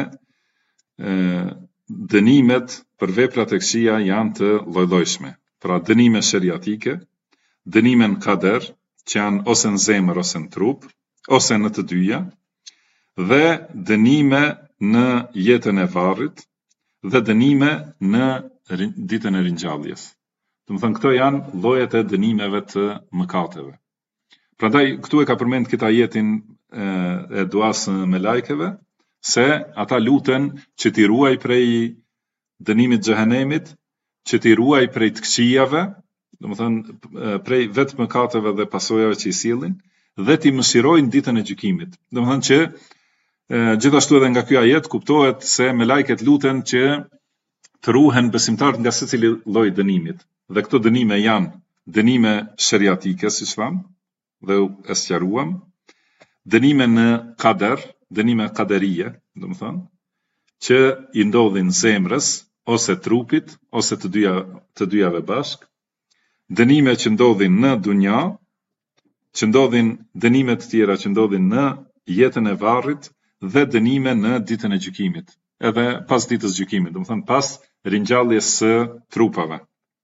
dënimet për veprat e këqija janë të lloj-llojshme. Pra dënime sheriatike, dënime në kader, që janë ose në zemër ose në trup, ose në të dyja, dhe dënime në jetën e varrit, dhe dënime në ditën e ringjalljes. Do të thënë këto janë llojet e dënimeve të mëkateve. Prandaj këtu e ka përmend këtë ajetin e duas me lajkeve, se ata luten që t'i ruaj prej dënimit xhehenemit, që t'i ruaj prej të këqijave, do të thënë prej vetë mëkateve dhe pasojave që i sillin, dhe t'i mëshirojnë ditën e gjykimit. Do të thënë që gjithashtu edhe nga ky ajet kuptohet se me lajket luten që të ruhen besimtarët nga secili lloj dënimit. Dhe këto dënime janë dënime sheriatike, siç tham, dhe e sqaruam, dënime në kader, dënime kaderie, do të thonë, që i ndodhin zemrës ose trupit ose të dyjave bashk, dënime që ndodhin në dunja, që ndodhin dënime të tjera që ndodhin në jetën e varrit dhe dënime në ditën e gjykimit, edhe pas ditës gjykimit, do të thonë pas ringjalljes së trupave.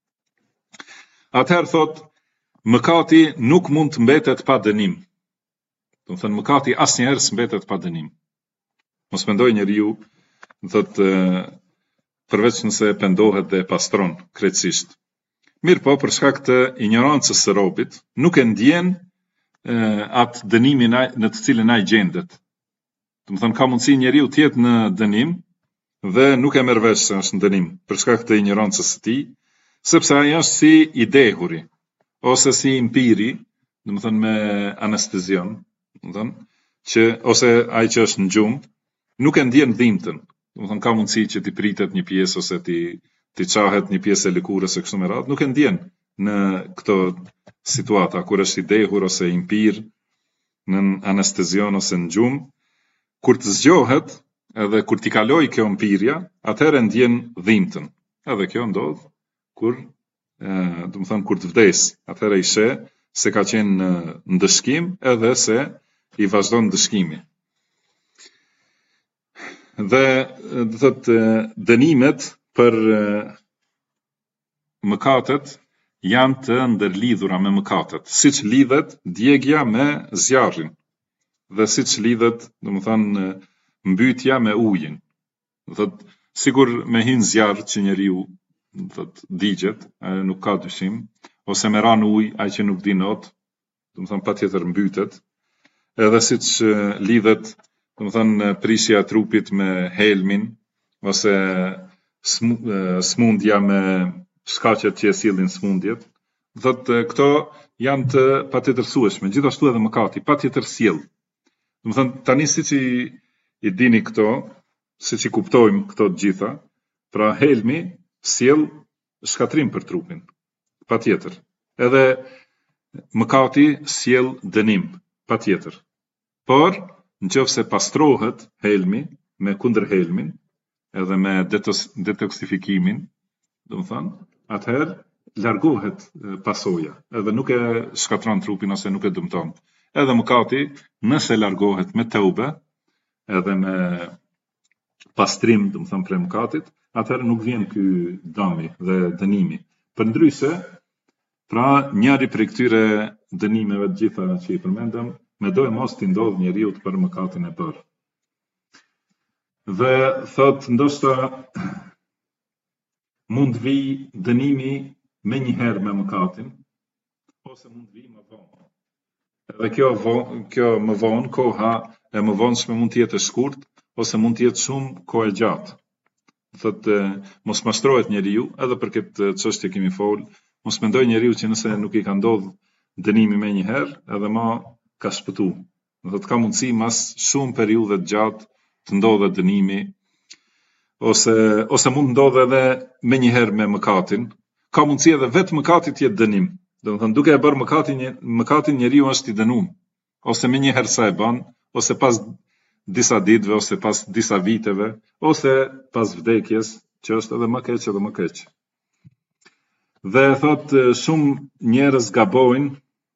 Atëherë thotë, mëkati nuk mund të mbetet pa dënim. Do të thënë mëkati asnjëherë s'mbetet pa dënim. Mos mendoj njeriu, thotë, përveç nëse pendohet dhe pastron krejtësisht. Mirë po, për shkak të ignorancës së robit, nuk e ndjen atë dënimin në të cilin ai gjendet. Do të thënë ka mundësi njeriu të jetë në dënim dhe nuk e merr vesh se është në dënim për shkak të ignorancës së tij, sepse ai është si i dehuri ose si impiri, do të thënë me anestezion, do të thënë që ose ai që është në gjumë nuk e ndjen dhimbtën. Do të thënë ka mundësi që t'i pritet një pjesë ose t'i çahet një pjesë e lëkurës e kështu me radhë, nuk e ndjen në këto situata kur është i dehur ose impir në anestezion ose në gjumë, kur të zgjohet edhe kur t'i kaloj kjo mpirja, atëherë ndjen dhimbtën. Edhe kjo ndodh kur do të thënë kur të vdes, atëherë i sheh se ka qenë në ndëshkim edhe se i vazhdon ndëshkimi. Dhe do thotë dënimet për mëkatet janë të ndërlidhura me mëkatet, siç lidhet djegja me zjarrin dhe siç lidhet, domethënë, mbytja me ujin. Do thotë sigur me hyn zjarr që njeriu, do thotë, digjet, nuk ka dyshim, ose me ran ujë ai që nuk di not, domethënë patjetër mbytet. Edhe siç lidhet, domethënë prishja e trupit me helmin ose smundja me shkaqet që e sillin smundjet. Thotë këto janë të patjetërsueshme, gjithashtu edhe mëkati, patjetër sjell. Do të thënë tani siç i dini këto, siç i kuptojmë këto të gjitha, pra helmi sjell shkatrim për trupin, patjetër. Edhe mëkati sjell dënim, patjetër. Por nëse pastrohet helmi me kundër helmin, edhe me detoksifikimin, do të thënë, atëherë largohet pasoja, edhe nuk e shkatron trupin ose nuk e dëmton. Edhe mëkati, nëse largohet me teube, edhe me pastrim, do të thënë, prej mëkatit, atëherë nuk vjen ky dëmi dhe dënimi. Përndryshe, pra njëri prej këtyre dënimeve të gjitha që i përmendëm, mendoj mos t'i ndodh njeriu për mëkatin e bërë. Dhe thot ndoshta mund vi dënimi me njëherë me mëkatin, ose mund vi më vonë. Edhe kjo më vonë, koha e më vonshme mund të jetë e shkurt, ose mund të jetë shumë kohë e gjatë. Thot mos mashtrohet njeriu, edhe për këtë çështje kemi fol, mos mendoj njeriu që nëse nuk i ka ndodhur dënimi me njëherë, edhe ma ka shpëtu. Thot ka mundësi mas shumë periudhe të gjatë të ndodhe dënimi, ose mund ndodhe edhe me njëherë me mëkatin, ka mundësi edhe vetë mëkati të jetë dënim. Do të thënë duke e bërë mëkatin njeriu është i dënuar, ose me njëherë sa e bën, ose pas disa ditëve, ose pas disa viteve, ose pas vdekjes, që është edhe më keq edhe më keq. Dhe thot shumë njerëz gabojnë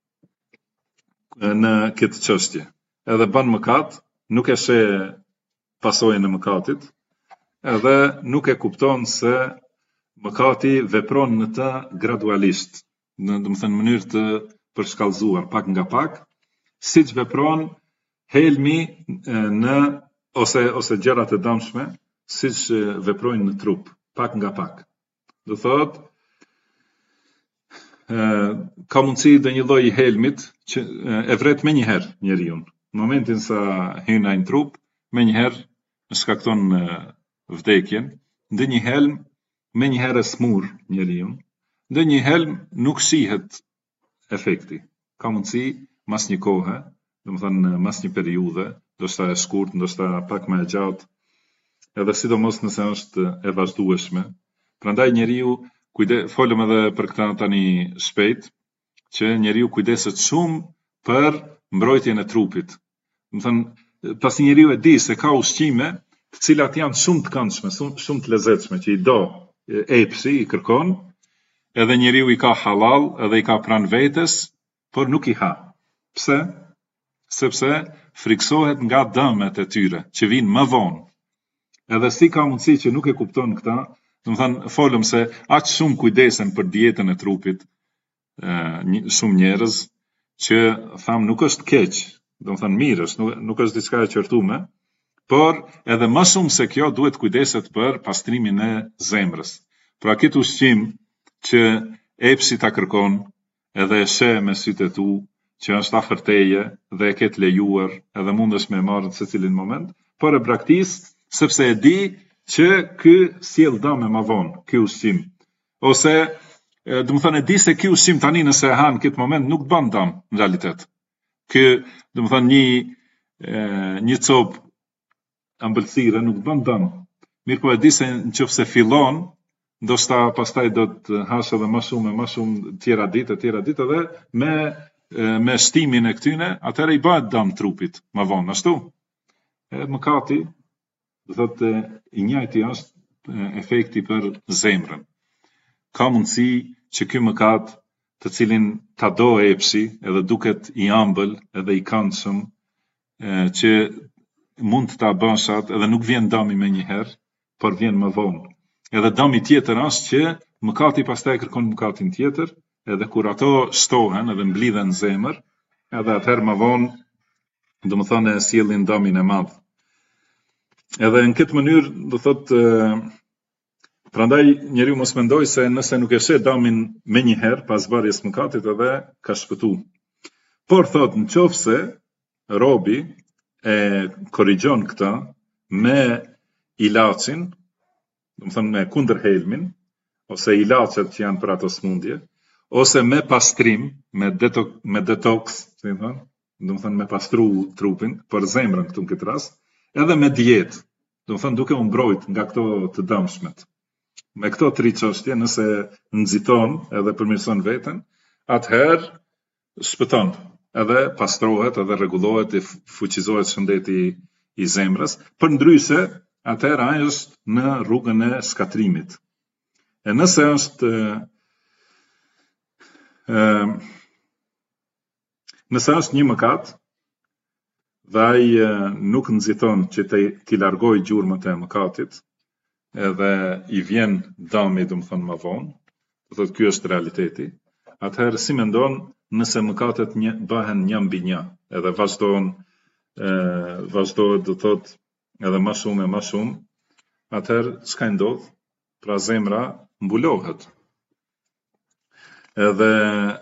në këtë çështje. Edhe bën mëkat, nuk e sheh pasojën e mëkatit, edhe nuk e kupton se mëkati vepron në të gradualisht, do të thënë në mënyrë të përshkallëzuar, pak nga pak, siç vepron helmi në ose gjërat e dëmshme, siç veprojnë në trup, pak nga pak. Do thotë ka mundësi dhe një lloj i helmit që e vret me njëherë njeriu. Në momentin sa hyn ai në trup, me njëherë shkakton vdekjen, dhe një helm me njëherë smur njeriu, dhe një helm nuk shihet efekti. Ka mundësi mas një kohe, do të thënë mas një periudhe, ndoshta e shkurt, ndoshta pak më e gjatë, edhe sidomos nëse është e vazhdueshme. Prandaj njeriu folëm edhe për këtë tani shpejt, që njeriu kujdeset shumë për mbrojtjen e trupit. Do të thënë, pasi njeriu e di se ka ushqime, të cilat janë shumë të këndshme, shumë të lezetshme, që i do epsi, i kërkon, edhe njeriu i ka halal, edhe i ka pranë vetes, por nuk i ha. Pse? Sepse friksohet nga dëmet e tyre, që vinë më vonë. Edhe si ka mundësi që nuk e kupton këta, do të thënë, folëm se aq shumë kujdesen për dietën e trupit, shumë njerëz, që tham nuk është keq, do të thënë mirë është, nuk është diçka e qortume, por edhe më shumë se kjo duhet kujdeset për pastrimin e zemrës. Pra këtë ushqim që epsi ta kërkon, edhe e sheh me sytë e tu, që është afër teje dhe e ketë lejuar, edhe mundesh me marrë në secilin moment, por e braktis sepse e di që ky sjell dëm më vonë, ky ushqim. Ose, do të thënë e di se ky ushqim tani nëse e ha në këtë moment nuk bën dëm në realitet. Ky, do të thënë një copë ëmbëlsire nuk bën dëm. Mirë po e di se nëse fillon, ndoshta pastaj do të hash edhe më shumë tjera ditë edhe me shtimin e këtyne, atëherë i bëhet dëm trupit më vonë, ashtu. Mëkati do thotë i njëjti është efekti për zemrën. Ka mundësi që ky mëkat, të cilin ta do epsi, edhe duket i ëmbël, edhe i këndshëm, që mund të ta bënshat, edhe nuk vjen dëmi me njëherë, por vjen më vonë. Edhe dëmi tjetër është që mëkati pastaj kërkon mëkatin tjetër, edhe kur ato shtohen edhe mblidhen në zemër, edhe atëherë më vonë, do të thonë sjellin dëmin e madh. Edhe në këtë mënyrë, do thotë, prandaj njeriu mos mendoj se nëse nuk e sheh dëmin me njëherë pas bërjes mëkatit edhe ka shpëtu. Por thotë nëse robi e korrigjon këtë me ilaçin, do të thonë me kundër helmin, ose ilaçet që janë për ato smundje, ose me pastrim, me detox, si thon, do të thënë me pastru trupin, për zemrën këtu në këtë rast, edhe me dietë, do të thënë duke u mbrojt nga këto të dëmshmet. Me këto 3 çështje, nëse nxiton edhe përmirëson veten, atëherë shpëton, edhe pastrohet, edhe rregullohet, i fuqizohet shëndeti i zemrës, përndryshe atëherë ai është në rrugën e shkatrimit. E nëse është një mëkat dhe ai nuk nxiton që t'i largoj gjurmët e mëkatit, edhe i vjen dëmi, do të thënë më vonë, do thotë ky është realiteti, atëherë si mendon nëse mëkatet bëhen një mbi një, edhe vazhdohet do thotë edhe më shumë, atëherë çka ndodh? Pra zemra mbulohet. Edhe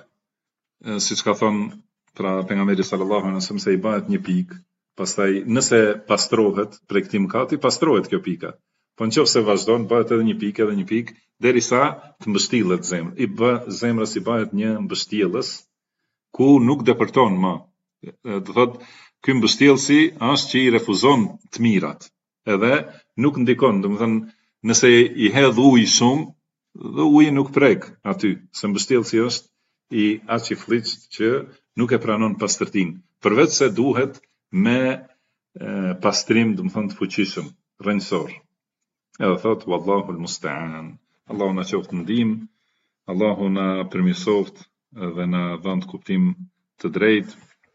siç ka thonë pra pejgamberi sallallahu alaihi wasallam se i bëhet një pikë, pastaj nëse pastrohet prej këtij mëkati, pastrohet kjo pika. Po nëse vazhdon, bëhet edhe një pikë, derisa të mbështillet zemra. Zemrës i bëhet një mbështjellës ku nuk depërton më. Do thotë, ky mbështjellësi është që i refuzon të mirat, edhe nuk ndikon, do të thënë, nëse i hedh ujë shumë, dhe uji nuk prek aty, se mbështjellësi është i aq i fllixt që nuk e pranon pastërtinë, përveç se duhet me pastrim, do të thënë të fuqishëm, rrënjësor. Edhe thot wallahu almusta'an. Allahu na qoft ndihmë, Allahu na përmirësoft dhe na dhënë kuptim të drejtë.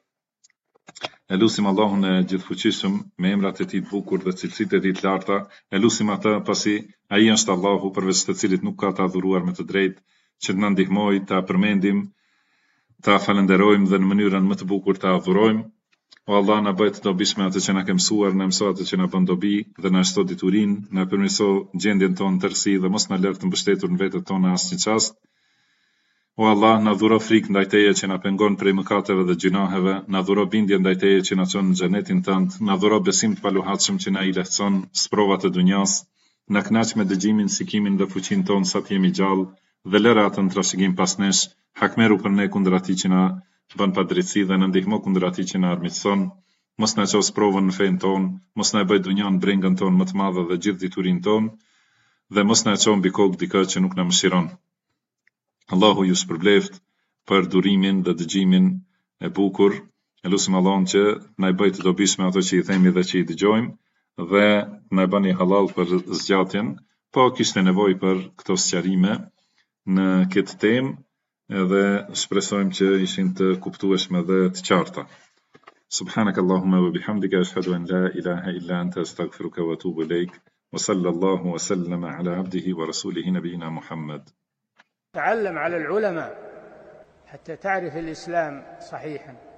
E lusim Allahun e gjithfuqishëm me emrat e tij të bukur dhe cilësitë e tij të larta, e lusim atë pasi ai është Allahu përveç të cilit nuk ka të adhuruar me të drejtë, që të na ndihmojë ta përmendim, ta falenderojmë dhe në mënyrën më të bukur ta adhurojmë. O Allah, na bëj të dobishme atë që na ke mësuar, na mëso atë që na bën dobi dhe na shto diturinë, na përmirëso gjendjen tonë tërësi dhe mos na lër të mbështetur në vetët tona asnjë çast. O Allah, na dhuro frikë ndaj teje që na pengon prej mëkateve dhe gjunaheve, na dhuro bindje ndaj teje që na çon në xhenetin tënd, na dhuro besim të paluhatshëm që na i lehtëson sprovat e dunjas, na kënaq me dëgjimin, sikimin dhe fuqinë tonë sa të jemi gjallë dhe lëra atë në trashëgim pas nesh, hakmeru për ne kundër atij që na bën padrejtësi dhe na ndihmo kundër atij që na armiqson, mos na ços provën në fen tonë, mos na bëj dunjan brengën tonë më të madhe dhe gjithë diturinë tonë, dhe mos na çon mbi kokë dikë që nuk na mëshiron. Allahu ju shpërbleft për durimin dhe dëgjimin e bukur. E lutim Allahun që na i bëj të dobishme ato që i themi dhe që i dëgjojmë, dhe na bëni halal për zgjatjen, po kishte nevojë për këto sqarime në këtë temë, edhe shpresojmë që ishin të kuptueshme dhe të qarta. Subhanakallahumma wa bihamdika ashhadu an la ilaha illa anta astaghfiruka wa atubu ilaik. Wa sallallahu wa sallama ala abdihi wa rasulihi nabiyina Muhammad. تعلم على العلماء حتى تعرف الإسلام صحيحا.